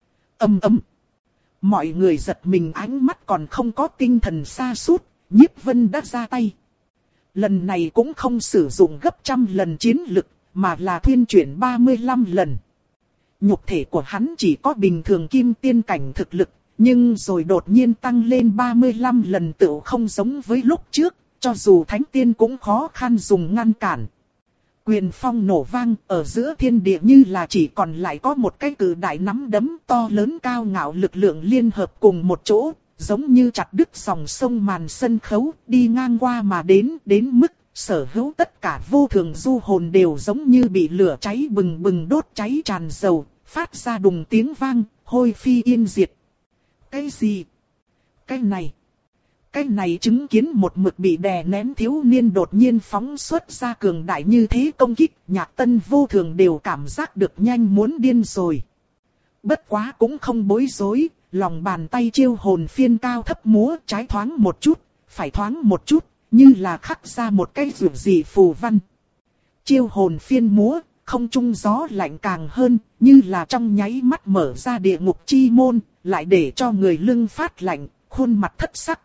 Ầm ầm. Mọi người giật mình, ánh mắt còn không có tinh thần sa sút, Nhiếp Vân đã ra tay. Lần này cũng không sử dụng gấp trăm lần chiến lực, mà là thuyên chuyển ba mươi lăm lần. Nhục thể của hắn chỉ có bình thường kim tiên cảnh thực lực, nhưng rồi đột nhiên tăng lên ba mươi lăm lần tựu không giống với lúc trước, cho dù thánh tiên cũng khó khăn dùng ngăn cản. Quyền phong nổ vang, ở giữa thiên địa như là chỉ còn lại có một cái cự đại nắm đấm to lớn cao ngạo lực lượng liên hợp cùng một chỗ, giống như chặt đứt dòng sông màn sân khấu, đi ngang qua mà đến, đến mức sở hữu tất cả vô thường du hồn đều giống như bị lửa cháy bừng bừng đốt cháy tràn dầu, phát ra đùng tiếng vang, hôi phi yên diệt. Cái gì? Cái này? Cái này chứng kiến một mực bị đè nén thiếu niên đột nhiên phóng xuất ra cường đại như thế công kích, Nhạc Tân vô thường đều cảm giác được nhanh muốn điên rồi. Bất quá cũng không bối rối, lòng bàn tay chiêu hồn phiên cao thấp múa, trái thoáng một chút, phải thoáng một chút, như là khắc ra một cái rủi gì phù văn. Chiêu hồn phiên múa, không trung gió lạnh càng hơn, như là trong nháy mắt mở ra địa ngục chi môn, lại để cho người lưng phát lạnh, khuôn mặt thất sắc.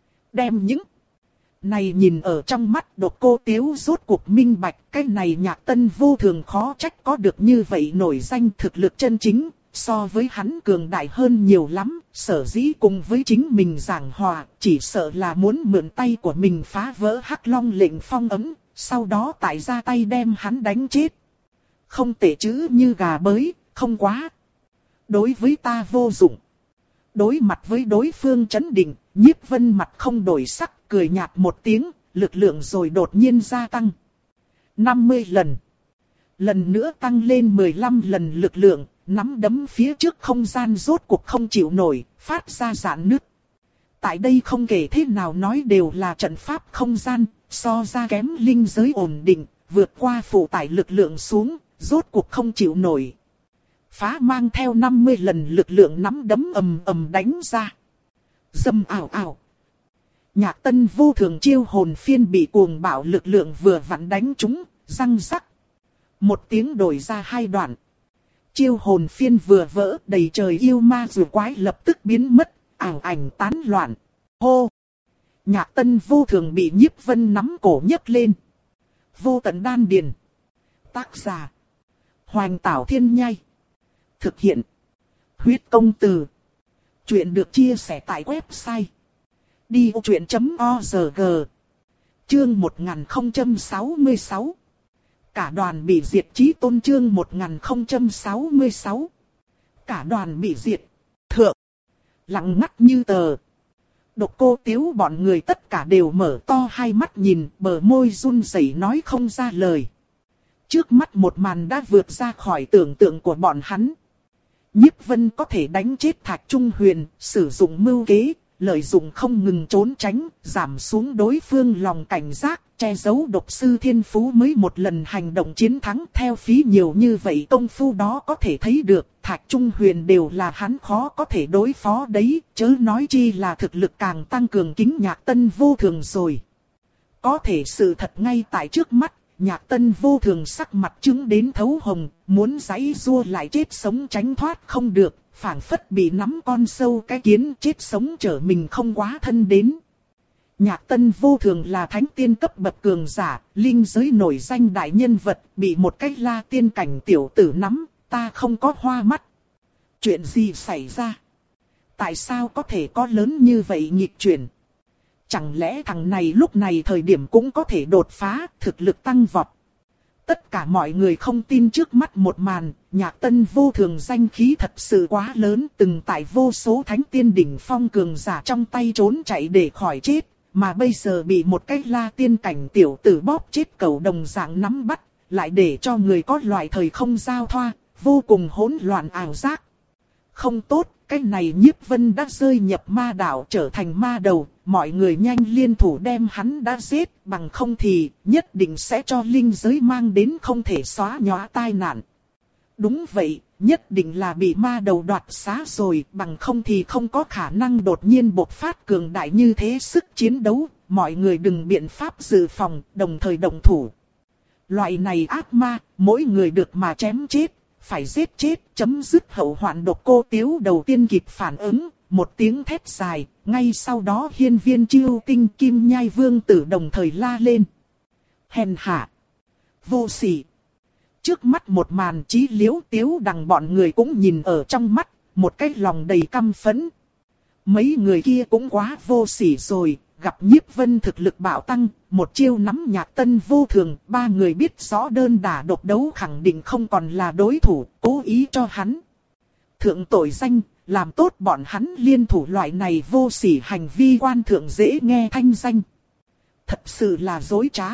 Đem những này nhìn ở trong mắt Độc Cô Tiếu rốt cuộc minh bạch, cái này Nhạc Tân vô thường khó trách có được như vậy nổi danh thực lực chân chính, so với hắn cường đại hơn nhiều lắm, sở dĩ cùng với chính mình giảng hòa, chỉ sợ là muốn mượn tay của mình phá vỡ Hắc Long lệnh phong ấm, sau đó tại ra tay đem hắn đánh chết. Không tệ chứ, như gà bới, không quá. Đối với ta vô dụng. Đối mặt với đối phương chấn định, Nhiếp Vân mặt không đổi sắc, cười nhạt một tiếng, lực lượng rồi đột nhiên gia tăng. năm mươi lần. Lần nữa tăng lên mười lăm lần lực lượng, nắm đấm phía trước không gian rốt cuộc không chịu nổi, phát ra rạn nứt. Tại đây không kể thế nào nói đều là trận pháp không gian, so ra kém linh giới ổn định, vượt qua phụ tải lực lượng xuống, rốt cuộc không chịu nổi. Phá mang theo năm mươi lần lực lượng nắm đấm ầm ầm đánh ra. Dâm ảo ảo. Nhạc Tân vô thường chiêu hồn phiên bị cuồng bạo lực lượng vừa vặn đánh trúng, răng rắc. Một tiếng đổi ra hai đoạn. Chiêu hồn phiên vừa vỡ, đầy trời yêu ma rùa quái lập tức biến mất, ảo ảnh tán loạn. Hô! Nhạc Tân vô thường bị Nhiếp Vân nắm cổ nhấc lên. Vô tận đan điền. Tác giả. Hoành Tảo Thiên Nhai. Thực hiện. Huyết Công Từ. Chuyện được chia sẻ tại website. đi ô chuyện chấm org. Chương một nghìn không trăm sáu mươi sáu. Cả đoàn bị diệt. Chí Tôn chương một nghìn không trăm sáu mươi sáu. Cả đoàn bị diệt. Thượng. Lặng ngắt như tờ. Độc Cô Tiếu bọn người tất cả đều mở to hai mắt nhìn, bờ môi run rẩy nói không ra lời. Trước mắt một màn đã vượt ra khỏi tưởng tượng của bọn hắn. Nhiếp Vân có thể đánh chết Thạch Trung Huyền, sử dụng mưu kế, lợi dụng không ngừng trốn tránh, giảm xuống đối phương lòng cảnh giác, che giấu độc sư thiên phú mới một lần hành động chiến thắng. Theo phí nhiều như vậy công phu đó có thể thấy được, Thạch Trung Huyền đều là hắn khó có thể đối phó đấy, chớ nói chi là thực lực càng tăng cường kính Nhạc Tân vô thường rồi. Có thể sự thật ngay tại trước mắt. Nhạc Tân vô thường sắc mặt trứng đến thấu hồng, muốn giãy giụa lại chết sống tránh thoát không được, phảng phất bị nắm con sâu cái kiến, chết sống trở mình không quá thân đến. Nhạc Tân vô thường là thánh tiên cấp bậc cường giả, linh giới nổi danh đại nhân vật, bị một cái la tiên cảnh tiểu tử nắm, ta không có hoa mắt. Chuyện gì xảy ra? Tại sao có thể có lớn như vậy nghịch chuyển? Chẳng lẽ thằng này lúc này thời điểm cũng có thể đột phá, thực lực tăng vọt? Tất cả mọi người không tin trước mắt một màn, Nhạc Tân vô thường danh khí thật sự quá lớn, từng tại vô số thánh tiên đỉnh phong cường giả trong tay trốn chạy để khỏi chết, mà bây giờ bị một cái la tiên cảnh tiểu tử bóp chết cầu đồng dạng nắm bắt, lại để cho người có loại thời không giao thoa, vô cùng hỗn loạn ảo giác. Không tốt, cái này Nhiếp Vân đã rơi nhập ma đạo trở thành ma đầu, mọi người nhanh liên thủ đem hắn đã giết, bằng không thì nhất định sẽ cho linh giới mang đến không thể xóa nhòa tai nạn. Đúng vậy, nhất định là bị ma đầu đoạt xá rồi, bằng không thì không có khả năng đột nhiên bộc phát cường đại như thế sức chiến đấu, mọi người đừng biện pháp dự phòng, đồng thời động thủ. Loại này ác ma, mỗi người được mà chém chết. Phải giết chết, chấm dứt hậu hoạn. Độc Cô Tiếu đầu tiên kịp phản ứng, một tiếng thét dài, ngay sau đó Hiên Viên Chiêu Tinh Kim Nhai Vương Tử đồng thời la lên. hèn hạ, vô sỉ. Trước mắt một màn Chí Liễu Tiếu Đằng bọn người cũng nhìn ở trong mắt, một cái lòng đầy căm phẫn. Mấy người kia cũng quá vô sỉ rồi, gặp Nhiếp Vân thực lực bạo tăng, một chiêu nắm Nhạc Tân vô thường, ba người biết rõ đơn đả độc đấu khẳng định không còn là đối thủ, cố ý cho hắn thượng tội danh, làm tốt bọn hắn liên thủ loại này vô sỉ hành vi quan thượng dễ nghe thanh danh. Thật sự là dối trá.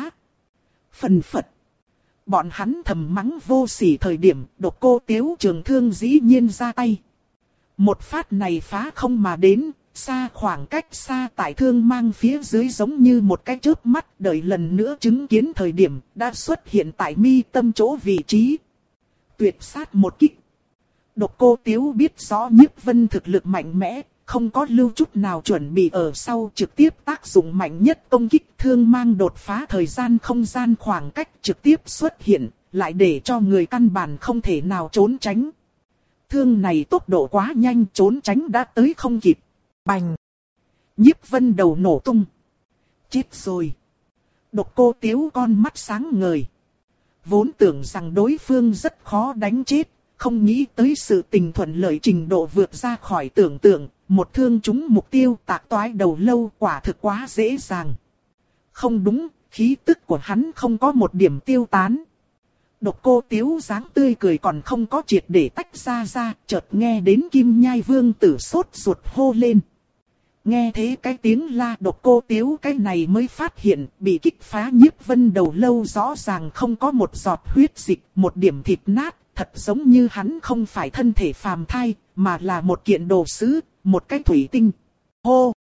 Phần phật. Bọn hắn thầm mắng vô sỉ thời điểm, Độc Cô Tiếu Trường Thương dĩ nhiên ra tay. Một phát này phá không mà đến, xa khoảng cách xa tại thương mang phía dưới giống như một cái chớp mắt, đợi lần nữa chứng kiến thời điểm đã xuất hiện tại mi tâm chỗ vị trí. Tuyệt sát một kích. Độc Cô Tiếu biết rõ Nhiếp Vân thực lực mạnh mẽ, không có lưu chút nào chuẩn bị ở sau trực tiếp tác dụng mạnh nhất công kích, thương mang đột phá thời gian không gian khoảng cách trực tiếp xuất hiện, lại để cho người căn bản không thể nào trốn tránh. Thương này tốc độ quá nhanh, trốn tránh đã tới không kịp. Bành! Nhiếp Vân đầu nổ tung. Chết rồi. Độc Cô Tiếu con mắt sáng ngời. Vốn tưởng rằng đối phương rất khó đánh chết, không nghĩ tới sự tình thuận lợi trình độ vượt ra khỏi tưởng tượng, một thương trúng mục tiêu tạc toái đầu lâu quả thực quá dễ dàng. Không đúng, khí tức của hắn không có một điểm tiêu tán. Độc Cô Tiếu dáng tươi cười còn không có triệt để tách ra ra, chợt nghe đến Kim Nhai Vương tử sốt ruột hô lên. Nghe thế cái tiếng la, Độc Cô Tiếu cái này mới phát hiện bị kích phá Nhiếp Vân đầu lâu rõ ràng không có một giọt huyết dịch, một điểm thịt nát, thật giống như hắn không phải thân thể phàm thai, mà là một kiện đồ sứ, một cái thủy tinh. Hô!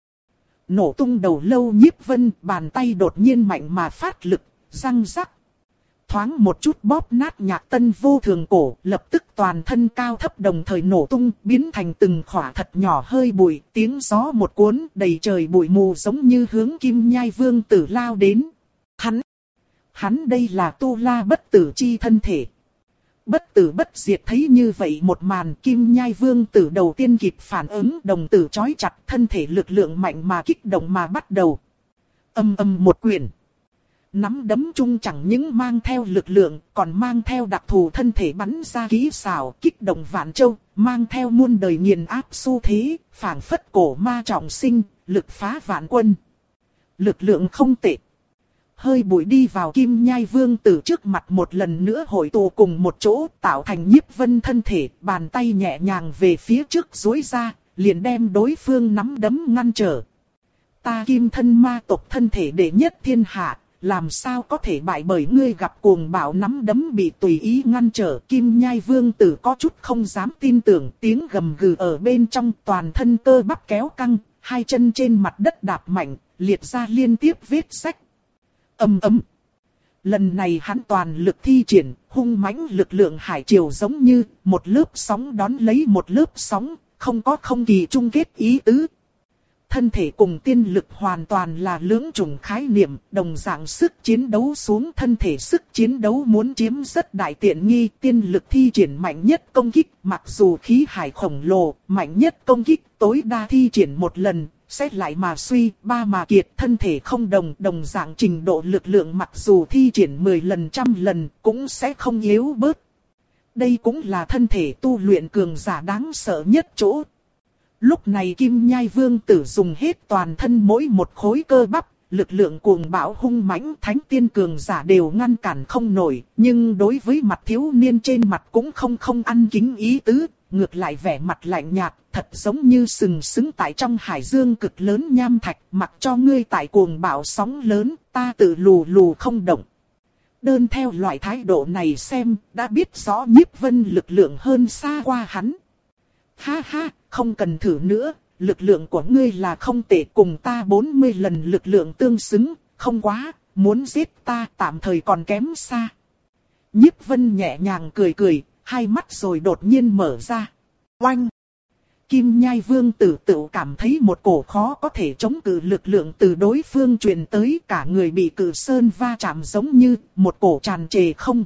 Nổ tung đầu lâu Nhiếp Vân, bàn tay đột nhiên mạnh mà phát lực, răng rắc. Thoáng một chút bóp nát Nhạc Tân vô thường cổ, lập tức toàn thân cao thấp đồng thời nổ tung, biến thành từng khỏa thật nhỏ hơi bụi, tiếng gió một cuốn, đầy trời bụi mù giống như hướng Kim Nhai Vương tử lao đến. Hắn! Hắn đây là Tu La bất tử chi thân thể. Bất tử bất diệt thấy như vậy một màn, Kim Nhai Vương tử đầu tiên kịp phản ứng, đồng tử chói chặt, thân thể lực lượng mạnh mà kích động mà bắt đầu. Âm âm một quyền. Nắm đấm chung chẳng những mang theo lực lượng, còn mang theo đặc thù thân thể bắn ra kỹ xảo, kích động vạn châu, mang theo muôn đời nghiền áp xu thế, phảng phất cổ ma trọng sinh, lực phá vạn quân. Lực lượng không tệ. Hơi bụi đi vào Kim Nhai Vương tử trước mặt một lần nữa hội tụ cùng một chỗ, tạo thành Nhiếp Vân thân thể, bàn tay nhẹ nhàng về phía trước duỗi ra, liền đem đối phương nắm đấm ngăn trở. Ta Kim thân ma tộc thân thể đệ nhất thiên hạ, làm sao có thể bại bởi ngươi, gặp cuồng bạo nắm đấm bị tùy ý ngăn trở. Kim Nhai Vương tử có chút không dám tin tưởng, tiếng gầm gừ ở bên trong, toàn thân cơ bắp kéo căng, hai chân trên mặt đất đạp mạnh, liệt ra liên tiếp vết rách. Ầm ầm. Lần này hắn toàn lực thi triển, hung mãnh lực lượng hải triều giống như một lớp sóng đón lấy một lớp sóng, không có không kỳ chung kết ý tứ. Thân thể cùng tiên lực hoàn toàn là lưỡng chủng khái niệm, đồng dạng sức chiến đấu xuống, thân thể sức chiến đấu muốn chiếm rất đại tiện nghi, tiên lực thi triển mạnh nhất công kích, mặc dù khí hải khổng lồ, mạnh nhất công kích tối đa thi triển một lần, xét lại mà suy, ba mà kiệt, thân thể không đồng, đồng dạng trình độ lực lượng mặc dù thi triển mười lần trăm lần, cũng sẽ không yếu bớt. Đây cũng là thân thể tu luyện cường giả đáng sợ nhất chỗ. Lúc này Kim Nhai Vương tử dùng hết toàn thân mỗi một khối cơ bắp, lực lượng cuồng bạo hung mãnh, thánh tiên cường giả đều ngăn cản không nổi, nhưng đối với mặt thiếu niên trên mặt cũng không không ăn kính ý tứ, ngược lại vẻ mặt lạnh nhạt, thật giống như sừng sững tại trong hải dương cực lớn nham thạch, mặc cho ngươi tại cuồng bạo sóng lớn, ta tự lù lù không động. Đơn theo loại thái độ này xem, đã biết rõ Nhiếp Vân lực lượng hơn xa qua hắn. Ha ha, không cần thử nữa, lực lượng của ngươi là không tệ, cùng ta bốn mươi lần lực lượng tương xứng, không quá, muốn giết ta tạm thời còn kém xa. Nhiếp Vân nhẹ nhàng cười cười, hai mắt rồi đột nhiên mở ra. Oanh! Kim Nhai Vương tử tự cảm thấy một cổ khó có thể chống cự lực lượng từ đối phương truyền tới, cả người bị cự sơn va chạm giống như một cổ tràn trề không.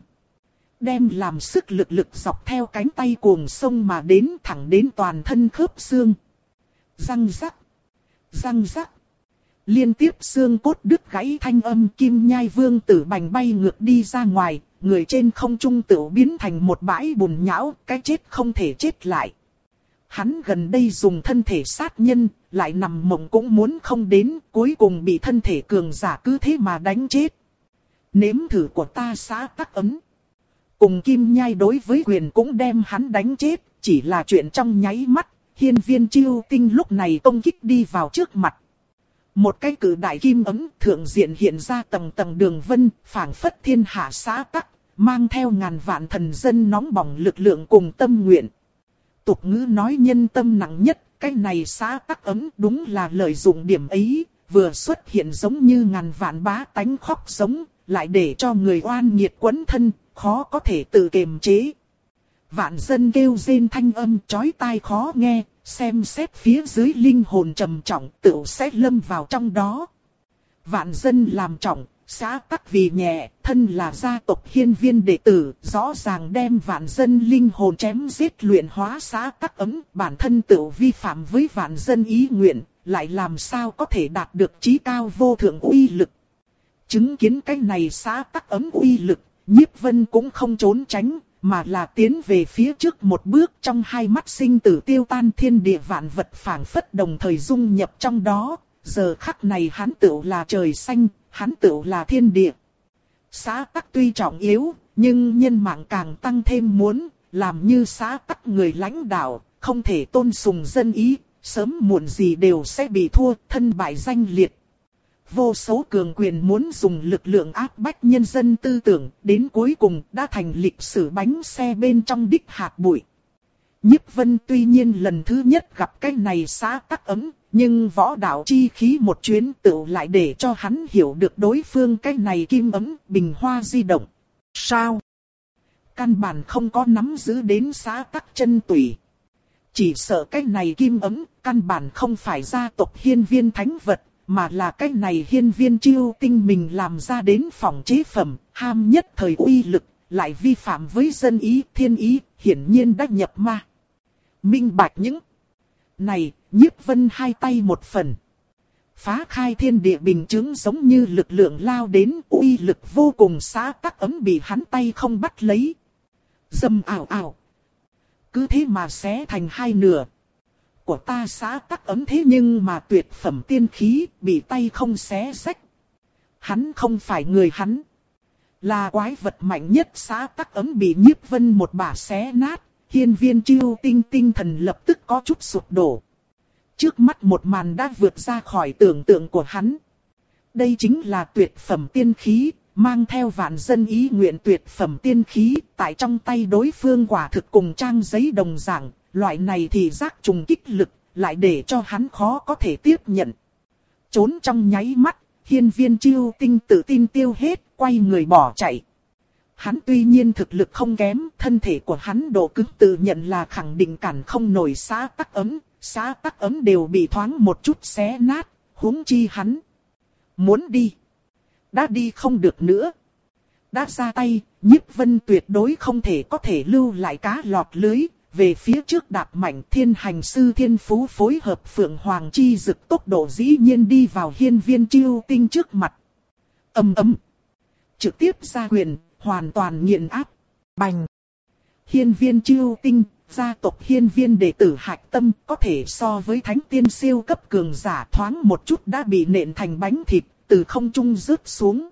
Đem làm sức lực lực dọc theo cánh tay cuồng sông mà đến, thẳng đến toàn thân khớp xương. Răng rắc, răng rắc. Liên tiếp xương cốt đứt gãy thanh âm, Kim Nhai Vương tử bành bay ngược đi ra ngoài, người trên không trung tựu biến thành một bãi bùn nhão, cái chết không thể chết lại. Hắn gần đây dùng thân thể sát nhân, lại nằm mộng cũng muốn không đến, cuối cùng bị thân thể cường giả cứ thế mà đánh chết. Nếm thử của ta xã tắc ấm. Cùng Kim Nhai đối với quyền cũng đem hắn đánh chết, chỉ là chuyện trong nháy mắt, hiên viên chiêu tinh lúc này công kích đi vào trước mặt. Một cái cử đại kim ấm thượng diện hiện ra tầng tầng đường vân, phảng phất thiên hạ xã tắc, mang theo ngàn vạn thần dân nóng bỏng lực lượng cùng tâm nguyện. Tục ngữ nói nhân tâm nặng nhất, cái này xã tắc ấm đúng là lợi dụng điểm ấy, vừa xuất hiện giống như ngàn vạn bá tánh khóc sống, lại để cho người oan nghiệt quấn thân, khó có thể tự kiềm chế. Vạn dân kêu rên thanh âm chói tai khó nghe, xem xét phía dưới linh hồn trầm trọng tự sẽ lâm vào trong đó. Vạn dân làm trọng, xã tắc vì nhẹ, thân là gia tộc hiên viên đệ tử, rõ ràng đem vạn dân linh hồn chém giết luyện hóa xã tắc ấm, bản thân tự vi phạm với vạn dân ý nguyện, lại làm sao có thể đạt được chí cao vô thượng uy lực. Chứng kiến cái này xã tắc ấm uy lực, Nhiếp Vân cũng không trốn tránh, mà là tiến về phía trước một bước, trong hai mắt sinh tử tiêu tan, thiên địa vạn vật phảng phất đồng thời dung nhập trong đó. Giờ khắc này hắn tựu là trời xanh, hắn tựu là thiên địa. Xã tắc tuy trọng yếu, nhưng nhân mạng càng tăng thêm muốn, làm như xã tắc người lãnh đạo, không thể tôn sùng dân ý, sớm muộn gì đều sẽ bị thua, thân bại danh liệt. Vô số cường quyền muốn dùng lực lượng áp bách nhân dân tư tưởng, đến cuối cùng đã thành lịch sử bánh xe bên trong đích hạt bụi. Nhiếp Vân tuy nhiên lần thứ nhất gặp cái này xã tắc ấm, nhưng võ đạo chi khí một chuyến tựu lại để cho hắn hiểu được đối phương cái này kim ấm bình hoa di động. Sao? Căn bản không có nắm giữ đến xã tắc chân tủy. Chỉ sợ cái này kim ấm căn bản không phải gia tộc hiên viên thánh vật, mà là cái này hiên viên chiêu tinh mình làm ra đến phòng chế phẩm, ham nhất thời uy lực, lại vi phạm với dân ý, thiên ý, hiển nhiên đã nhập ma. Minh bạch những này, Nhiếp Vân hai tay một phần. Phá khai thiên địa bình chứng giống như lực lượng lao đến, uy lực vô cùng, xã tắc ấm bị hắn tay không bắt lấy. Dầm ảo ảo. Cứ thế mà xé thành hai nửa. Của ta xã tắc ấm thế nhưng mà tuyệt phẩm tiên khí, bị tay không xé rách. Hắn không phải người, hắn là quái vật mạnh nhất. Xã tắc ấm bị Nhiếp Vân một bả xé nát, hiên viên chiêu tinh tinh thần lập tức có chút sụp đổ. Trước mắt một màn đã vượt ra khỏi tưởng tượng của hắn. Đây chính là tuyệt phẩm tiên khí, mang theo vạn dân ý nguyện tuyệt phẩm tiên khí, tại trong tay đối phương quả thực cùng trang giấy đồng dạng. Loại này thì giác trùng kích lực, lại để cho hắn khó có thể tiếp nhận. Trốn trong nháy mắt, hiên viên chiêu tinh tự tin tiêu hết, quay người bỏ chạy. Hắn tuy nhiên thực lực không kém, thân thể của hắn độ cứng tự nhận là khẳng định cản không nổi xã tắc ấm, xã tắc ấm đều bị thoáng một chút xé nát, huống chi hắn. Muốn đi, đã đi không được nữa. Đã ra tay, Nhiếp Vân tuyệt đối không thể có thể lưu lại cá lọt lưới. Về phía trước đạp mạnh, thiên hành sư thiên phú phối hợp phượng hoàng chi dực tốc độ dĩ nhiên đi vào hiên viên chiêu tinh trước mặt. Ầm ầm. Trực tiếp ra quyền, hoàn toàn nghiền áp. Bành. Hiên viên chiêu tinh, gia tộc hiên viên đệ tử hạch tâm, có thể so với thánh tiên siêu cấp cường giả, thoáng một chút đã bị nện thành bánh thịt, từ không trung rớt xuống.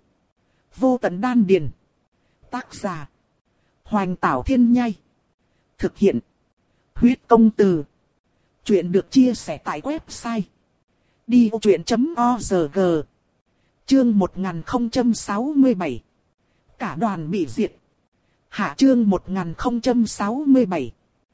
Vô tận đan điền. Tác giả: Hoành Tảo Thiên Nhai. Thực hiện: Huyết Công Từ. Chuyện được chia sẻ tại website đi vô chuyện chấm org. Chương một nghìn không trăm sáu mươi bảy. Cả đoàn bị diệt. Hạ. Chương một nghìn không trăm sáu mươi bảy.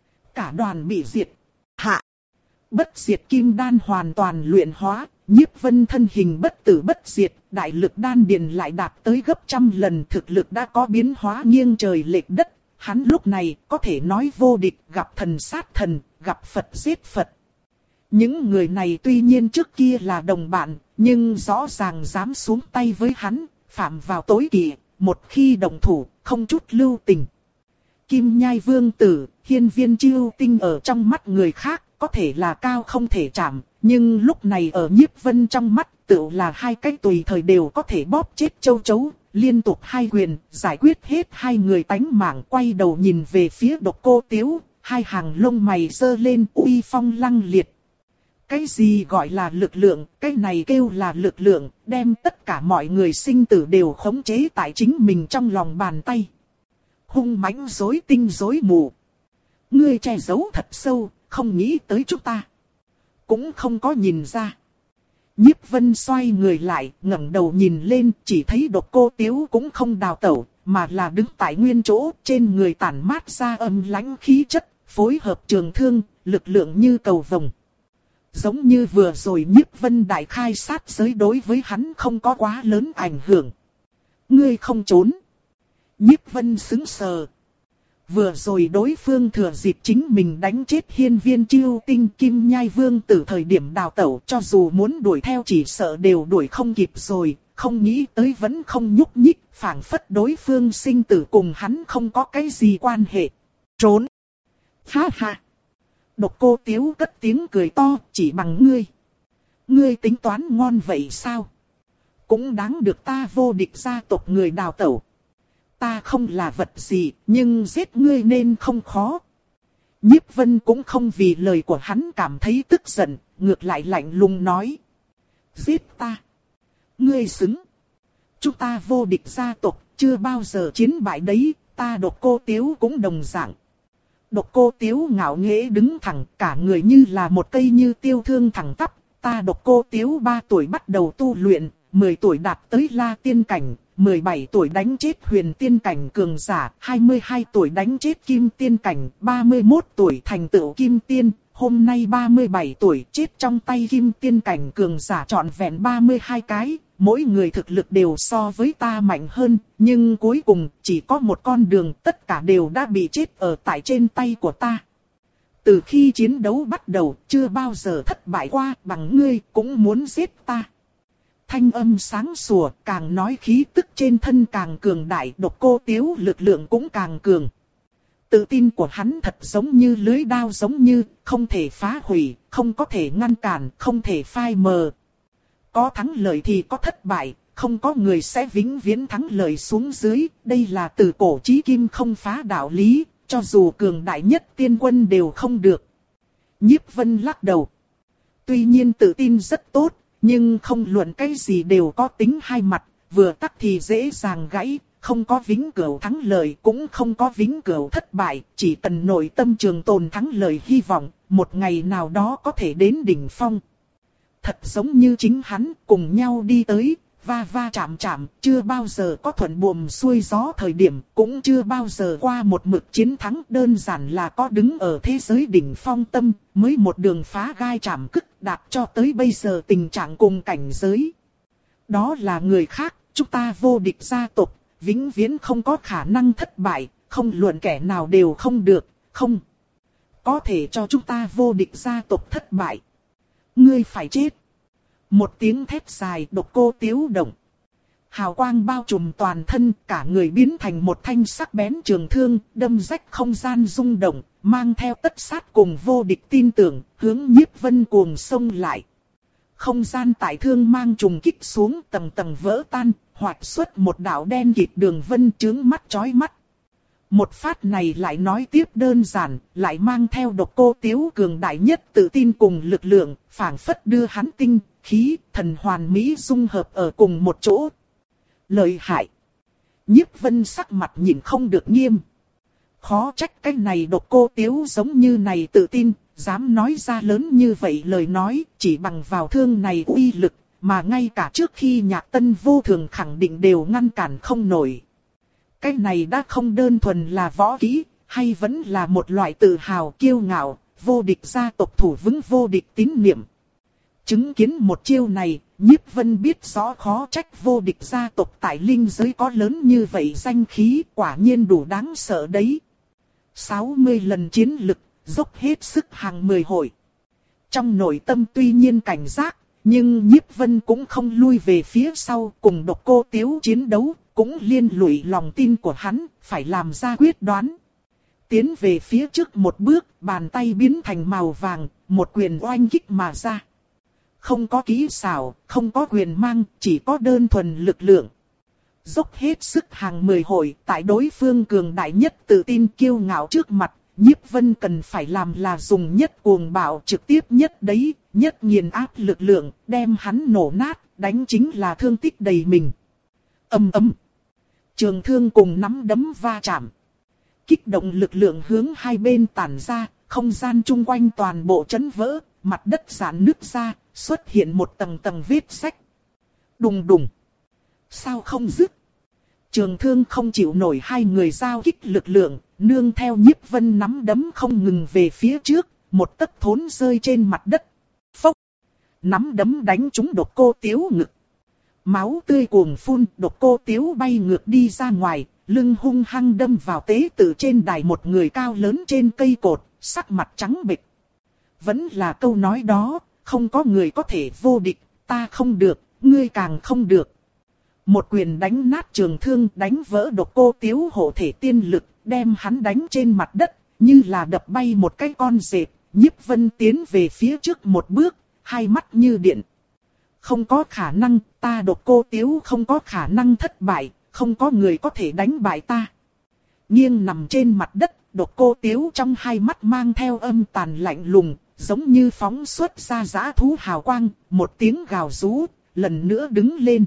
Cả đoàn bị diệt. Hạ. Bất diệt kim đan hoàn toàn luyện hóa, Nhiếp Vân thân hình bất tử bất diệt, đại lực đan điền lại đạt tới gấp trăm lần, thực lực đã có biến hóa nghiêng trời lệch đất. Hắn lúc này có thể nói vô địch, gặp thần sát thần, gặp Phật giết Phật. Những người này tuy nhiên trước kia là đồng bạn, nhưng rõ ràng dám xuống tay với hắn, phạm vào tối kỵ, một khi đồng thủ, không chút lưu tình. Kim Nhai Vương tử, hiên viên chiêu tinh ở trong mắt người khác, có thể là cao không thể chạm, nhưng lúc này ở Nhiếp Vân trong mắt, tựu là hai cái tùy thời đều có thể bóp chết châu chấu, liên tục hai quyền, giải quyết hết hai người tánh mạng, quay đầu nhìn về phía Độc Cô Tiếu, hai hàng lông mày giơ lên uy phong lăng liệt. Cái gì gọi là lực lượng, cái này kêu là lực lượng, đem tất cả mọi người sinh tử đều khống chế tại chính mình trong lòng bàn tay. Hung mãnh rối tinh rối mù. Ngươi che giấu thật sâu, không nghĩ tới chúng ta. Cũng không có nhìn ra. Nhiếp Vân xoay người lại, ngẩng đầu nhìn lên, chỉ thấy Độc Cô Tiếu cũng không đào tẩu, mà là đứng tại nguyên chỗ, trên người tản mát ra âm lãnh khí chất, phối hợp trường thương, lực lượng như cầu vồng. Giống như vừa rồi Nhiếp Vân đại khai sát giới đối với hắn không có quá lớn ảnh hưởng. Ngươi không trốn. Nhiếp Vân sững sờ. Vừa rồi đối phương thừa dịp chính mình đánh chết hiên viên chiêu tinh kim nhai vương từ thời điểm đào tẩu, cho dù muốn đuổi theo chỉ sợ đều đuổi không kịp rồi, không nghĩ tới vẫn không nhúc nhích, phảng phất đối phương sinh tử cùng hắn không có cái gì quan hệ. Trốn. Ha ha. Độc Cô Tiếu cất tiếng cười to, chỉ bằng ngươi. Ngươi tính toán ngon vậy sao? Cũng đáng được ta Vô Địch gia tộc người đào tẩu. Ta không là vật gì, nhưng giết ngươi nên không khó. Nhiếp Vân cũng không vì lời của hắn cảm thấy tức giận, ngược lại lạnh lùng nói. Giết ta. Ngươi xứng. Chúng ta Vô Địch gia tộc, chưa bao giờ chiến bại đấy, ta Độc Cô Tiếu cũng đồng dạng. Độc Cô Tiếu ngạo nghễ đứng thẳng, cả người như là một cây như tiêu thương thẳng tắp. Ta Độc Cô Tiếu ba tuổi bắt đầu tu luyện, mười tuổi đạt tới La Tiên Cảnh, mười bảy tuổi đánh chết Huyền Tiên Cảnh cường giả, hai mươi hai tuổi đánh chết Kim Tiên Cảnh, ba mươi mốt tuổi thành tựu Kim Tiên, hôm nay ba mươi bảy tuổi chết trong tay Kim Tiên Cảnh cường giả trọn vẹn ba mươi hai cái, mỗi người thực lực đều so với ta mạnh hơn, nhưng cuối cùng chỉ có một con đường, tất cả đều đã bị chết ở tại trên tay của ta. Từ khi chiến đấu bắt đầu, chưa bao giờ thất bại qua, bằng ngươi cũng muốn giết ta. Thanh âm sáng sủa, càng nói khí tức trên thân càng cường đại, Độc Cô Tiếu lực lượng cũng càng cường. Tự tin của hắn thật giống như lưới đao, giống như không thể phá hủy, không có thể ngăn cản, không thể phai mờ. Có thắng lợi thì có thất bại, không có người sẽ vĩnh viễn thắng lợi xuống dưới, đây là từ cổ chí kim không phá đạo lý, cho dù cường đại nhất tiên quân đều không được. Nhiếp Vân lắc đầu. Tuy nhiên tự tin rất tốt, nhưng không luận cái gì đều có tính hai mặt, vừa tắc thì dễ dàng gãy, không có vĩnh cửu thắng lợi cũng không có vĩnh cửu thất bại, chỉ cần nội tâm trường tồn thắng lợi hy vọng, một ngày nào đó có thể đến đỉnh phong. Thật giống như chính hắn cùng nhau đi tới, va va chạm chạm, chưa bao giờ có thuận buồm xuôi gió thời điểm, cũng chưa bao giờ qua một mực chiến thắng, đơn giản là có đứng ở thế giới đỉnh phong tâm, mới một đường phá gai chạm cức đạt cho tới bây giờ tình trạng cùng cảnh giới. Đó là người khác, chúng ta Vô Địch gia tộc, vĩnh viễn không có khả năng thất bại, không luận kẻ nào đều không được, không có thể cho chúng ta Vô Địch gia tộc thất bại. Ngươi phải chết. Một tiếng thét dài, Độc Cô Tiếu động. Hào quang bao trùm toàn thân, cả người biến thành một thanh sắc bén trường thương, đâm rách không gian rung động, mang theo tất sát cùng vô địch tin tưởng, hướng Nhiếp Vân cuồng xông lại. Không gian tại thương mang trùng kích xuống, tầng tầng vỡ tan, hoạch xuất một đạo đen kịt đường vân chướng mắt chói mắt. Một phát này lại nói tiếp đơn giản, lại mang theo Độc Cô Tiếu cường đại nhất tự tin cùng lực lượng, phảng phất đưa hắn tinh, khí, thần hoàn mỹ dung hợp ở cùng một chỗ. Lợi hại. Nhiếp Vân sắc mặt nhìn không được nghiêm. Khó trách cái này Độc Cô Tiếu giống như này tự tin, dám nói ra lớn như vậy lời nói, chỉ bằng vào thương này uy lực, mà ngay cả trước khi Nhạc Tân vô thường khẳng định đều ngăn cản không nổi. Cái này đã không đơn thuần là võ kỹ, hay vẫn là một loại tự hào kiêu ngạo, Vô Địch gia tộc thủ vững vô địch tín niệm. Chứng kiến một chiêu này, Nhiếp Vân biết rõ khó trách Vô Địch gia tộc tại linh giới có lớn như vậy danh khí, quả nhiên đủ đáng sợ đấy. sáu mươi lần chiến lực, dốc hết sức hàng mười hội. Trong nội tâm tuy nhiên cảnh giác, nhưng Nhiếp Vân cũng không lui về phía sau, cùng Độc Cô Tiếu chiến đấu, cũng liên lụy lòng tin của hắn, phải làm ra quyết đoán. Tiến về phía trước một bước, bàn tay biến thành màu vàng, một quyền oanh kích mà ra. không có kỹ xảo, không có quyền mang, chỉ có đơn thuần lực lượng. Dốc hết sức hàng mười hội, tại đối phương cường đại nhất tự tin kiêu ngạo trước mặt, Nhiếp Vân cần phải làm là dùng nhất cuồng bạo trực tiếp nhất đấy, nhất nghiền áp lực lượng, đem hắn nổ nát, đánh chính là thương tích đầy mình. Ầm ầm. Trường thương cùng nắm đấm va chạm. Kích động lực lượng hướng hai bên tản ra, không gian chung quanh toàn bộ chấn vỡ, mặt đất rạn nứt ra, xuất hiện một tầng tầng vết rách. Đùng đùng. Sao không dứt? Trường thương không chịu nổi hai người giao kích lực lượng, nương theo Nhiếp Vân nắm đấm không ngừng về phía trước, một tấc thốn rơi trên mặt đất. Phốc! Nắm đấm đánh trúng Độc Cô Tiếu ngực. Máu tươi cuồng phun, Độc Cô Tiếu bay ngược đi ra ngoài, lưng hung hăng đâm vào tế tự trên đài một người cao lớn trên cây cột, sắc mặt trắng bệch. Vẫn là câu nói đó, không có người có thể vô địch, ta không được, ngươi càng không được. Một quyền đánh nát trường thương, đánh vỡ Độc Cô Tiếu hộ thể tiên lực, đem hắn đánh trên mặt đất, như là đập bay một cái con dẹp. Nhiếp Vân tiến về phía trước một bước, hai mắt như điện. Không có khả năng, ta Độc Cô Tiếu không có khả năng thất bại, không có người có thể đánh bại ta. Nghiêng nằm trên mặt đất, Độc Cô Tiếu trong hai mắt mang theo âm tàn lạnh lùng, giống như phóng xuất ra dã thú hào quang, một tiếng gào rú, lần nữa đứng lên.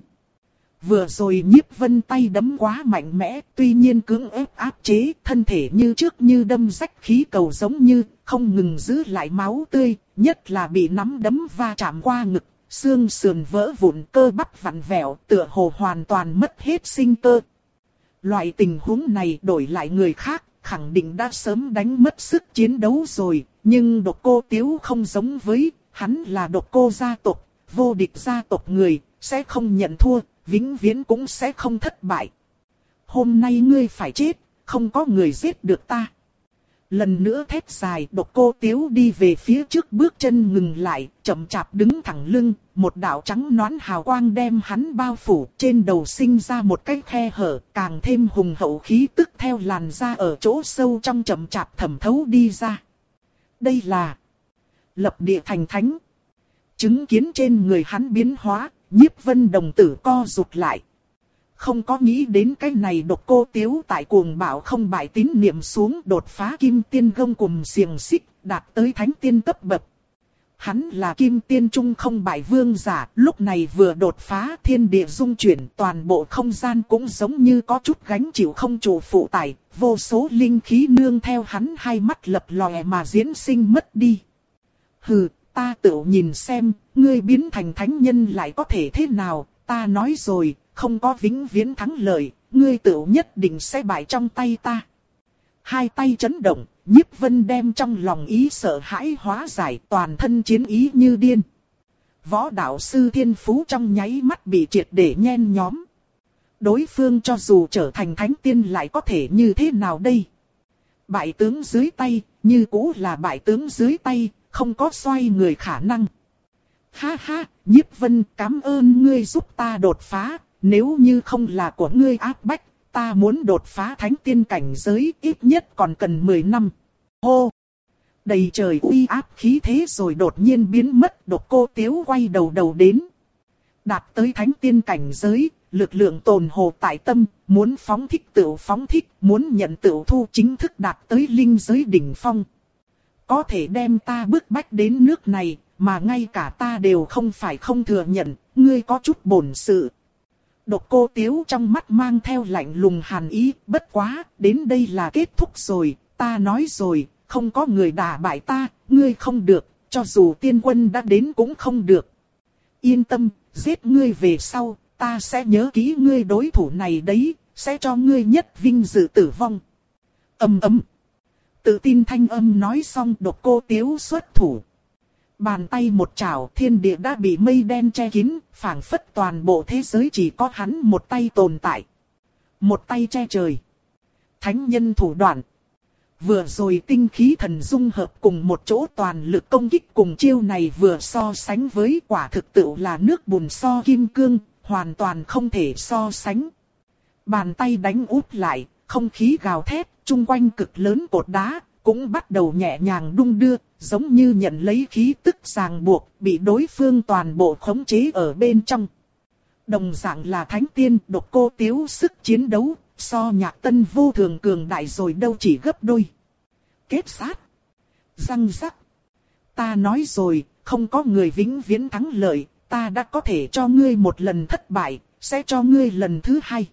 Vừa rồi Nhiếp Vân tay đấm quá mạnh mẽ, tuy nhiên cưỡng ép áp chế, thân thể như trước như đâm rách khí cầu giống như, không ngừng giữ lại máu tươi, nhất là bị nắm đấm va chạm qua ngực, xương sườn vỡ vụn, cơ bắp vặn vẹo, tựa hồ hoàn toàn mất hết sinh cơ. Loại tình huống này đổi lại người khác, khẳng định đã sớm đánh mất sức chiến đấu rồi, nhưng Độc Cô Tiếu không giống với, hắn là Độc Cô gia tộc, vô địch gia tộc người, sẽ không nhận thua, vĩnh viễn cũng sẽ không thất bại. Hôm nay ngươi phải chết, không có người giết được ta. Lần nữa thét dài, Độc Cô Tiếu đi về phía trước, bước chân ngừng lại, chậm chạp đứng thẳng lưng, một đạo trắng nõn hào quang đem hắn bao phủ, trên đầu sinh ra một cái khe hở, càng thêm hùng hậu khí tức theo làn da ở chỗ sâu trong chậm chạp thẩm thấu đi ra. Đây là lập địa thành thánh. Chứng kiến trên người hắn biến hóa, Nhiếp Vân đồng tử co rụt lại. Không có nghĩ đến cái này Độc Cô Tiếu tại cuồng bạo không bại tín niệm xuống đột phá kim tiên gông cùm xiềng xích, đạt tới thánh tiên cấp bậc. Hắn là kim tiên trung không bại vương giả, lúc này vừa đột phá thiên địa dung chuyển, toàn bộ không gian cũng giống như có chút gánh chịu không trụ phụ tải, vô số linh khí nương theo hắn hai mắt lập lòe mà diễn sinh mất đi. Hừ, ta tự nhìn xem, ngươi biến thành thánh nhân lại có thể thế nào, ta nói rồi, không có vĩnh viễn thắng lợi, ngươi tự nhất định sẽ bại trong tay ta. Hai tay chấn động, Nhiếp Vân đem trong lòng ý sợ hãi hóa giải, toàn thân chiến ý như điên. Võ đạo sư thiên phú trong nháy mắt bị triệt để nhen nhóm. Đối phương cho dù trở thành thánh tiên lại có thể như thế nào đây? Bại tướng dưới tay, như cũ là bại tướng dưới tay, không có xoay người khả năng. Ha ha, Nhiếp Vân, cảm ơn ngươi giúp ta đột phá, nếu như không là của ngươi áp bách, ta muốn đột phá thánh tiên cảnh giới ít nhất còn cần mười năm. Hô! Đầy trời uy áp khí thế rồi đột nhiên biến mất, Độc Cô Tiếu quay đầu đầu đến. Đạt tới thánh tiên cảnh giới, lực lượng tồn hồ tại tâm, muốn phóng thích tựu phóng thích, muốn nhận tựu thu, chính thức đạt tới linh giới đỉnh phong. Có thể đem ta bức bách đến nước này, mà ngay cả ta đều không phải không thừa nhận, ngươi có chút bổn sự. Độc Cô Tiếu trong mắt mang theo lạnh lùng hàn ý, bất quá, đến đây là kết thúc rồi, ta nói rồi, không có người đả bại ta, ngươi không được, cho dù tiên quân đã đến cũng không được. Yên tâm, giết ngươi về sau, ta sẽ nhớ kỹ ngươi đối thủ này đấy, sẽ cho ngươi nhất vinh dự tử vong. Ầm ầm. Tự tin thanh âm nói xong, Độc Cô Tiếu xuất thủ. Bàn tay một chảo, thiên địa đã bị mây đen che kín, phảng phất toàn bộ thế giới chỉ có hắn một tay tồn tại. Một tay che trời. Thánh nhân thủ đoạn. Vừa rồi tinh khí thần dung hợp cùng một chỗ, toàn lực công kích cùng chiêu này vừa so sánh với, quả thực tự là nước bùn so kim cương, hoàn toàn không thể so sánh. Bàn tay đánh úp lại, không khí gào thét, chung quanh cực lớn cột đá, cũng bắt đầu nhẹ nhàng đung đưa, giống như nhận lấy khí tức ràng buộc, bị đối phương toàn bộ khống chế ở bên trong. Đồng dạng là thánh tiên, Độc Cô Tiếu sức chiến đấu, so Nhạc Tân vô thường cường đại rồi đâu chỉ gấp đôi. Kết sát. Răng rắc. Ta nói rồi, không có người vĩnh viễn thắng lợi, ta đã có thể cho ngươi một lần thất bại, sẽ cho ngươi lần thứ hai.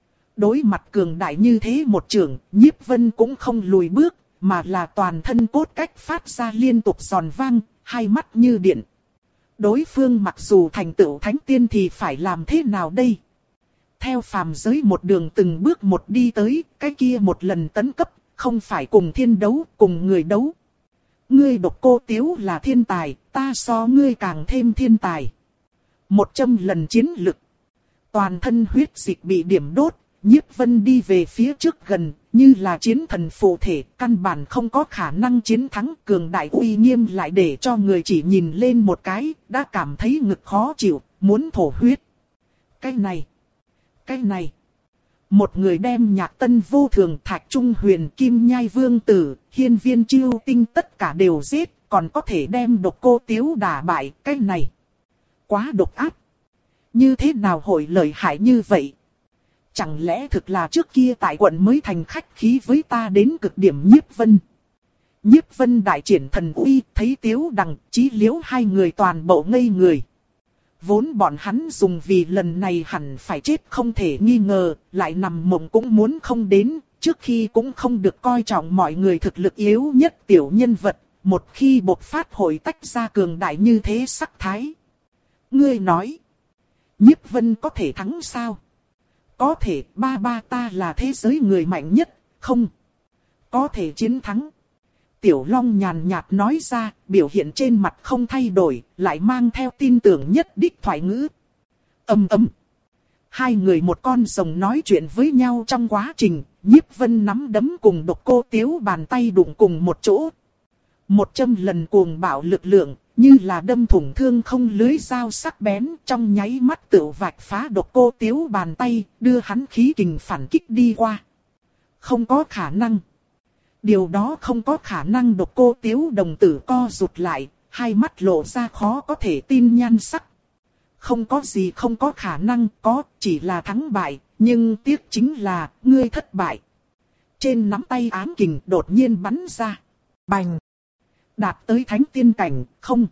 Đối mặt cường đại như thế một trưởng, Nhiếp Vân cũng không lùi bước, mà là toàn thân cốt cách phát ra liên tục giòn vang, hai mắt như điện. Đối phương mặc dù thành tựu thánh tiên thì phải làm thế nào đây? Theo phàm giới một đường từng bước một đi tới, cái kia một lần tấn cấp, không phải cùng thiên đấu, cùng người đấu. Ngươi Độc Cô Tiếu là thiên tài, ta so ngươi càng thêm thiên tài. Một trăm lần chiến lực. Toàn thân huyết dịch bị điểm đốt, Nhiếp Vân đi về phía trước gần, như là chiến thần phụ thể, căn bản không có khả năng chiến thắng. Cường đại uy nghiêm lại để cho người chỉ nhìn lên một cái, đã cảm thấy ngực khó chịu, muốn thổ huyết. Cái này, cái này. Một người đem Nhạc Tân vô thường, Thạch Trung Huyền, Kim Nhai Vương Tử, Hiên Viên Chiêu Tinh tất cả đều giết, còn có thể đem Độc Cô Tiếu đả bại, cái này. Quá độc ác. Như thế nào hội lợi hại như vậy? Chẳng lẽ thực là trước kia tại quận mới thành khách khí với ta đến cực điểm Nhiếp Vân. Nhiếp Vân đại triển thần uy, thấy Tiếu Đằng, Chí Liễu hai người toàn bộ ngây người. Vốn bọn hắn dùng vì lần này hẳn phải chết không thể nghi ngờ, lại nằm mộng cũng muốn không đến, trước khi cũng không được coi trọng mọi người thực lực yếu nhất tiểu nhân vật, một khi bộc phát hội tách ra cường đại như thế sắc thái. Ngươi nói, Nhiếp Vân có thể thắng sao? Có thể, ba ba ta là thế giới người mạnh nhất, không? Có thể chiến thắng. Tiểu Long nhàn nhạt nói ra, biểu hiện trên mặt không thay đổi, lại mang theo tin tưởng nhất đích thoại ngữ. Ầm ầm. Hai người một con rồng nói chuyện với nhau trong quá trình, Nhiếp Vân nắm đấm cùng Độc Cô Tiếu bàn tay đụng cùng một chỗ. Một trăm lần cuồng bạo lực lượng, như là đâm thủng thương không lưới dao sắc bén, trong nháy mắt tự vạch phá Độc Cô Tiếu bàn tay, đưa hắn khí kình phản kích đi qua. Không có khả năng. Điều đó không có khả năng. Độc Cô Tiếu đồng tử co rụt lại, hai mắt lộ ra khó có thể tin nhan sắc. Không có gì không có khả năng, có chỉ là thắng bại, nhưng tiếc chính là ngươi thất bại. Trên nắm tay ám kình đột nhiên bắn ra. Bành! Đạt tới thánh tiên cảnh, không.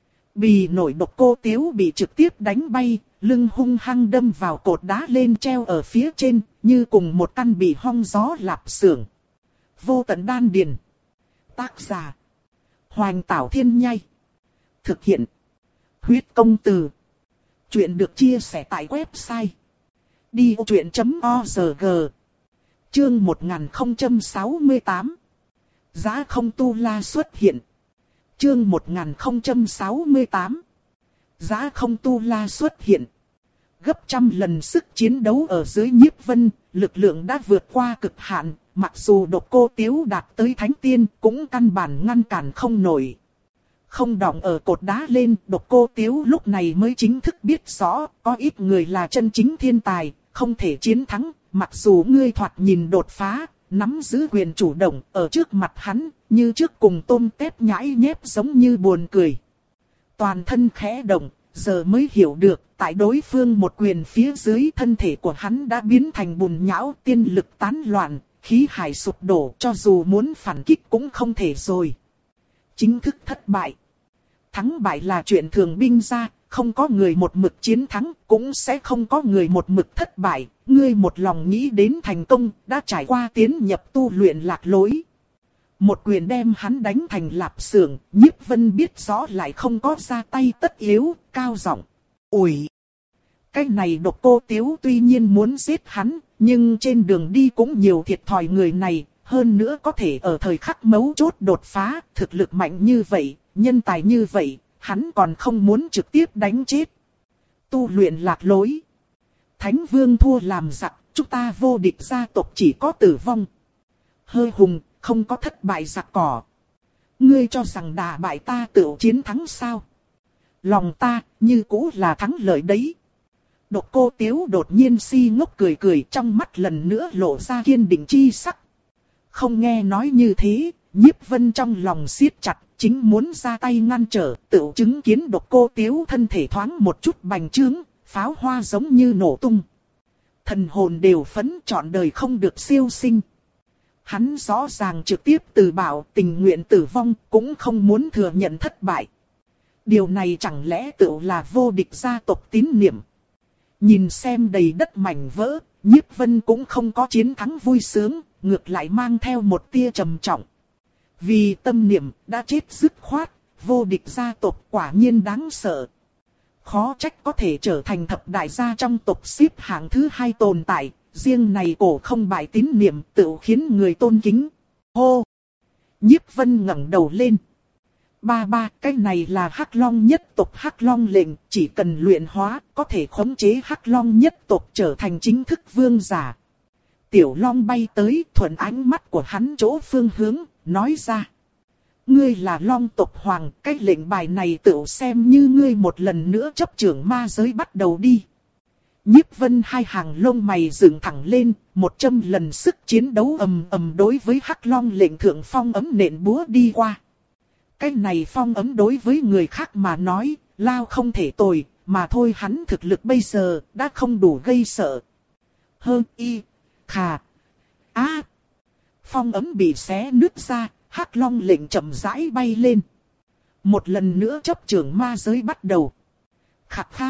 Bì nổi Độc Cô Tiếu bị trực tiếp đánh bay, lưng hung hăng đâm vào cột đá lên treo ở phía trên, như cùng một căn bị hong gió lạp xưởng. Vô tận đan điền. Tác giả. Hoành Tảo Thiên Nhai. Thực hiện. Huyết Công Từ. Chuyện được chia sẻ tại website. đi vô chuyện chấm org. Chương một nghìn không trăm sáu mươi tám. Giá không tu la xuất hiện. Chương một nghìn không trăm sáu mươi tám. Giá không tu la xuất hiện. Gấp trăm lần sức chiến đấu ở dưới Nhiếp Vân, lực lượng đã vượt qua cực hạn. Mặc dù Độc Cô Tiếu đạt tới thánh tiên, cũng căn bản ngăn cản không nổi. Không đọng ở cột đá lên, Độc Cô Tiếu lúc này mới chính thức biết rõ, có ít người là chân chính thiên tài, không thể chiến thắng. Mặc dù ngươi thoạt nhìn đột phá, nắm giữ quyền chủ động, ở trước mặt hắn, như trước cùng tôm tép nhãi nhép giống như buồn cười. Toàn thân khẽ động, giờ mới hiểu được, tại đối phương một quyền phía dưới thân thể của hắn đã biến thành bùn nhão, tiên lực tán loạn. Khí hải sụp đổ, cho dù muốn phản kích cũng không thể rồi. Chính thức thất bại. Thắng bại là chuyện thường binh ra, không có người một mực chiến thắng, cũng sẽ không có người một mực thất bại. Ngươi một lòng nghĩ đến thành công, đã trải qua tiến nhập tu luyện lạc lối. Một quyền đem hắn đánh thành lạp xưởng, Nhiếp Vân biết rõ lại không có ra tay tất yếu, cao giọng. Ủi! Cái này Độc Cô Tiếu tuy nhiên muốn giết hắn, nhưng trên đường đi cũng nhiều thiệt thòi người này, hơn nữa có thể ở thời khắc mấu chốt đột phá, thực lực mạnh như vậy, nhân tài như vậy, hắn còn không muốn trực tiếp đánh chết. Tu luyện lạc lối. Thánh Vương thua làm giặc, chúng ta vô địch gia tộc chỉ có tử vong. Hơi hùng, không có thất bại giặc cỏ. Ngươi cho rằng đả bại ta tự chiến thắng sao? Lòng ta, như cũ là thắng lợi đấy. Độc Cô Tiếu đột nhiên si ngốc cười cười, trong mắt lần nữa lộ ra kiên định chi sắc. Không nghe nói như thế, Nhiếp Vân trong lòng siết chặt, chính muốn ra tay ngăn trở, tự chứng kiến Độc Cô Tiếu thân thể thoáng một chút bành trướng, pháo hoa giống như nổ tung. Thần hồn đều phấn trọn đời không được siêu sinh. Hắn rõ ràng trực tiếp từ bảo tình nguyện tử vong, cũng không muốn thừa nhận thất bại. Điều này chẳng lẽ tự là vô địch gia tộc tín niệm. Nhìn xem đầy đất mảnh vỡ, Nhiếp Vân cũng không có chiến thắng vui sướng, ngược lại mang theo một tia trầm trọng. Vì tâm niệm đã chết dứt khoát, vô địch gia tộc quả nhiên đáng sợ. Khó trách có thể trở thành thập đại gia trong tộc xếp hạng thứ hai tồn tại, riêng này cổ không bại tín niệm tự khiến người tôn kính. Hô! Nhiếp Vân ngẩng đầu lên. Ba ba, cái này là Hắc Long nhất tộc Hắc Long lệnh, chỉ cần luyện hóa, có thể khống chế Hắc Long nhất tộc trở thành chính thức vương giả. Tiểu Long bay tới, thuận ánh mắt của hắn chỗ phương hướng, nói ra. Ngươi là Long tộc hoàng, cái lệnh bài này tự xem như ngươi một lần nữa chấp trưởng ma giới bắt đầu đi. Nhiếp Vân hai hàng lông mày dựng thẳng lên, một trăm lần sức chiến đấu ầm ầm đối với Hắc Long lệnh thượng phong ấm nện búa đi qua. Cái này phong ấm đối với người khác mà nói, lao không thể tồi, mà thôi hắn thực lực bây giờ đã không đủ gây sợ. Hơn y, khà, á. Phong ấm bị xé nứt ra, Hắc Long lệnh chậm rãi bay lên. Một lần nữa chấp trưởng ma giới bắt đầu. Khạc kha,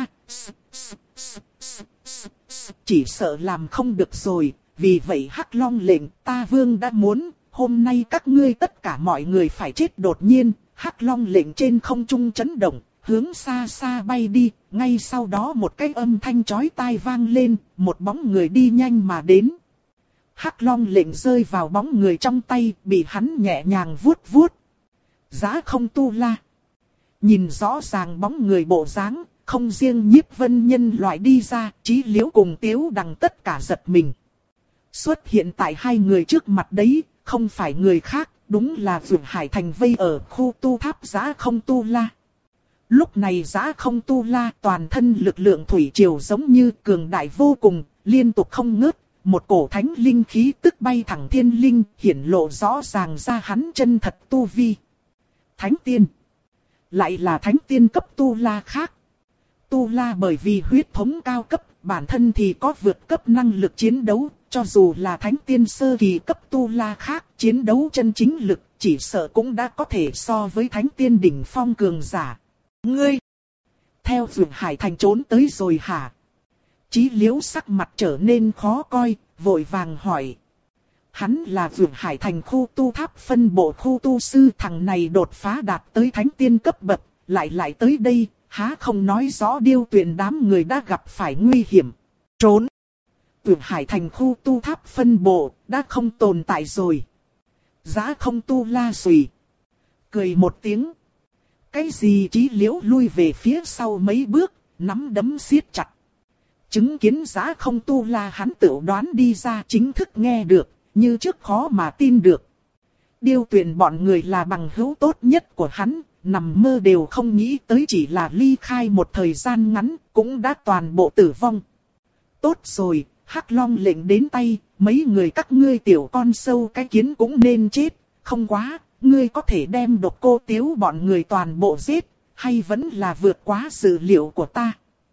chỉ sợ làm không được rồi, vì vậy Hắc Long lệnh ta vương đã muốn, hôm nay các ngươi tất cả mọi người phải chết đột nhiên. Hắc Long lệnh trên không trung chấn động, hướng xa xa bay đi, ngay sau đó một cái âm thanh chói tai vang lên, một bóng người đi nhanh mà đến. Hắc Long lệnh rơi vào bóng người trong tay, bị hắn nhẹ nhàng vuốt vuốt. Giá Không Tu La. Nhìn rõ ràng bóng người bộ dáng, không riêng Nhiếp Vân nhân loại đi ra, Chí Liễu cùng Tiếu Đằng tất cả giật mình. Xuất hiện tại hai người trước mặt đấy, không phải người khác, đúng là Vượt Hải Thành vây ở khu tu tháp Giá Không Tu La. Lúc này Giá Không Tu La toàn thân lực lượng thủy triều giống như cường đại vô cùng, liên tục không ngớt. Một cổ thánh linh khí tức bay thẳng thiên linh, hiển lộ rõ ràng ra hắn chân thật tu vi. Thánh tiên. Lại là thánh tiên cấp Tu La khác. Tu La bởi vì huyết thống cao cấp, bản thân thì có vượt cấp năng lực chiến đấu. Cho dù là thánh tiên sơ kỳ cấp Tu La khác, chiến đấu chân chính lực, chỉ sợ cũng đã có thể so với thánh tiên đỉnh phong cường giả. Ngươi! Theo Vượt Hải Thành trốn tới rồi hả? Chí Liễu sắc mặt trở nên khó coi, vội vàng hỏi. Hắn là Vượt Hải Thành khu tu tháp phân bộ khu tu sư, thằng này đột phá đạt tới thánh tiên cấp bậc, lại lại tới đây, há không nói rõ Điêu Tuyền đám người đã gặp phải nguy hiểm. Trốn! Vượt Hải Thành khu tu tháp phân bộ, đã không tồn tại rồi. Giá Không Tu La xùy. Cười một tiếng. Cái gì? Chí Liễu lui về phía sau mấy bước, nắm đấm siết chặt. Chứng kiến Giá Không Tu La hắn tự đoán đi ra chính thức nghe được, như trước khó mà tin được. Điêu Tuyền bọn người là bằng hữu tốt nhất của hắn, nằm mơ đều không nghĩ tới chỉ là ly khai một thời gian ngắn, cũng đã toàn bộ tử vong. Tốt rồi, Hắc Long lệnh đến tay, mấy người các ngươi tiểu con sâu cái kiến cũng nên chết, không quá, ngươi có thể đem Độc Cô Tiếu bọn người toàn bộ giết, hay vẫn là vượt quá dự liệu của ta.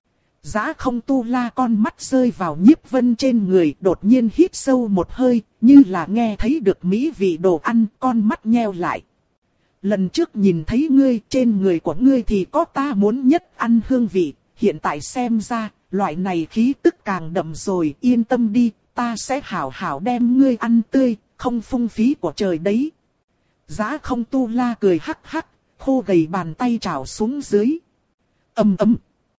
Giá Không Tu La con mắt rơi vào Nhiếp Vân trên người, đột nhiên hít sâu một hơi, như là nghe thấy được mỹ vị đồ ăn, con mắt nheo lại. Lần trước nhìn thấy ngươi, trên người của ngươi thì có ta muốn nhất ăn hương vị, hiện tại xem ra, loại này khí tức càng đậm rồi, yên tâm đi, ta sẽ hảo hảo đem ngươi ăn tươi, không phung phí của trời đấy. Giá Không Tu La cười hắc hắc, khô gầy bàn tay trào xuống dưới. Ầm ầm.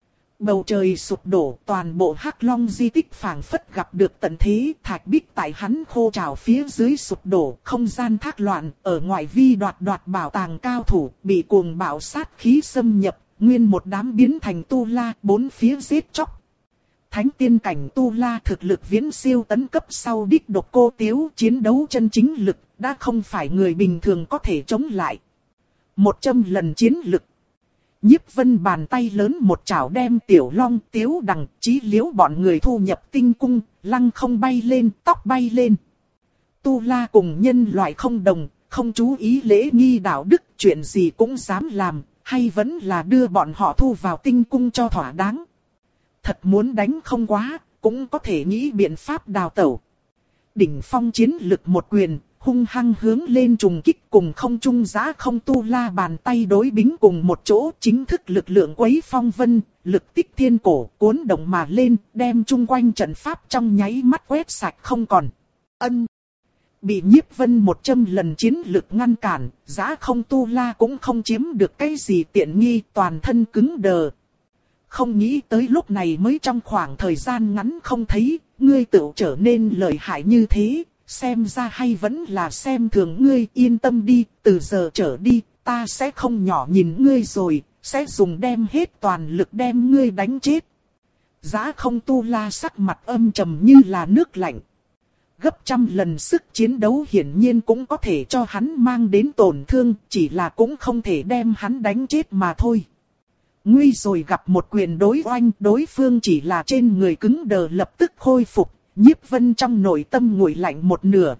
Bầu trời sụp đổ, toàn bộ Hắc Long di tích phảng phất gặp được tận thế, thạch bích tại hắn khô trào phía dưới sụp đổ, không gian thác loạn, ở ngoài vi đoạt đoạt bảo tàng cao thủ, bị cuồng bạo sát khí xâm nhập, nguyên một đám biến thành Tu La, bốn phía giết chóc. Thánh tiên cảnh Tu La thực lực viễn siêu tấn cấp sau đích Độc Cô Tiếu, chiến đấu chân chính lực, đã không phải người bình thường có thể chống lại. Một trăm lần chiến lực. Nhiếp Vân bàn tay lớn một chảo đem Tiểu Long, Tiếu Đằng, Chí Liễu bọn người thu nhập tinh cung, lăng không bay lên, tóc bay lên. Tu La cùng nhân loại không đồng, không chú ý lễ nghi đạo đức, chuyện gì cũng dám làm, hay vẫn là đưa bọn họ thu vào tinh cung cho thỏa đáng. Thật muốn đánh không quá, cũng có thể nghĩ biện pháp đào tẩu. Đỉnh phong chiến lực một quyền, hung hăng hướng lên trùng kích, cùng không trung Giá Không Tu La bàn tay đối bính cùng một chỗ, chính thức lực lượng quấy phong vân, lực tích thiên cổ cuốn động mà lên, đem chung quanh trận pháp trong nháy mắt quét sạch không còn. Ân. Bị Nhiếp Vân một trăm lần chiến lực ngăn cản, Giá Không Tu La cũng không chiếm được cái gì tiện nghi, toàn thân cứng đờ. Không nghĩ tới lúc này mới trong khoảng thời gian ngắn không thấy, ngươi tự trở nên lợi hại như thế, xem ra hay vẫn là xem thường ngươi, yên tâm đi, từ giờ trở đi, ta sẽ không nhỏ nhìn ngươi rồi, sẽ dùng đem hết toàn lực đem ngươi đánh chết. Giá Không Tu La sắc mặt âm trầm như là nước lạnh. Gấp trăm lần sức chiến đấu hiển nhiên cũng có thể cho hắn mang đến tổn thương, chỉ là cũng không thể đem hắn đánh chết mà thôi. Nguy rồi gặp một quyền đối oanh, đối phương chỉ là trên người cứng đờ lập tức khôi phục, Nhiếp Vân trong nội tâm nguội lạnh một nửa.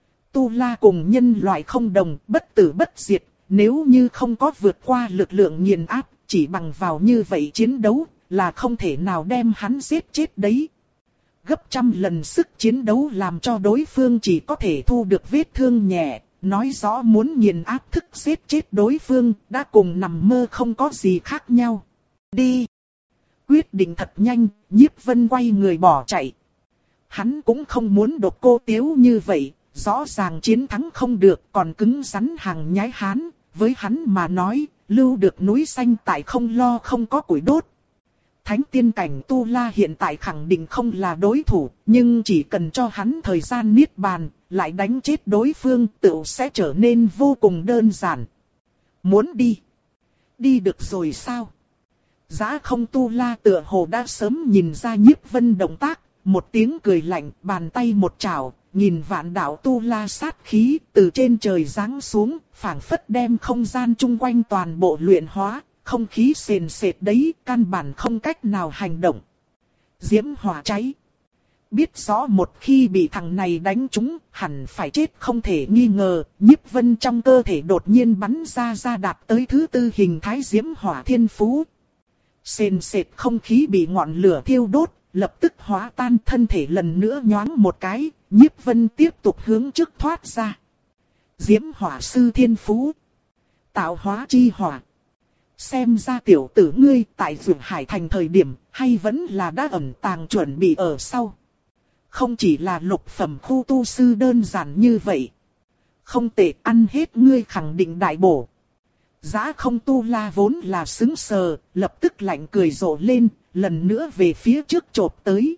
Tu La cùng nhân loại không đồng, bất tử bất diệt, nếu như không có vượt qua lực lượng nghiền áp, chỉ bằng vào như vậy chiến đấu, là không thể nào đem hắn giết chết đấy. Gấp trăm lần sức chiến đấu làm cho đối phương chỉ có thể thu được vết thương nhẹ, nói rõ muốn nghiền áp thức giết chết đối phương, đã cùng nằm mơ không có gì khác nhau. Đi! Quyết định thật nhanh, Nhiếp Vân quay người bỏ chạy. Hắn cũng không muốn độc cô Tiếu như vậy, rõ ràng chiến thắng không được còn cứng rắn hàng nhái hán, với hắn mà nói, lưu được núi xanh tại không lo không có củi đốt. Thánh tiên cảnh Tu La hiện tại khẳng định không là đối thủ, nhưng chỉ cần cho hắn thời gian niết bàn, lại đánh chết đối phương tựu sẽ trở nên vô cùng đơn giản. Muốn đi? Đi được rồi sao? Giá Không Tu La tựa hồ đã sớm nhìn ra Nhiếp Vân động tác, một tiếng cười lạnh, bàn tay một chảo, nhìn vạn đạo Tu La sát khí từ trên trời giáng xuống, phảng phất đem không gian chung quanh toàn bộ luyện hóa. Không khí sền sệt đấy, căn bản không cách nào hành động. Diễm hỏa cháy. Biết rõ một khi bị thằng này đánh trúng, hẳn phải chết không thể nghi ngờ, Nhiếp Vân trong cơ thể đột nhiên bắn ra ra đạt tới thứ tư hình thái diễm hỏa thiên phú. Sền sệt không khí bị ngọn lửa thiêu đốt, lập tức hóa tan, thân thể lần nữa nhoáng một cái, Nhiếp Vân tiếp tục hướng trước thoát ra. Diễm hỏa sư thiên phú. Tạo hóa chi hỏa. Xem ra tiểu tử ngươi tại Dược Hải Thành thời điểm, hay vẫn là đã ẩn tàng chuẩn bị ở sau. Không chỉ là lục phẩm khu tu sư đơn giản như vậy. Không tệ, ăn hết ngươi khẳng định đại bổ. Giá Không Tu La vốn là sững sờ, lập tức lạnh cười rộ lên, lần nữa về phía trước chộp tới.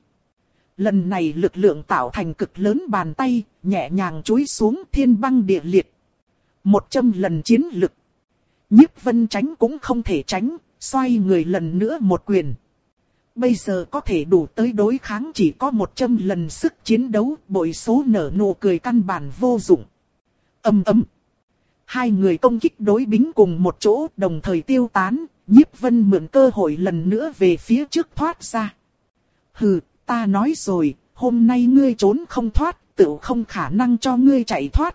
Lần này lực lượng tạo thành cực lớn bàn tay, nhẹ nhàng chúi xuống thiên băng địa liệt. Một trăm lần chiến lực. Nhiếp Vân tránh cũng không thể tránh, xoay người lần nữa một quyền. Bây giờ có thể đủ tới đối kháng chỉ có một trăm lần sức chiến đấu, bội số nở nụ cười căn bản vô dụng. Ầm ầm. Hai người công kích đối bính cùng một chỗ đồng thời tiêu tán, Nhiếp Vân mượn cơ hội lần nữa về phía trước thoát ra. Hừ, ta nói rồi, hôm nay ngươi trốn không thoát, tự không khả năng cho ngươi chạy thoát.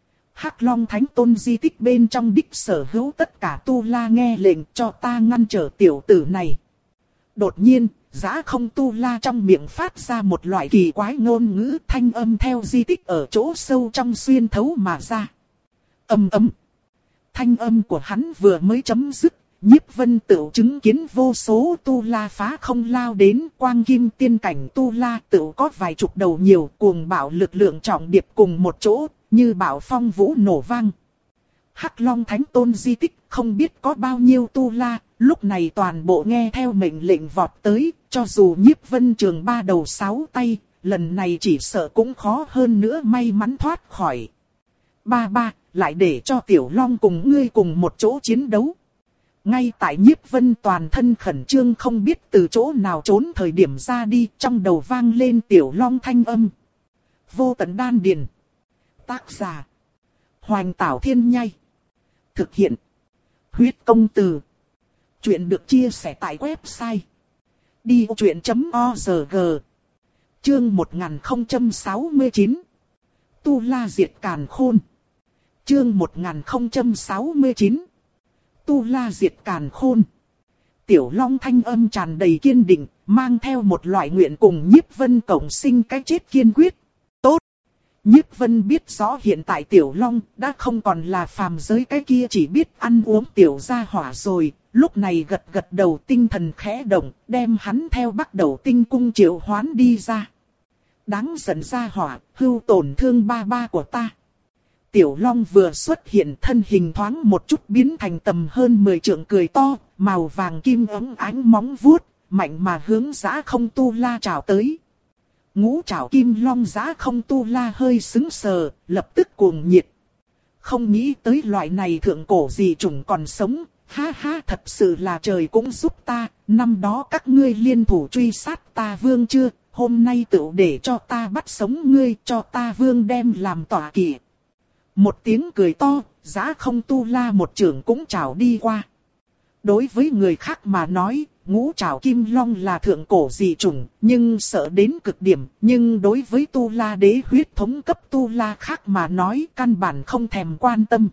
Hắc Long Thánh Tôn di tích bên trong đích sở hữu tất cả Tu La nghe lệnh cho ta ngăn trở tiểu tử này. Đột nhiên, Giá Không Tu La trong miệng phát ra một loại kỳ quái ngôn ngữ, thanh âm theo di tích ở chỗ sâu trong xuyên thấu mà ra. Ầm ầm. Thanh âm của hắn vừa mới chấm dứt, Nhiếp Vân tự chứng kiến vô số Tu La phá không lao đến, quang kim tiên cảnh Tu La tự có vài chục đầu nhiều, cuồng bạo lực lượng trọng điệp cùng một chỗ, như bão phong vũ nổ vang. Hắc Long Thánh Tôn di tích không biết có bao nhiêu Tu La, lúc này toàn bộ nghe theo mệnh lệnh vọt tới, cho dù Nhiếp Vân trường ba đầu sáu tay, lần này chỉ sợ cũng khó hơn nữa may mắn thoát khỏi. Ba ba, lại để cho Tiểu Long cùng ngươi cùng một chỗ chiến đấu. Ngay tại Nhiếp Vân toàn thân khẩn trương không biết từ chỗ nào trốn thời điểm ra đi, trong đầu vang lên Tiểu Long thanh âm. Vô tận đan điền. Tác giả. Hoành Tảo Thiên Nhai. Thực hiện. Huyết Công Từ. Chuyện được chia sẻ tại website. đi ô chuyện chấm o rờ giê. Chương một nghìn không trăm sáu mươi chín. Tu La diệt càn khôn. Chương một nghìn không trăm sáu mươi chín. Tu La diệt càn khôn. Tiểu Long thanh âm tràn đầy kiên định, mang theo một loại nguyện cùng Nhiếp Vân cộng sinh cái chết kiên quyết. Tốt! Nhiếp Vân biết rõ hiện tại Tiểu Long đã không còn là phàm giới cái kia chỉ biết ăn uống tiểu gia hỏa rồi. Lúc này gật gật đầu, tinh thần khẽ động, đem hắn theo Bắc Đầu Tinh cung triệu hoán đi ra. Đáng giận gia hỏa, hưu tổn thương ba ba của ta. Tiểu Long vừa xuất hiện, thân hình thoáng một chút biến thành tầm hơn mười trượng cười to, màu vàng kim óng ánh móng vuốt, mạnh mà hướng Dã Không Tu La trảo tới. Ngũ trảo kim long Dã Không Tu La hơi sững sờ, lập tức cuồng nhiệt. Không nghĩ tới loại này thượng cổ dị chủng còn sống, ha ha, thật sự là trời cũng giúp ta, năm đó các ngươi liên thủ truy sát ta vương chưa, hôm nay tựu để cho ta bắt sống ngươi, cho ta vương đem làm tọa kỵ. Một tiếng cười to, Dã Không Tu La một chưởng cũng trảo đi qua. Đối với người khác mà nói, ngũ trảo kim long là thượng cổ dị chủng, nhưng sợ đến cực điểm. Nhưng đối với Tu La đế huyết thống cấp Tu La khác mà nói, căn bản không thèm quan tâm.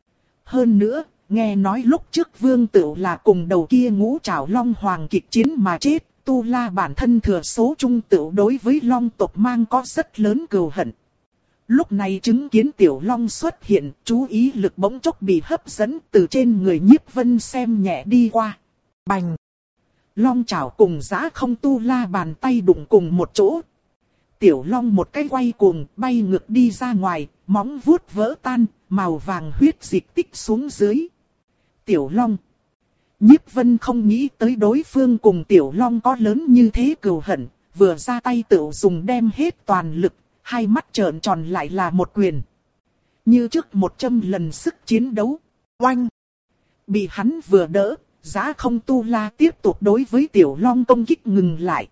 Hơn nữa, nghe nói lúc trước vương tựu là cùng đầu kia ngũ trảo long hoàng kịch chiến mà chết. Tu La bản thân thừa số trung tựu đối với long tộc mang có rất lớn cừu hận. Lúc này chứng kiến Tiểu Long xuất hiện, chú ý lực bỗng chốc bị hấp dẫn, từ trên người Nhiếp Vân xem nhẹ đi qua. Bành! Long chảo cùng Dã Không Tu La bàn tay đụng cùng một chỗ. Tiểu Long một cái quay cuồng, bay ngược đi ra ngoài, móng vuốt vỡ tan, màu vàng huyết dịch tích xuống dưới. Tiểu Long! Nhiếp Vân không nghĩ tới đối phương cùng Tiểu Long có lớn như thế cừu hận, vừa ra tay tự dùng đem hết toàn lực. Hai mắt trợn tròn lại là một quyền. Như trước một trăm lần sức chiến đấu. Oanh! Bị hắn vừa đỡ, Dã Không Tu La tiếp tục đối với Tiểu Long công kích ngừng lại.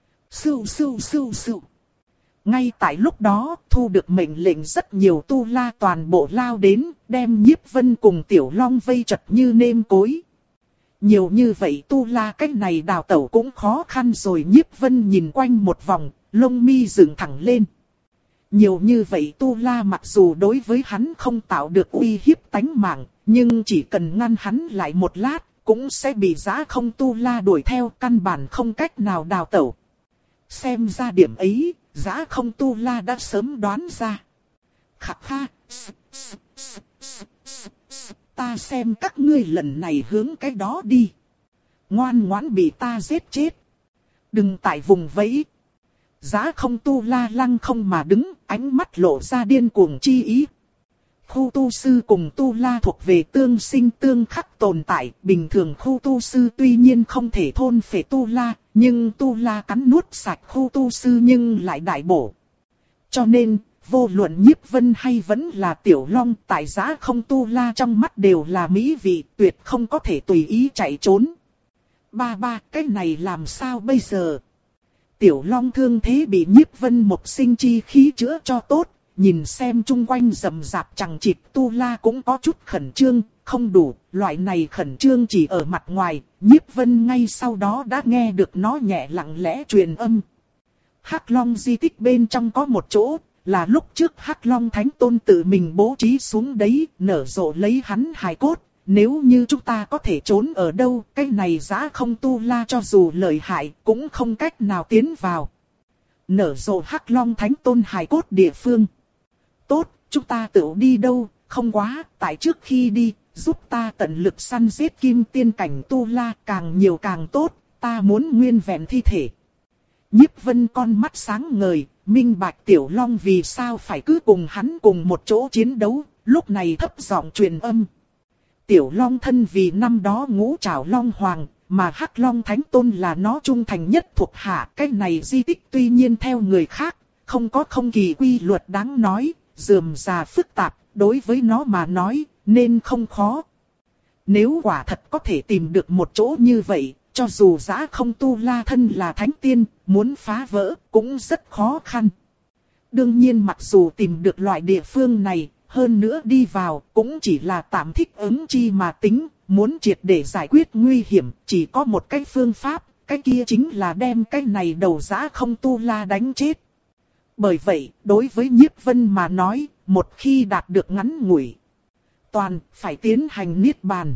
Sưu sưu sưu sưu. Ngay tại lúc đó, thu được mệnh lệnh rất nhiều Tu La toàn bộ lao đến, đem Nhiếp Vân cùng Tiểu Long vây chật như nêm cối. Nhiều như vậy Tu La cách này đào tẩu cũng khó khăn rồi. Nhiếp Vân nhìn quanh một vòng, lông mi dựng thẳng lên. Nhiều như vậy Tu La mặc dù đối với hắn không tạo được uy hiếp tánh mạng, nhưng chỉ cần ngăn hắn lại một lát, cũng sẽ bị Dã Không Tu La đuổi theo, căn bản không cách nào đào tẩu. Xem ra điểm ấy, Dã Không Tu La đã sớm đoán ra. Khắc ha, ta xem các ngươi lần này hướng cái đó đi. Ngoan ngoãn bị ta giết chết. Đừng tại vùng vẫy. Dã Không Tu La lăng không mà đứng, ánh mắt lộ ra điên cuồng chi ý. Khu tu sư cùng Tu La thuộc về tương sinh tương khắc tồn tại. Bình thường khu tu sư tuy nhiên không thể thôn phệ Tu La, nhưng Tu La cắn nuốt sạch khu tu sư nhưng lại đại bổ. Cho nên, vô luận Nhiếp Vân hay vẫn là Tiểu Long, tại Dã Không Tu La trong mắt đều là mỹ vị, tuyệt không có thể tùy ý chạy trốn. Ba ba, cái này làm sao bây giờ? Tiểu Long thương thế bị Nhiếp Vân một sinh chi khí chữa cho tốt, nhìn xem chung quanh rầm rạp chằng chịt Tu La cũng có chút khẩn trương, không đủ, loại này khẩn trương chỉ ở mặt ngoài, Nhiếp Vân ngay sau đó đã nghe được nó nhẹ lặng lẽ truyền âm. Hắc Long di tích bên trong có một chỗ, là lúc trước Hắc Long Thánh Tôn tự mình bố trí xuống đấy, nở rộ lấy hắn hài cốt. Nếu như chúng ta có thể trốn ở đâu, cái này Dã Không Tu La cho dù lợi hại, cũng không cách nào tiến vào. Nở rộ Hắc Long Thánh Tôn hài cốt địa phương. Tốt, chúng ta tự đi đâu, không quá, tại trước khi đi, giúp ta tận lực săn giết kim tiên cảnh Tu La, càng nhiều càng tốt, ta muốn nguyên vẹn thi thể. Nhiếp Vân con mắt sáng ngời, minh bạch Tiểu Long vì sao phải cứ cùng hắn cùng một chỗ chiến đấu, lúc này thấp giọng truyền âm. Tiểu Long thân vì năm đó ngũ trảo Long Hoàng, mà Hắc Long Thánh Tôn là nó trung thành nhất thuộc hạ. Cái này di tích tuy nhiên theo người khác, không có không kỳ quy luật đáng nói, rườm rà phức tạp, đối với nó mà nói, nên không khó. Nếu quả thật có thể tìm được một chỗ như vậy, cho dù Dã Không Tu La thân là thánh tiên, muốn phá vỡ cũng rất khó khăn. Đương nhiên mặc dù tìm được loại địa phương này, hơn nữa đi vào cũng chỉ là tạm thích ứng chi mà tính, muốn triệt để giải quyết nguy hiểm, chỉ có một cái phương pháp, cái kia chính là đem cái này đầu Dã Không Tu La đánh chết. Bởi vậy, đối với Nhiếp Vân mà nói, một khi đạt được ngắn ngủi, toàn phải tiến hành niết bàn.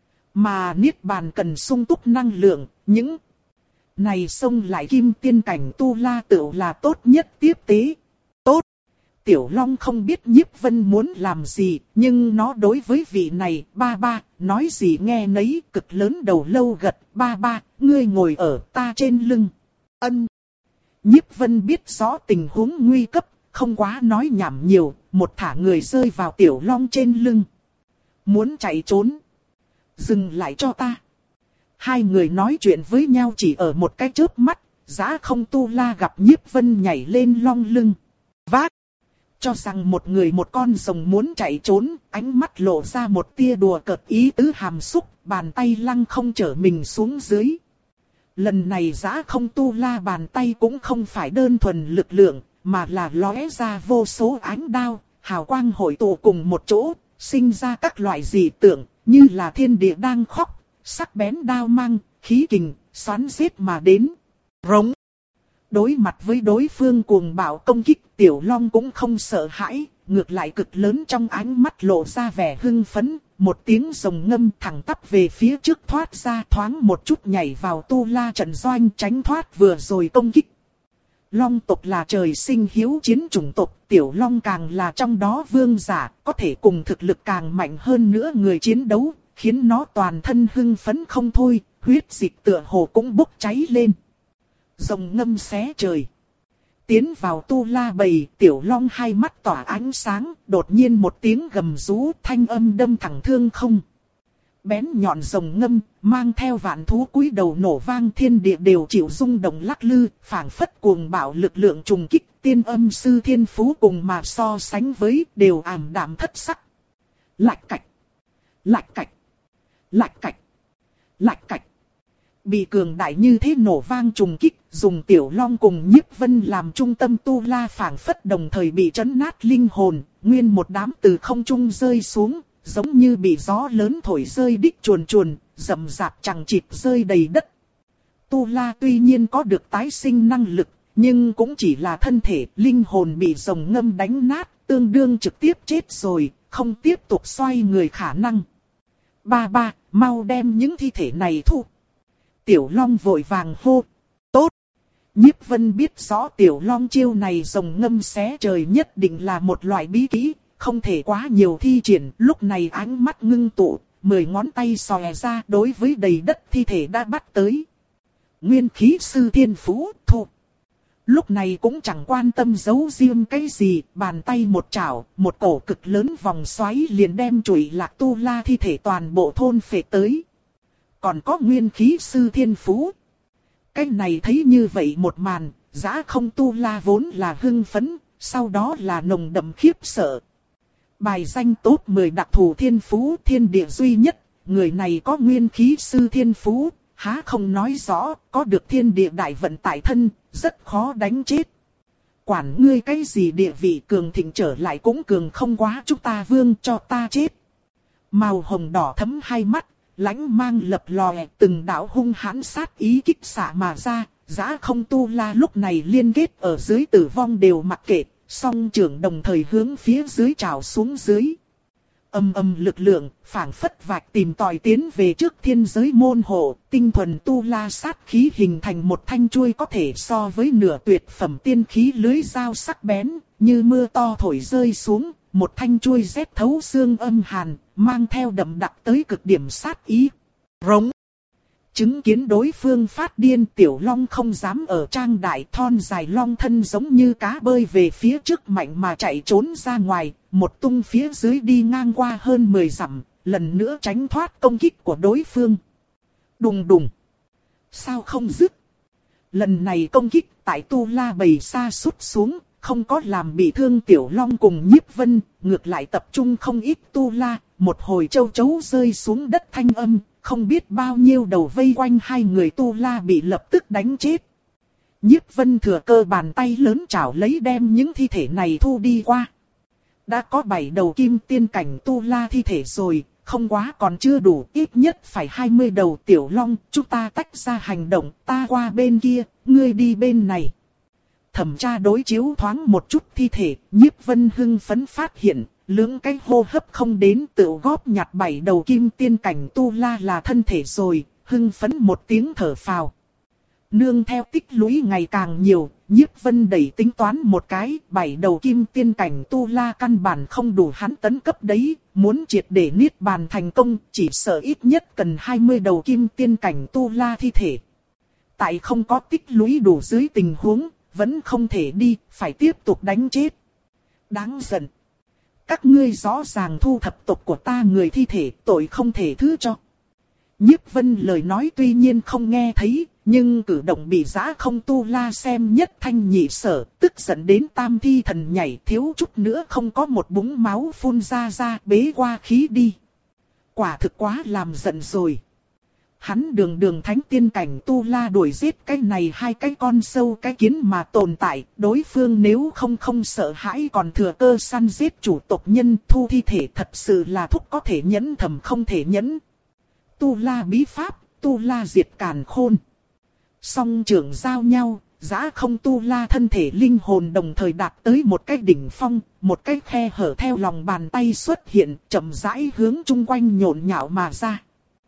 Mà niết bàn cần sung túc năng lượng, những này xông lại kim tiên cảnh tu la tựu là tốt nhất tiếp tế. Tốt! Tiểu Long không biết Nhiếp Vân muốn làm gì, nhưng nó đối với vị này, ba ba, nói gì nghe nấy, cực lớn đầu lâu gật, ba ba, ngươi ngồi ở ta trên lưng. Ân! Nhiếp Vân biết rõ tình huống nguy cấp, không quá nói nhảm nhiều, một thả người rơi vào Tiểu Long trên lưng. Muốn chạy trốn? Dừng lại cho ta. Hai người nói chuyện với nhau chỉ ở một cái chớp mắt, Dã Không Tu La gặp Nhiếp Vân nhảy lên long lưng. Vác! Cho rằng một người một con rồng muốn chạy trốn, ánh mắt lộ ra một tia đùa cợt ý tứ hàm xúc, bàn tay lăng không trở mình xuống dưới. Lần này Dã Không Tu La bàn tay cũng không phải đơn thuần lực lượng, mà là lóe ra vô số ánh đao, hào quang hội tụ cùng một chỗ, sinh ra các loại dị tượng, như là thiên địa đang khóc, sắc bén đao mang, khí kình, xoắn giết mà đến. Rống! Đối mặt với đối phương cuồng bạo công kích, Tiểu Long cũng không sợ hãi, ngược lại cực lớn trong ánh mắt lộ ra vẻ hưng phấn, một tiếng rồng ngâm thẳng tắp về phía trước thoát ra, thoáng một chút nhảy vào Tu La trận doanh, tránh thoát vừa rồi công kích. Long tộc là trời sinh hiếu chiến chủng tộc, Tiểu Long càng là trong đó vương giả, có thể cùng thực lực càng mạnh hơn nữa người chiến đấu, khiến nó toàn thân hưng phấn không thôi, huyết dịch tựa hồ cũng bốc cháy lên. Rồng ngâm xé trời. Tiến vào Tu La bầy, Tiểu Long hai mắt tỏa ánh sáng, đột nhiên một tiếng gầm rú, thanh âm đâm thẳng thương không. Bén nhọn rồng ngâm, mang theo vạn thú cúi đầu nổ vang, thiên địa đều chịu rung động lắc lư, phảng phất cuồng bạo lực lượng trùng kích, tiên âm sư thiên phú cùng mà so sánh với, đều ảm đạm thất sắc. Lạch cạch, lạch cạch, lạch cạch, lạch cạch. Bị cường đại như thế nổ vang trùng kích, dùng Tiểu Long cùng Nhiếp Vân làm trung tâm Tu La phảng phất đồng thời bị chấn nát linh hồn, nguyên một đám từ không trung rơi xuống, giống như bị gió lớn thổi rơi đích chuồn chuồn, rậm rạp chẳng chịt rơi đầy đất. Tu La tuy nhiên có được tái sinh năng lực, nhưng cũng chỉ là thân thể, linh hồn bị rồng ngâm đánh nát, tương đương trực tiếp chết rồi, không tiếp tục xoay người khả năng. Ba ba, mau đem những thi thể này thu. Tiểu Long vội vàng hô. Tốt. Nhiếp Vân biết rõ Tiểu Long chiêu này rồng ngâm xé trời nhất định là một loại bí kỹ, không thể quá nhiều thi triển. Lúc này ánh mắt ngưng tụ, mười ngón tay xòe ra đối với đầy đất thi thể đã bắt tới. Nguyên khí sư thiên phú thu. Lúc này cũng chẳng quan tâm giấu riêng cái gì, bàn tay một chảo, một cổ cực lớn vòng xoáy liền đem chùi lạc Tu La thi thể toàn bộ thôn phệ tới. Còn có nguyên khí sư thiên phú. Cái này thấy như vậy một màn, Dã Không Tu La vốn là hưng phấn, sau đó là nồng đậm khiếp sợ. Bài danh top mười đặc thù thiên phú thiên địa duy nhất, người này có nguyên khí sư thiên phú, há không nói rõ, có được thiên địa đại vận tại thân, rất khó đánh chết. Quản ngươi cái gì địa vị cường thịnh trở lại cũng cường không quá, chúng ta vương cho ta chết. Màu hồng đỏ thấm hai mắt, lãnh mang lập lòe, từng đạo hung hãn sát ý kích xạ mà ra. Dã Không Tu La lúc này liên kết ở dưới tử vong đều mặc kệ, song trưởng đồng thời hướng phía dưới trào xuống dưới. Âm âm lực lượng, phảng phất vạch tìm tòi tiến về trước thiên giới môn hộ, tinh thuần Tu La sát khí hình thành một thanh chuôi có thể so với nửa tuyệt phẩm tiên khí lưới dao sắc bén, như mưa to thổi rơi xuống, một thanh chuôi rét thấu xương âm hàn, mang theo đậm đặc tới cực điểm sát ý. Rống! Chứng kiến đối phương phát điên, Tiểu Long không dám ở trang đại, thon dài long thân giống như cá bơi về phía trước mạnh mà chạy trốn ra ngoài, một tung phía dưới đi ngang qua hơn mười dặm, lần nữa tránh thoát công kích của đối phương. Đùng đùng! Sao không dứt? Lần này công kích tại Tu La bầy xa sút xuống, không có làm bị thương Tiểu Long cùng Nhiếp Vân, ngược lại tập trung không ít Tu La, một hồi châu chấu rơi xuống đất thanh âm. Không biết bao nhiêu đầu vây quanh hai người Tu La bị lập tức đánh chết. Nhiếp Vân thừa cơ bàn tay lớn chảo lấy đem những thi thể này thu đi qua. Đã có bảy đầu kim tiên cảnh Tu La thi thể rồi, không quá còn chưa đủ, ít nhất phải hai mươi đầu. Tiểu Long, chúng ta tách ra hành động, ta qua bên kia, ngươi đi bên này. Thẩm tra đối chiếu thoáng một chút thi thể, Nhiếp Vân hưng phấn phát hiện, lưỡng cái hô hấp không đến tự góp nhặt bảy đầu kim tiên cảnh tu la là thân thể rồi, hưng phấn một tiếng thở phào. Nương theo tích lũy ngày càng nhiều, Nhiếp Vân đẩy tính toán một cái, bảy đầu kim tiên cảnh tu la căn bản không đủ hắn tấn cấp đấy, muốn triệt để niết bàn thành công, chỉ sợ ít nhất cần hai mươi đầu kim tiên cảnh tu la thi thể. Tại không có tích lũy đủ dưới tình huống, vẫn không thể đi, phải tiếp tục đánh chết. Đáng giận. Các ngươi rõ ràng thu thập tộc của ta người thi thể, tội không thể thứ cho. Nhiếp Vân lời nói tuy nhiên không nghe thấy, nhưng cử động bị dã không tu la xem nhất thanh nhị sở, tức giận đến tam thi thần nhảy, thiếu chút nữa không có một búng máu phun ra ra, bế qua khí đi. Quả thực quá làm giận rồi. Hắn đường đường thánh tiên cảnh tu la đuổi giết cái này hai cái con sâu cái kiến mà tồn tại, đối phương nếu không không sợ hãi còn thừa cơ săn giết chủ tộc nhân thu thi thể, thật sự là thúc có thể nhẫn thầm không thể nhẫn. Tu la bí pháp, tu la diệt càn khôn. Song trưởng giao nhau, dã không tu la thân thể linh hồn đồng thời đạt tới một cái đỉnh phong, một cái khe hở theo lòng bàn tay xuất hiện, chậm rãi hướng chung quanh nhộn nhạo mà ra.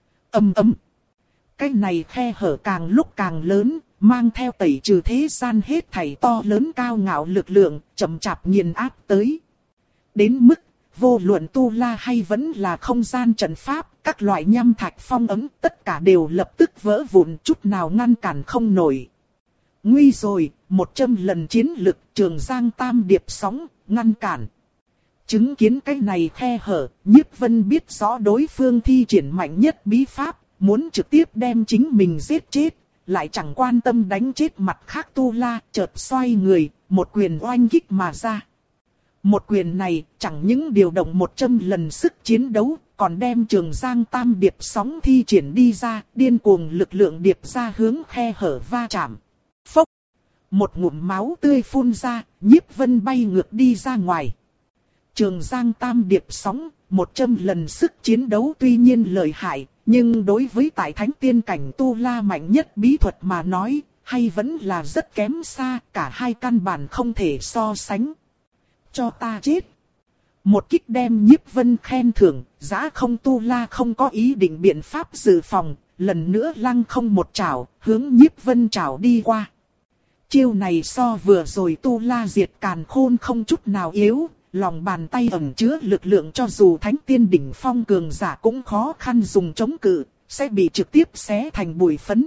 Ầm ầm. Cái này khe hở càng lúc càng lớn, mang theo tẩy trừ thế gian hết thảy to lớn cao ngạo lực lượng, chậm chạp nghiền áp tới. Đến mức, vô luận tu la hay vẫn là không gian trận pháp, các loại nham thạch phong ấm, tất cả đều lập tức vỡ vụn, chút nào ngăn cản không nổi. Nguy rồi, một trăm lần chiến lực Trường Giang Tam Điệp sóng, ngăn cản. Chứng kiến cái này khe hở, Nhiếp Vân biết rõ đối phương thi triển mạnh nhất bí pháp, muốn trực tiếp đem chính mình giết chết, lại chẳng quan tâm đánh chết mặt khác tu la, chợt xoay người, một quyền oanh kích mà ra. Một quyền này chẳng những điều động một trăm lần sức chiến đấu, còn đem Trường Giang Tam Điệp sóng thi triển đi ra, điên cuồng lực lượng điệp ra hướng khe hở va chạm. Phốc! Một ngụm máu tươi phun ra, Nhiếp Vân bay ngược đi ra ngoài. Trường Giang Tam Điệp sóng, một trăm lần sức chiến đấu tuy nhiên lợi hại, nhưng đối với tại thánh tiên cảnh tu la mạnh nhất bí thuật mà nói, hay vẫn là rất kém xa, cả hai căn bản không thể so sánh. Cho ta chết. Một kích đem Nhiếp Vân khen thưởng, dã không tu la không có ý định biện pháp dự phòng, lần nữa lăng không một chảo, hướng Nhiếp Vân chảo đi qua. Chiêu này so vừa rồi tu la diệt càn khôn không chút nào yếu, lòng bàn tay ẩn chứa lực lượng cho dù thánh tiên đỉnh phong cường giả cũng khó khăn dùng chống cự, sẽ bị trực tiếp xé thành bụi phấn.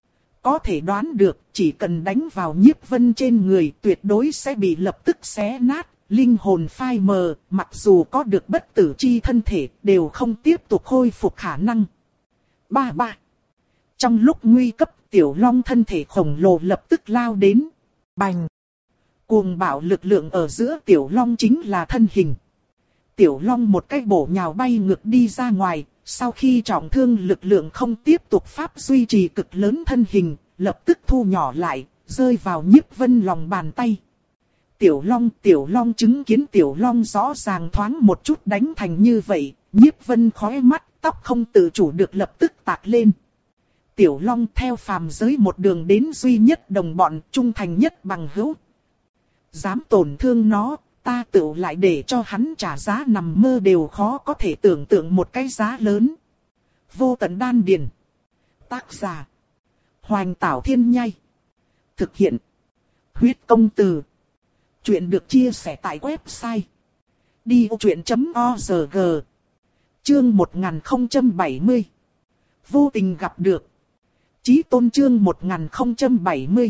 Có thể đoán được, chỉ cần đánh vào Nhiếp Vân trên người tuyệt đối sẽ bị lập tức xé nát, linh hồn phai mờ, mặc dù có được bất tử chi thân thể, đều không tiếp tục khôi phục khả năng. Ba ba. Trong lúc nguy cấp, Tiểu Long thân thể khổng lồ lập tức lao đến. Bành. Cuồng bạo lực lượng ở giữa Tiểu Long chính là thân hình. Tiểu Long một cái bổ nhào bay ngược đi ra ngoài, sau khi trọng thương lực lượng không tiếp tục pháp duy trì cực lớn thân hình, lập tức thu nhỏ lại, rơi vào Nhiếp Vân lòng bàn tay. Tiểu Long, Tiểu Long chứng kiến Tiểu Long rõ ràng thoáng một chút đánh thành như vậy, Nhiếp Vân khóe mắt, tóc không tự chủ được lập tức tạc lên. Tiểu Long theo phàm giới một đường đến duy nhất đồng bọn, trung thành nhất bằng hữu. Dám tổn thương nó, ta tự lại để cho hắn trả giá nằm mơ đều khó có thể tưởng tượng một cái giá lớn. Vô tận đan điền. Tác giả. Hoành Tảo Thiên Nhai. Thực hiện. Huyết công từ. Chuyện được chia sẻ tại website. đi ô chuyện chấm org. Chương một nghìn không trăm bảy mươi. Vô tình gặp được. Chí tôn chương một nghìn không trăm bảy mươi.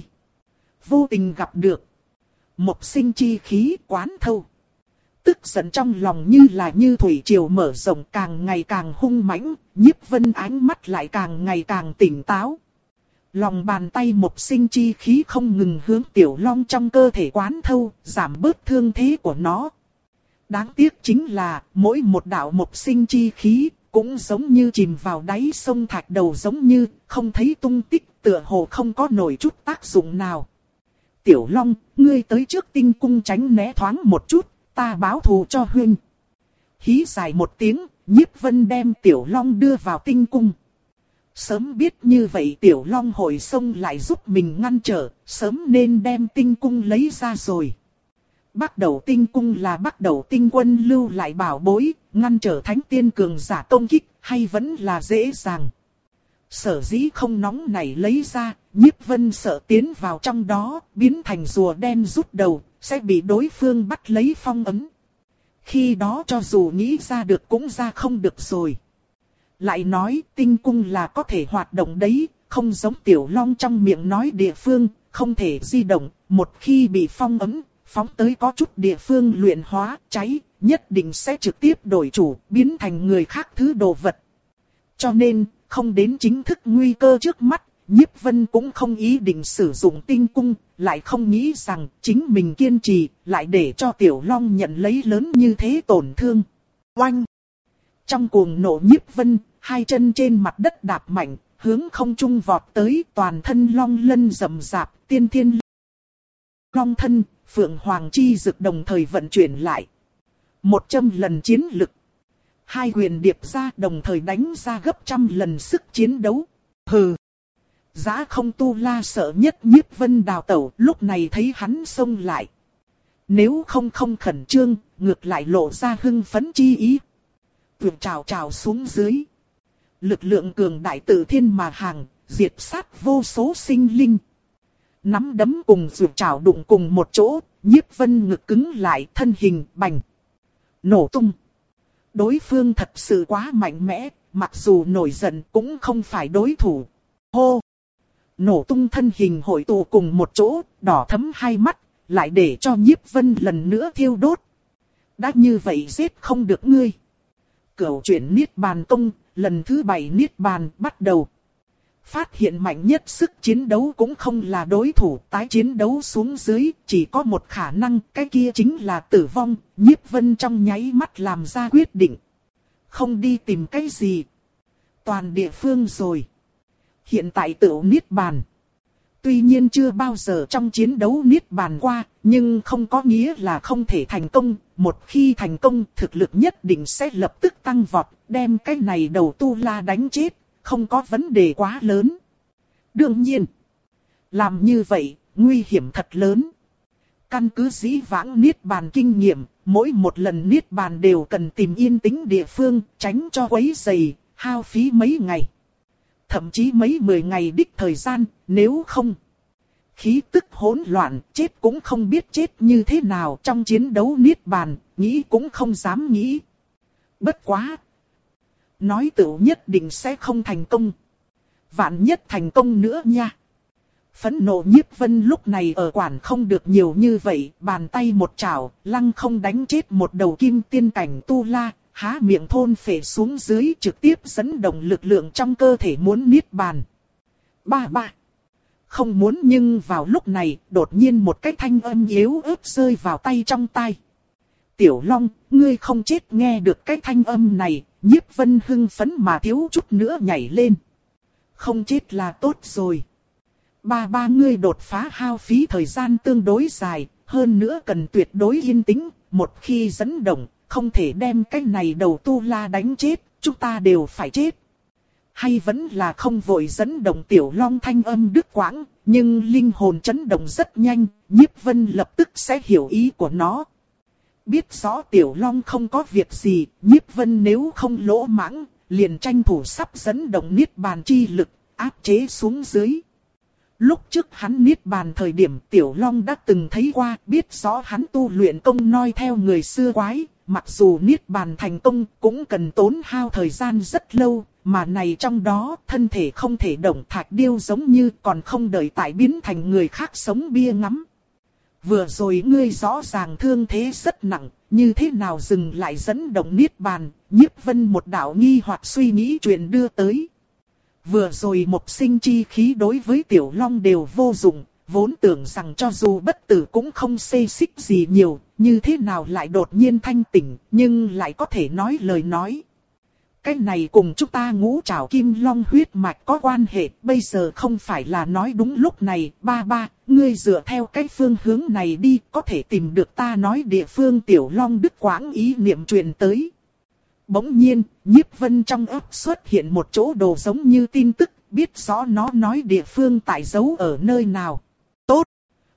Vô tình gặp được. Một sinh chi khí quán thâu. Tức giận trong lòng như là như thủy triều mở rộng càng ngày càng hung mãnh, Nhiếp Vân ánh mắt lại càng ngày càng tỉnh táo. Lòng bàn tay một sinh chi khí không ngừng hướng Tiểu Long trong cơ thể quán thâu, giảm bớt thương thế của nó. Đáng tiếc chính là, mỗi một đạo một sinh chi khí, cũng giống như chìm vào đáy sông thạch đầu giống như, không thấy tung tích, tựa hồ không có nổi chút tác dụng nào. Tiểu Long, ngươi tới trước tinh cung tránh né thoáng một chút, ta báo thù cho huynh. Hí dài một tiếng, Nhiếp Vân đem Tiểu Long đưa vào tinh cung. Sớm biết như vậy Tiểu Long hồi xông lại giúp mình ngăn trở, sớm nên đem tinh cung lấy ra rồi. Bắc Đầu Tinh Cung là Bắc Đầu Tinh Quân lưu lại bảo bối, ngăn trở thánh tiên cường giả công kích, hay vẫn là dễ dàng. Sở dĩ không nóng này lấy ra, Nhiếp Vân sợ tiến vào trong đó, biến thành rùa đen rút đầu, sẽ bị đối phương bắt lấy phong ấn. Khi đó cho dù nghĩ ra được cũng ra không được rồi. Lại nói tinh cung là có thể hoạt động đấy, không giống Tiểu Long trong miệng nói địa phương, không thể di động, một khi bị phong ấn, phóng tới có chút địa phương luyện hóa, cháy, nhất định sẽ trực tiếp đổi chủ, biến thành người khác thứ đồ vật. Cho nên, không đến chính thức nguy cơ trước mắt, Nhiếp Vân cũng không ý định sử dụng tinh cung, lại không nghĩ rằng chính mình kiên trì, lại để cho Tiểu Long nhận lấy lớn như thế tổn thương. Oanh! Trong cuồng nộ Nhiếp Vân, hai chân trên mặt đất đạp mạnh, hướng không trung vọt tới, toàn thân long lân rậm rạp, tiên thiên long thân, phượng hoàng chi dực đồng thời vận chuyển lại. Một trăm lần chiến lực. Hai quyền điệp ra đồng thời đánh ra gấp trăm lần sức chiến đấu. Hừ! Giá không tu la sợ nhất Nhiếp Vân đào tẩu, lúc này thấy hắn xông lại. Nếu không không khẩn trương, ngược lại lộ ra hưng phấn chi ý. Vượt trào trào xuống dưới. Lực lượng cường đại tự thiên mà hàng, diệt sát vô số sinh linh. Nắm đấm cùng vượt trào đụng cùng một chỗ, Nhiếp Vân ngực cứng lại, thân hình bành. Nổ tung. Đối phương thật sự quá mạnh mẽ, mặc dù nổi giận cũng không phải đối thủ. Hô! Nổ tung thân hình hội tụ cùng một chỗ, đỏ thấm hai mắt, lại để cho Nhiếp Vân lần nữa thiêu đốt. Đã như vậy giết không được ngươi. Cửu chuyển Niết Bàn Tông, lần thứ bảy Niết Bàn bắt đầu. Phát hiện mạnh nhất sức chiến đấu cũng không là đối thủ, tái chiến đấu xuống dưới, chỉ có một khả năng, cái kia chính là tử vong. Nhiếp Vân trong nháy mắt làm ra quyết định. Không đi tìm cái gì. Toàn địa phương rồi. Hiện tại tự Niết Bàn. Tuy nhiên chưa bao giờ trong chiến đấu Niết Bàn qua, nhưng không có nghĩa là không thể thành công. Một khi thành công, thực lực nhất định sẽ lập tức tăng vọt, đem cái này đầu tu la đánh chết, không có vấn đề quá lớn. Đương nhiên, làm như vậy, nguy hiểm thật lớn. Căn cứ dĩ vãng Niết Bàn kinh nghiệm, mỗi một lần Niết Bàn đều cần tìm yên tĩnh địa phương, tránh cho quấy rầy, hao phí mấy ngày. Thậm chí mấy mười ngày đích thời gian, nếu không. Khí tức hỗn loạn, chết cũng không biết chết như thế nào trong chiến đấu Niết Bàn, nghĩ cũng không dám nghĩ. Bất quá! Nói tựu nhất định sẽ không thành công. Vạn nhất thành công nữa nha. Phẫn nộ Nhiếp Vân lúc này ở quản không được nhiều như vậy, bàn tay một chảo, lăng không đánh chết một đầu kim tiên cảnh tu la, há miệng thôn phệ xuống dưới trực tiếp dẫn động lực lượng trong cơ thể muốn Niết Bàn. Ba ba. Không muốn nhưng vào lúc này, đột nhiên một cái thanh âm yếu ớt rơi vào tay trong tai. Tiểu Long, ngươi không chết nghe được cái thanh âm này, Nhiếp Vân hưng phấn mà thiếu chút nữa nhảy lên. Không chết là tốt rồi. Ba ba ngươi đột phá hao phí thời gian tương đối dài, hơn nữa cần tuyệt đối yên tĩnh, một khi dẫn động, không thể đem cái này đầu tu la đánh chết, chúng ta đều phải chết. Hay vẫn là không vội dẫn động Tiểu Long thanh âm đứt quãng, nhưng linh hồn chấn động rất nhanh, Nhiếp Vân lập tức sẽ hiểu ý của nó. Biết rõ Tiểu Long không có việc gì, Nhiếp Vân nếu không lỗ mãng, liền tranh thủ sắp dẫn động Niết Bàn chi lực, áp chế xuống dưới. Lúc trước hắn Niết Bàn thời điểm Tiểu Long đã từng thấy qua, biết rõ hắn tu luyện công noi theo người xưa quái, mặc dù Niết Bàn thành công cũng cần tốn hao thời gian rất lâu, mà này trong đó thân thể không thể động thạch điêu giống như còn không đợi tại biến thành người khác sống bia ngắm. Vừa rồi ngươi rõ ràng thương thế rất nặng, như thế nào dừng lại dẫn động Niết Bàn, Nhiếp Vân một đạo nghi hoặc suy nghĩ chuyện đưa tới. Vừa rồi một sinh chi khí đối với Tiểu Long đều vô dụng, vốn tưởng rằng cho dù bất tử cũng không xê xích gì nhiều, như thế nào lại đột nhiên thanh tỉnh, nhưng lại có thể nói lời nói. Cái này cùng chúng ta ngũ trảo kim long huyết mạch có quan hệ, bây giờ không phải là nói đúng lúc này, ba ba, ngươi dựa theo cái phương hướng này đi, có thể tìm được ta nói địa phương Tiểu Long đứt quãng ý niệm truyền tới. Bỗng nhiên, Nhiếp Vân trong ấp xuất hiện một chỗ đồ giống như tin tức, biết rõ nó nói địa phương tại giấu ở nơi nào. Tốt!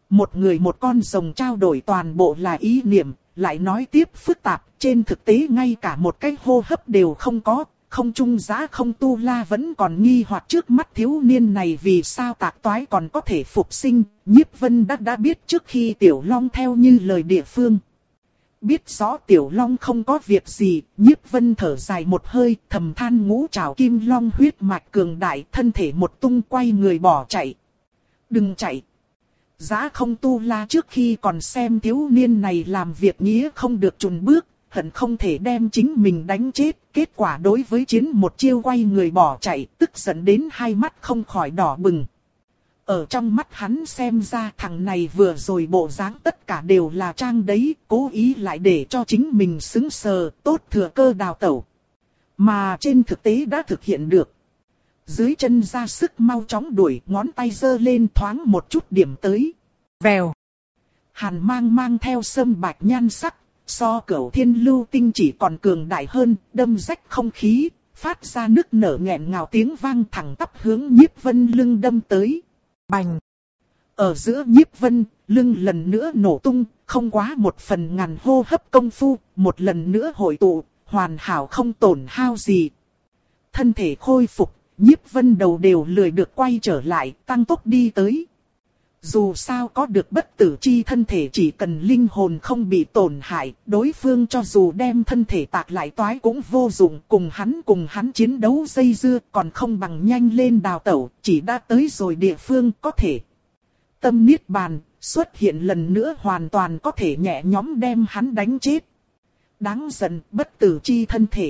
Một người một con rồng trao đổi toàn bộ là ý niệm, lại nói tiếp phức tạp, trên thực tế ngay cả một cái hô hấp đều không có. Không trung Giá Không Tu La vẫn còn nghi hoặc trước mắt thiếu niên này vì sao tạc toái còn có thể phục sinh. Nhiếp Vân đã đã biết trước khi Tiểu Long theo như lời địa phương. Biết rõ Tiểu Long không có việc gì, Nhiếp Vân thở dài một hơi, thầm than ngũ trảo kim long huyết mạch cường đại, thân thể một tung quay người bỏ chạy. Đừng chạy! Giá Không Tu La trước khi còn xem thiếu niên này làm việc nghĩa không được chùn bước, hận không thể đem chính mình đánh chết. Kết quả đối với chiến một chiêu quay người bỏ chạy, tức giận đến hai mắt không khỏi đỏ bừng. Ở trong mắt hắn xem ra thằng này vừa rồi bộ dáng tất cả đều là trang đấy, cố ý lại để cho chính mình xứng sờ, tốt thừa cơ đào tẩu. Mà trên thực tế đã thực hiện được. Dưới chân ra sức mau chóng đuổi, ngón tay giơ lên thoáng một chút điểm tới. Vèo. Hàn mang mang theo sâm bạch nhan sắc, so Cửu Thiên Lưu Tinh chỉ còn cường đại hơn, đâm rách không khí, phát ra nức nở nghẹn ngào tiếng vang thẳng tắp hướng Nhiếp Vân lưng đâm tới. Bành! Ở giữa Nhiếp Vân, lưng lần nữa nổ tung, không quá một phần ngàn hô hấp công phu, một lần nữa hội tụ, hoàn hảo không tổn hao gì. Thân thể khôi phục, Nhiếp Vân đầu đều lười được quay trở lại, tăng tốc đi tới. Dù sao có được bất tử chi thân thể, chỉ cần linh hồn không bị tổn hại, đối phương cho dù đem thân thể tạc lại toái cũng vô dụng, cùng hắn cùng hắn chiến đấu dây dưa còn không bằng nhanh lên đào tẩu, chỉ đã tới rồi địa phương có thể. Tâm niết bàn xuất hiện lần nữa hoàn toàn có thể nhẹ nhõm đem hắn đánh chết. Đáng giận, bất tử chi thân thể.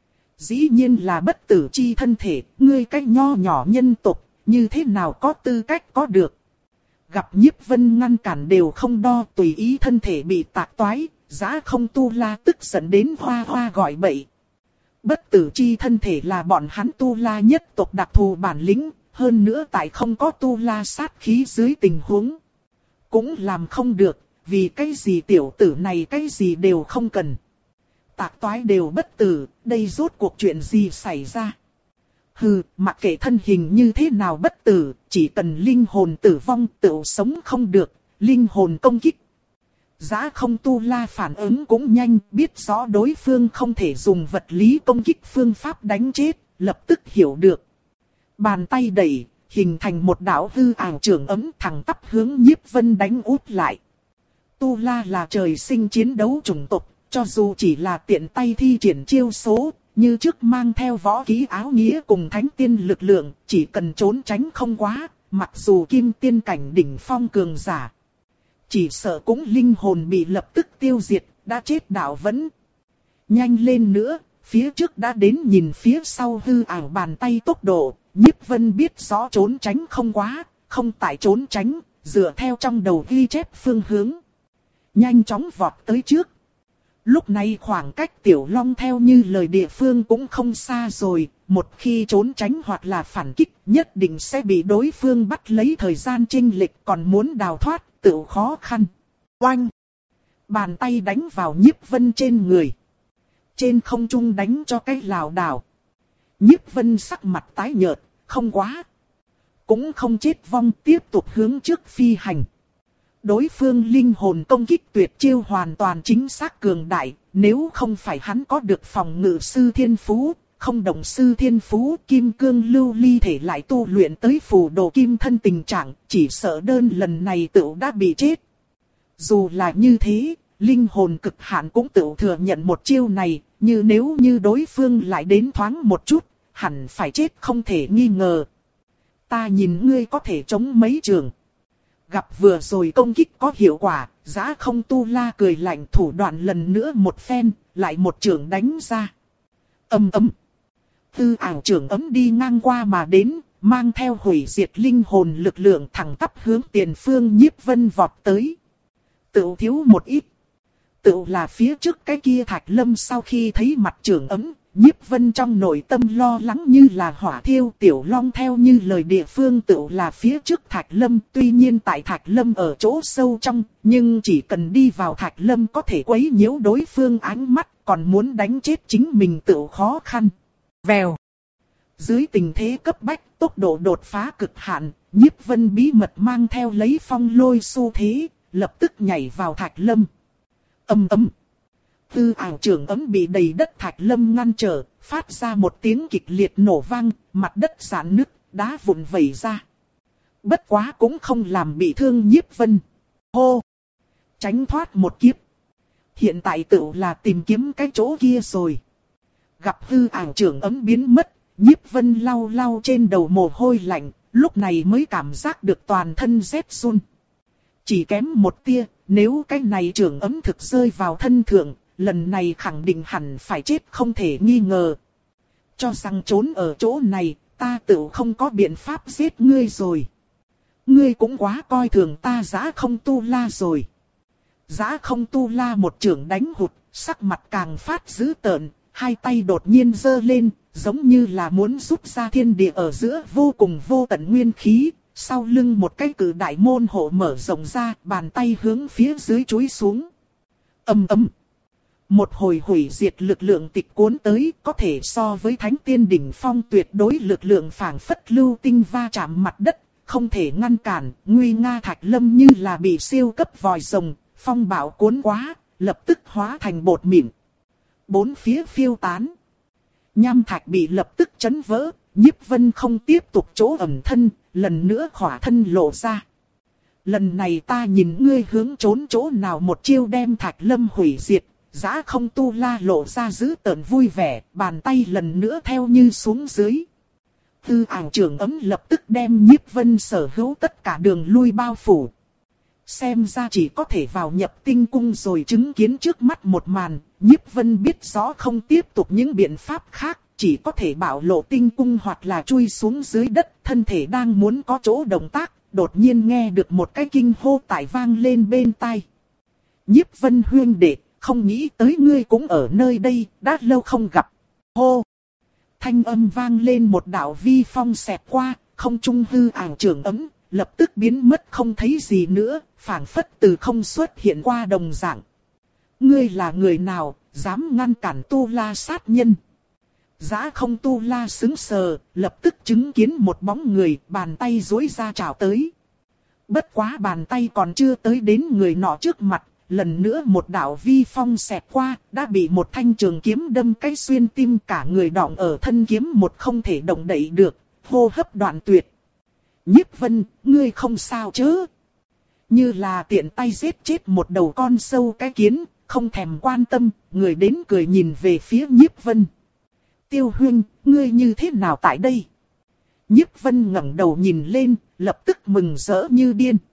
Dĩ nhiên là bất tử chi thân thể, ngươi cách nho nhỏ nhân tộc, như thế nào có tư cách có được. Gặp Nhiếp Vân ngăn cản đều không đo, tùy ý thân thể bị tạc toái, Giá Không Tu La tức giận đến hoa hoa gọi bậy. Bất tử chi thân thể là bọn hắn Tu La nhất tộc đặc thù bản lĩnh, hơn nữa tại không có Tu La sát khí dưới tình huống. Cũng làm không được, vì cái gì tiểu tử này cái gì đều không cần. Tạc toái đều bất tử, đây rốt cuộc chuyện gì xảy ra? Hừ, mặc kệ thân hình như thế nào bất tử, chỉ cần linh hồn tử vong tự sống không được, linh hồn công kích. Giá Không Tu La phản ứng cũng nhanh, biết rõ đối phương không thể dùng vật lý công kích phương pháp đánh chết, lập tức hiểu được. Bàn tay đẩy, hình thành một đạo hư ảo trường ấm thẳng tắp hướng Nhiếp Vân đánh út lại. Tu La là trời sinh chiến đấu chủng tộc, cho dù chỉ là tiện tay thi triển chiêu số, như trước mang theo võ kỹ áo nghĩa cùng thánh tiên lực lượng, chỉ cần trốn tránh không quá, mặc dù kim tiên cảnh đỉnh phong cường giả. Chỉ sợ cũng linh hồn bị lập tức tiêu diệt, đã chết đạo vẫn. Nhanh lên nữa, phía trước đã đến nhìn phía sau hư ảo bàn tay tốc độ, Nhiếp Vân biết rõ trốn tránh không quá, không tại trốn tránh, dựa theo trong đầu ghi chép phương hướng. Nhanh chóng vọt tới trước. Lúc này khoảng cách Tiểu Long theo như lời địa phương cũng không xa rồi, một khi trốn tránh hoặc là phản kích nhất định sẽ bị đối phương bắt lấy, thời gian chênh lệch, còn muốn đào thoát tự khó khăn. Oanh! Bàn tay đánh vào Nhiếp Vân trên người. Trên không trung đánh cho cái lảo đảo. Nhiếp Vân sắc mặt tái nhợt, không quá. Cũng không chết vong, tiếp tục hướng trước phi hành. Đối phương linh hồn công kích tuyệt chiêu hoàn toàn chính xác cường đại, nếu không phải hắn có được phòng ngự sư thiên phú, không động sư thiên phú, kim cương lưu ly thể lại tu luyện tới phù đồ kim thân tình trạng, chỉ sợ đơn lần này tựu đã bị chết. Dù là như thế, linh hồn cực hạn cũng tựu thừa nhận một chiêu này, như nếu như đối phương lại đến thoáng một chút, hẳn phải chết không thể nghi ngờ. Ta nhìn ngươi có thể chống mấy trường. Gặp vừa rồi công kích có hiệu quả, Giá Không Tu La cười lạnh, thủ đoạn lần nữa một phen, lại một trường đánh ra. Ầm ầm. Tư ảo trường ấm đi ngang qua mà đến, mang theo hủy diệt linh hồn lực lượng thẳng tắp hướng tiền phương Nhiếp Vân vọt tới. Tựu thiếu một ít. Tựu là phía trước cái kia Thạch Lâm sau khi thấy mặt trường ấm, Nhiếp Vân trong nội tâm lo lắng như là hỏa thiêu. Tiểu Long theo như lời địa phương tựu là phía trước Thạch Lâm. Tuy nhiên tại Thạch Lâm ở chỗ sâu trong, nhưng chỉ cần đi vào Thạch Lâm có thể quấy nhiễu đối phương ánh mắt, còn muốn đánh chết chính mình tựu khó khăn. Vèo. Dưới tình thế cấp bách, tốc độ đột phá cực hạn, Nhiếp Vân bí mật mang theo lấy phong lôi xu thế, lập tức nhảy vào Thạch Lâm. Ầm ầm. Tư ảo trưởng ấm bị đầy đất Thạch Lâm ngăn trở, phát ra một tiếng kịch liệt nổ vang, mặt đất rạn nứt, đá vụn vẩy ra. Bất quá cũng không làm bị thương Nhiếp Vân. Hô! Tránh thoát một kiếp. Hiện tại tự là tìm kiếm cái chỗ kia rồi. Gặp hư ảo trưởng ấm biến mất, Nhiếp Vân lau lau trên đầu mồ hôi lạnh, lúc này mới cảm giác được toàn thân rét run. Chỉ kém một tia, nếu cái này trưởng ấm thực rơi vào thân thượng, lần này khẳng định hẳn phải chết không thể nghi ngờ. Cho rằng trốn ở chỗ này, ta tự không có biện pháp giết ngươi rồi. Ngươi cũng quá coi thường ta Dã Không Tu La rồi. Dã Không Tu La một trưởng đánh hụt, sắc mặt càng phát dữ tợn, hai tay đột nhiên giơ lên, giống như là muốn rút ra thiên địa ở giữa vô cùng vô tận nguyên khí. Sau lưng một cái cử đại môn hộ mở rộng ra, bàn tay hướng phía dưới chúi xuống. Ầm ầm. Một hồi hủy diệt lực lượng tịch cuốn tới, có thể so với thánh tiên đỉnh phong tuyệt đối lực lượng phảng phất lưu tinh va chạm mặt đất, không thể ngăn cản. Nguy nga Thạch Lâm như là bị siêu cấp vòi rồng, phong bạo cuốn quá, lập tức hóa thành bột mịn. Bốn phía phiêu tán. Nham thạch bị lập tức chấn vỡ, Nhiếp Vân không tiếp tục chỗ ẩn thân, lần nữa khỏa thân lộ ra. Lần này ta nhìn ngươi hướng trốn chỗ nào một chiêu đem Thạch Lâm hủy diệt. Dã Không Tu La lộ ra dữ tợn vui vẻ, bàn tay lần nữa theo như xuống dưới. Tư ảo trưởng ấm lập tức đem Nhiếp Vân sở hữu tất cả đường lui bao phủ. Xem ra chỉ có thể vào Nhập Tinh Cung rồi chứng kiến trước mắt một màn, Nhiếp Vân biết rõ không tiếp tục những biện pháp khác, chỉ có thể bảo lộ tinh cung hoặc là chui xuống dưới đất, thân thể đang muốn có chỗ động tác, đột nhiên nghe được một cái kinh hô tại vang lên bên tai. Nhiếp Vân huynh đệ, không nghĩ tới ngươi cũng ở nơi đây, đã lâu không gặp. Hô! Thanh âm vang lên một đạo vi phong xẹt qua, không trung hư ảo trưởng ấm, lập tức biến mất không thấy gì nữa, phảng phất từ không xuất hiện qua đồng dạng. Ngươi là người nào, dám ngăn cản Tu La sát nhân? Dã Không Tu La sững sờ, lập tức chứng kiến một bóng người, bàn tay duỗi ra chào tới. Bất quá bàn tay còn chưa tới đến người nọ trước mặt, lần nữa một đạo vi phong xẹt qua, đã bị một thanh trường kiếm đâm cái xuyên tim, cả người đọng ở thân kiếm một không thể động đậy được, hô hấp đoạn tuyệt. Nhiếp Vân, ngươi không sao chứ? Như là tiện tay giết chết một đầu con sâu cái kiến, không thèm quan tâm, người đến cười nhìn về phía Nhiếp Vân. Tiêu huynh, ngươi như thế nào tại đây? Nhiếp Vân ngẩng đầu nhìn lên, lập tức mừng rỡ như điên.